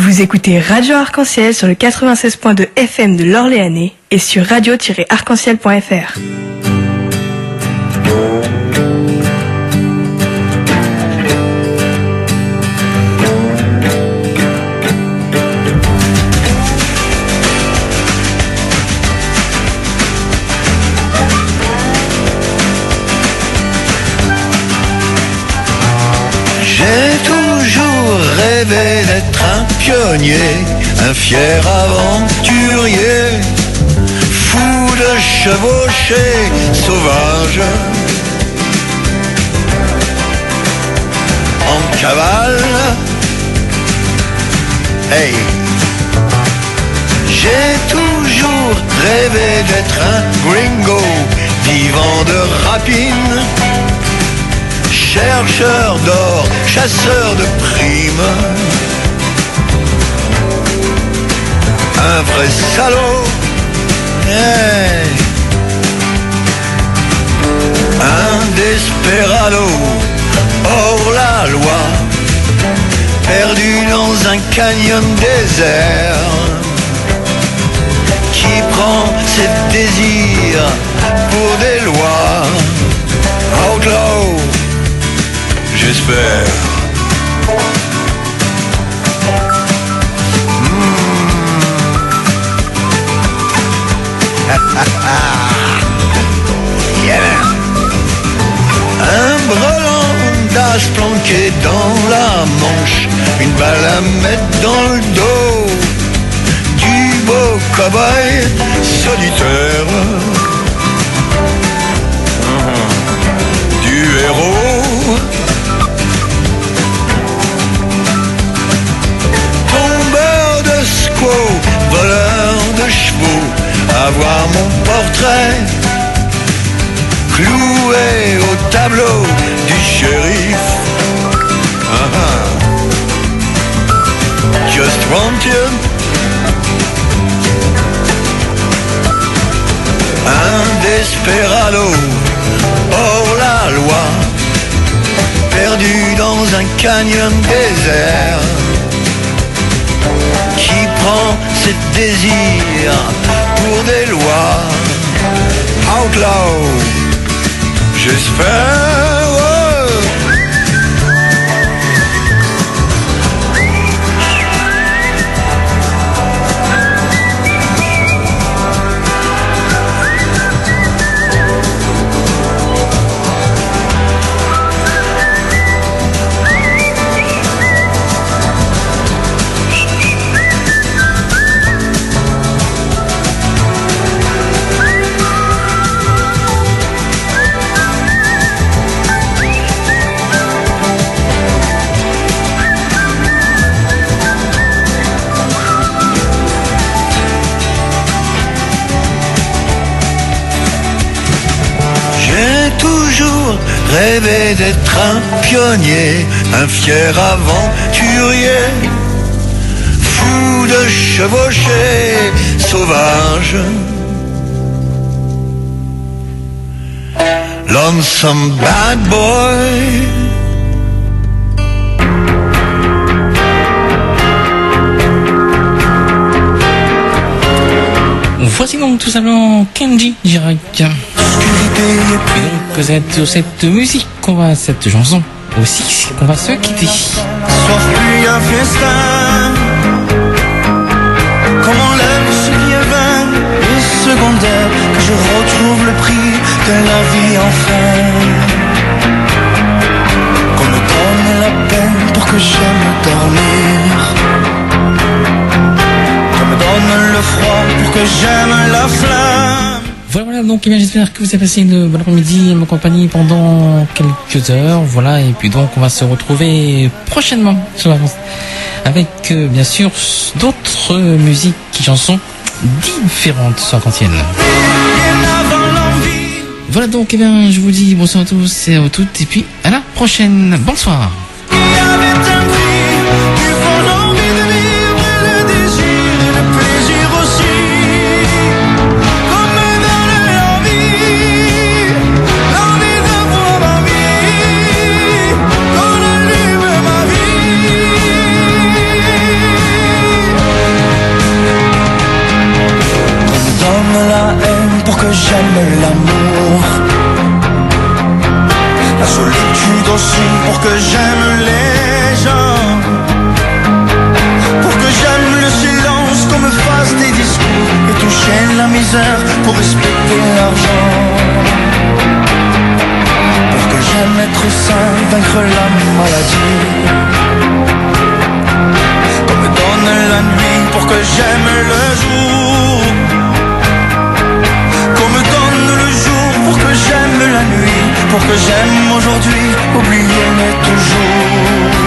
Vous écoutez Radio Arc-en-Ciel sur le quatre-vingt-seize point deux F M de l'Orléanais et sur radio tiret arc-en-ciel point F R. J'ai toujours rêvé d'être un pionnier, un fier aventurier, fou de chevaucher, sauvage, en cavale. Hey! J'ai toujours rêvé d'être un gringo, vivant de rapine, chercheur d'or, chasseur de primes, un vrai salaud, hey. Un desperado, hors la loi, perdu dans un canyon désert, qui prend ses désirs pour des lois, outlaw. J'espère. Yeah. Un brelan d'as planqué dans la manche, une balle à mettre dans le dos, du beau cow-boy solitaire, du héros. Voleur de chevaux, avoir mon portrait cloué au tableau du shérif. Uh-huh. Just want you. Un desperado, hors la loi, perdu dans un canyon désert, qui prend ses désirs pour des lois, outlaw, j'espère. Oh. Rêver d'être un pionnier, un fier aventurier, fou de chevaucher, sauvage, lonesome bad boy. Voici donc tout simplement Kenji Girac. Et donc cette, cette musique qu'on va, cette chanson aussi, qu'on va se quitter. Sauf plus un festin, comme on lève ce qui est vain et secondaire, que je retrouve le prix de la vie enfin, qu'on me donne la peine pour que j'aime dormir, qu'on me donne le froid pour que j'aime la flamme. Voilà, voilà, donc eh bien, j'espère que vous avez passé une bonne après-midi à ma compagnie pendant quelques heures, voilà, et puis donc on va se retrouver prochainement sur la France avec euh, bien sûr d'autres musiques qui chansons différentes sur Arc-en-Ciel. Voilà donc, eh bien, je vous dis bonsoir à tous et à toutes, et puis à la prochaine, bonsoir. Vie heures pour respecter l'argent. Pour que j'aime être sain, vaincre la maladie. Qu'on me donne la nuit pour que j'aime le jour. Qu'on me donne le jour pour que j'aime la nuit. Pour que j'aime aujourd'hui, oublier mais toujours.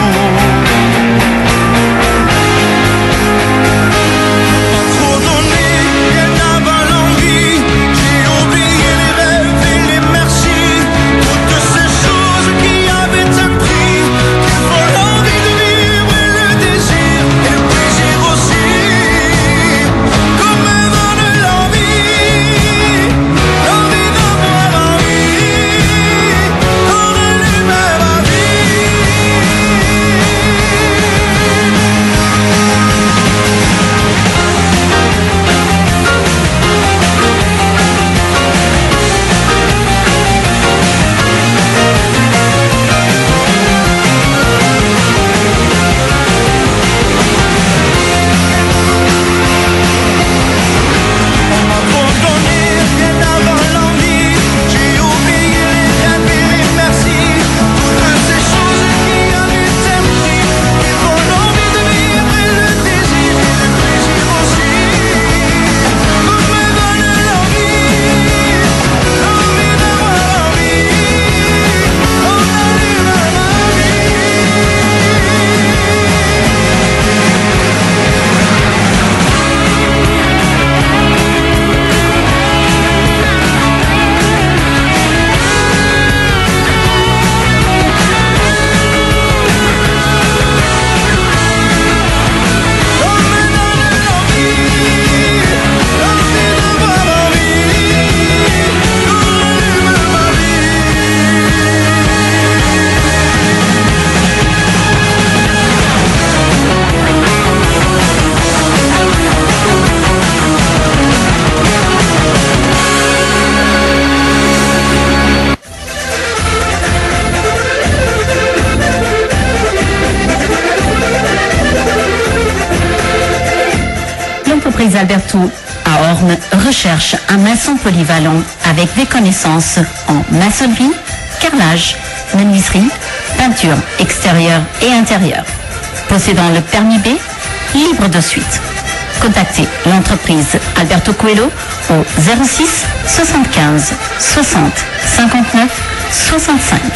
Alberto à Orne recherche un maçon polyvalent avec des connaissances en maçonnerie, carrelage, menuiserie, peinture extérieure et intérieure. Possédant le permis B, libre de suite. Contactez l'entreprise Alberto Coelho au zéro six soixante-quinze soixante cinquante-neuf soixante-cinq.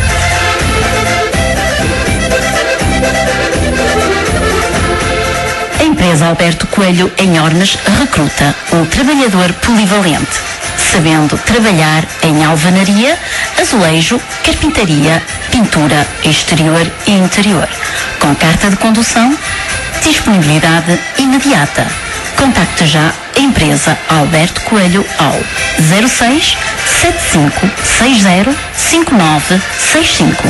A empresa Alberto Coelho em Ornes recruta o trabalhador polivalente, sabendo trabalhar em alvenaria, azulejo, carpintaria, pintura exterior e interior, com carta de condução, disponibilidade imediata. Contacte já a empresa Alberto Coelho ao zero seis sete cinco seis zero cinco nove seis cinco.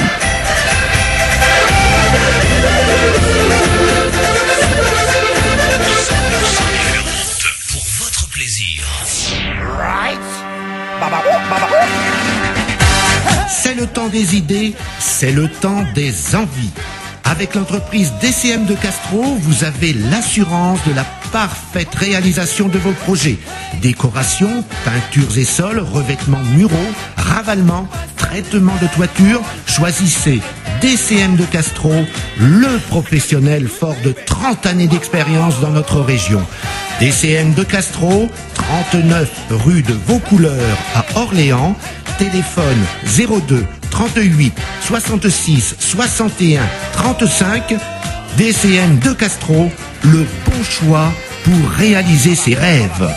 C'est le temps des idées, c'est le temps des envies. Avec l'entreprise D C M de Castro, vous avez l'assurance de la parfaite réalisation de vos projets. Décoration, peintures et sols, revêtements muraux, ravalement, traitement de toiture. Choisissez D C M de Castro, le professionnel fort de trente années d'expérience dans notre région. D C M de Castro, trente-neuf rue de Vaucouleurs à Orléans. Téléphone zéro deux trente-huit soixante-six soixante et un trente-cinq. D C M de Castro, le bon choix pour réaliser ses rêves.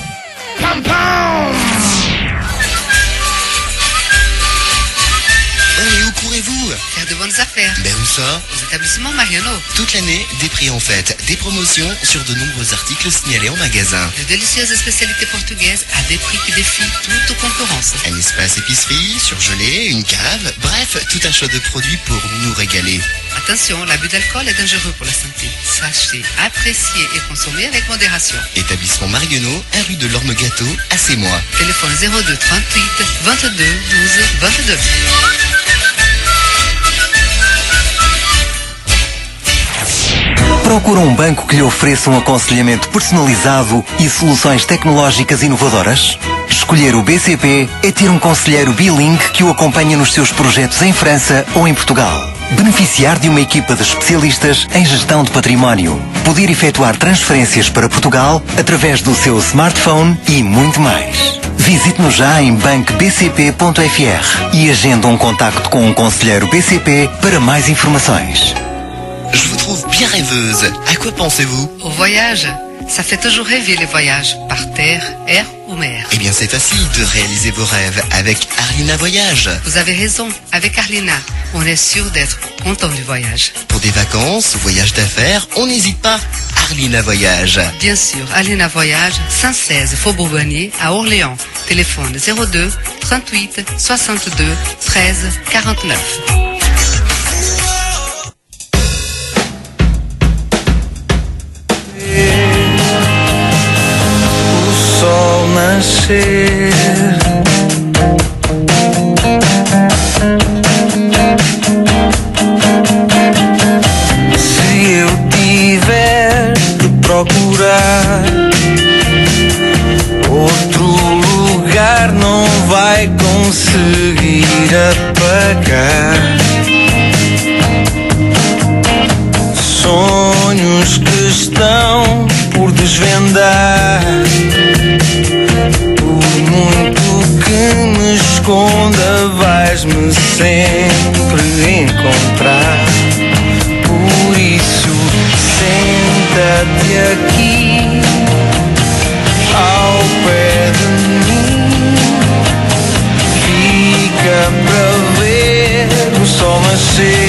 Mais où courez-vous? Faire de bonnes affaires. Ben où ça? Aux établissements Mariano. Toute l'année, des prix en fête, des promotions sur de nombreux articles signalés en magasin. De délicieuses spécialités portugaises à des prix qui défient toute concurrence. Un espace épicerie, surgelé, une cave, bref, tout un choix de produits pour nous régaler. Attention, l'abus d'alcool est dangereux pour la santé. Sachez apprécier et consommer avec modération. Établissement Marguenot, un rue de l'Orme Gâteau, à Sémois. Téléphone zéro deux trente-huit vingt-deux douze vingt-deux. Procura um banco que lhe ofereça um aconselhamento personalizado e soluções tecnológicas inovadoras? Escolher o B C P é ter um conselheiro bilingue que o acompanha nos seus projetos em França ou em Portugal. Beneficiar de uma equipa de especialistas em gestão de património. Poder efetuar transferências para Portugal através do seu smartphone e muito mais. Visite-nos já em banco b c p ponto f r e agenda um contacto com um conselheiro B C P para mais informações. Je vous trouve bien rêveuse. À quoi pensez-vous? Au voyage. Ça fait toujours rêver les voyages, par terre, air ou mer. Eh bien, c'est facile de réaliser vos rêves avec Arlina Voyage. Vous avez raison, avec Arlina, on est sûr d'être content du voyage. Pour des vacances, voyages d'affaires, on n'hésite pas. Arlina Voyage. Bien sûr, Arlina Voyage, cent seize Faubourg Bonnier, à Orléans. Téléphone zéro deux, trente-huit, soixante-deux, treize, quarante-neuf. Sol nascer. Se eu tiver de procurar outro lugar, não vai conseguir apagar sonhos que estão por desvendar. Por muito que me esconda, vais-me sempre encontrar. Por isso, senta-te aqui ao pé de mim. Fica para ver o sol nascer.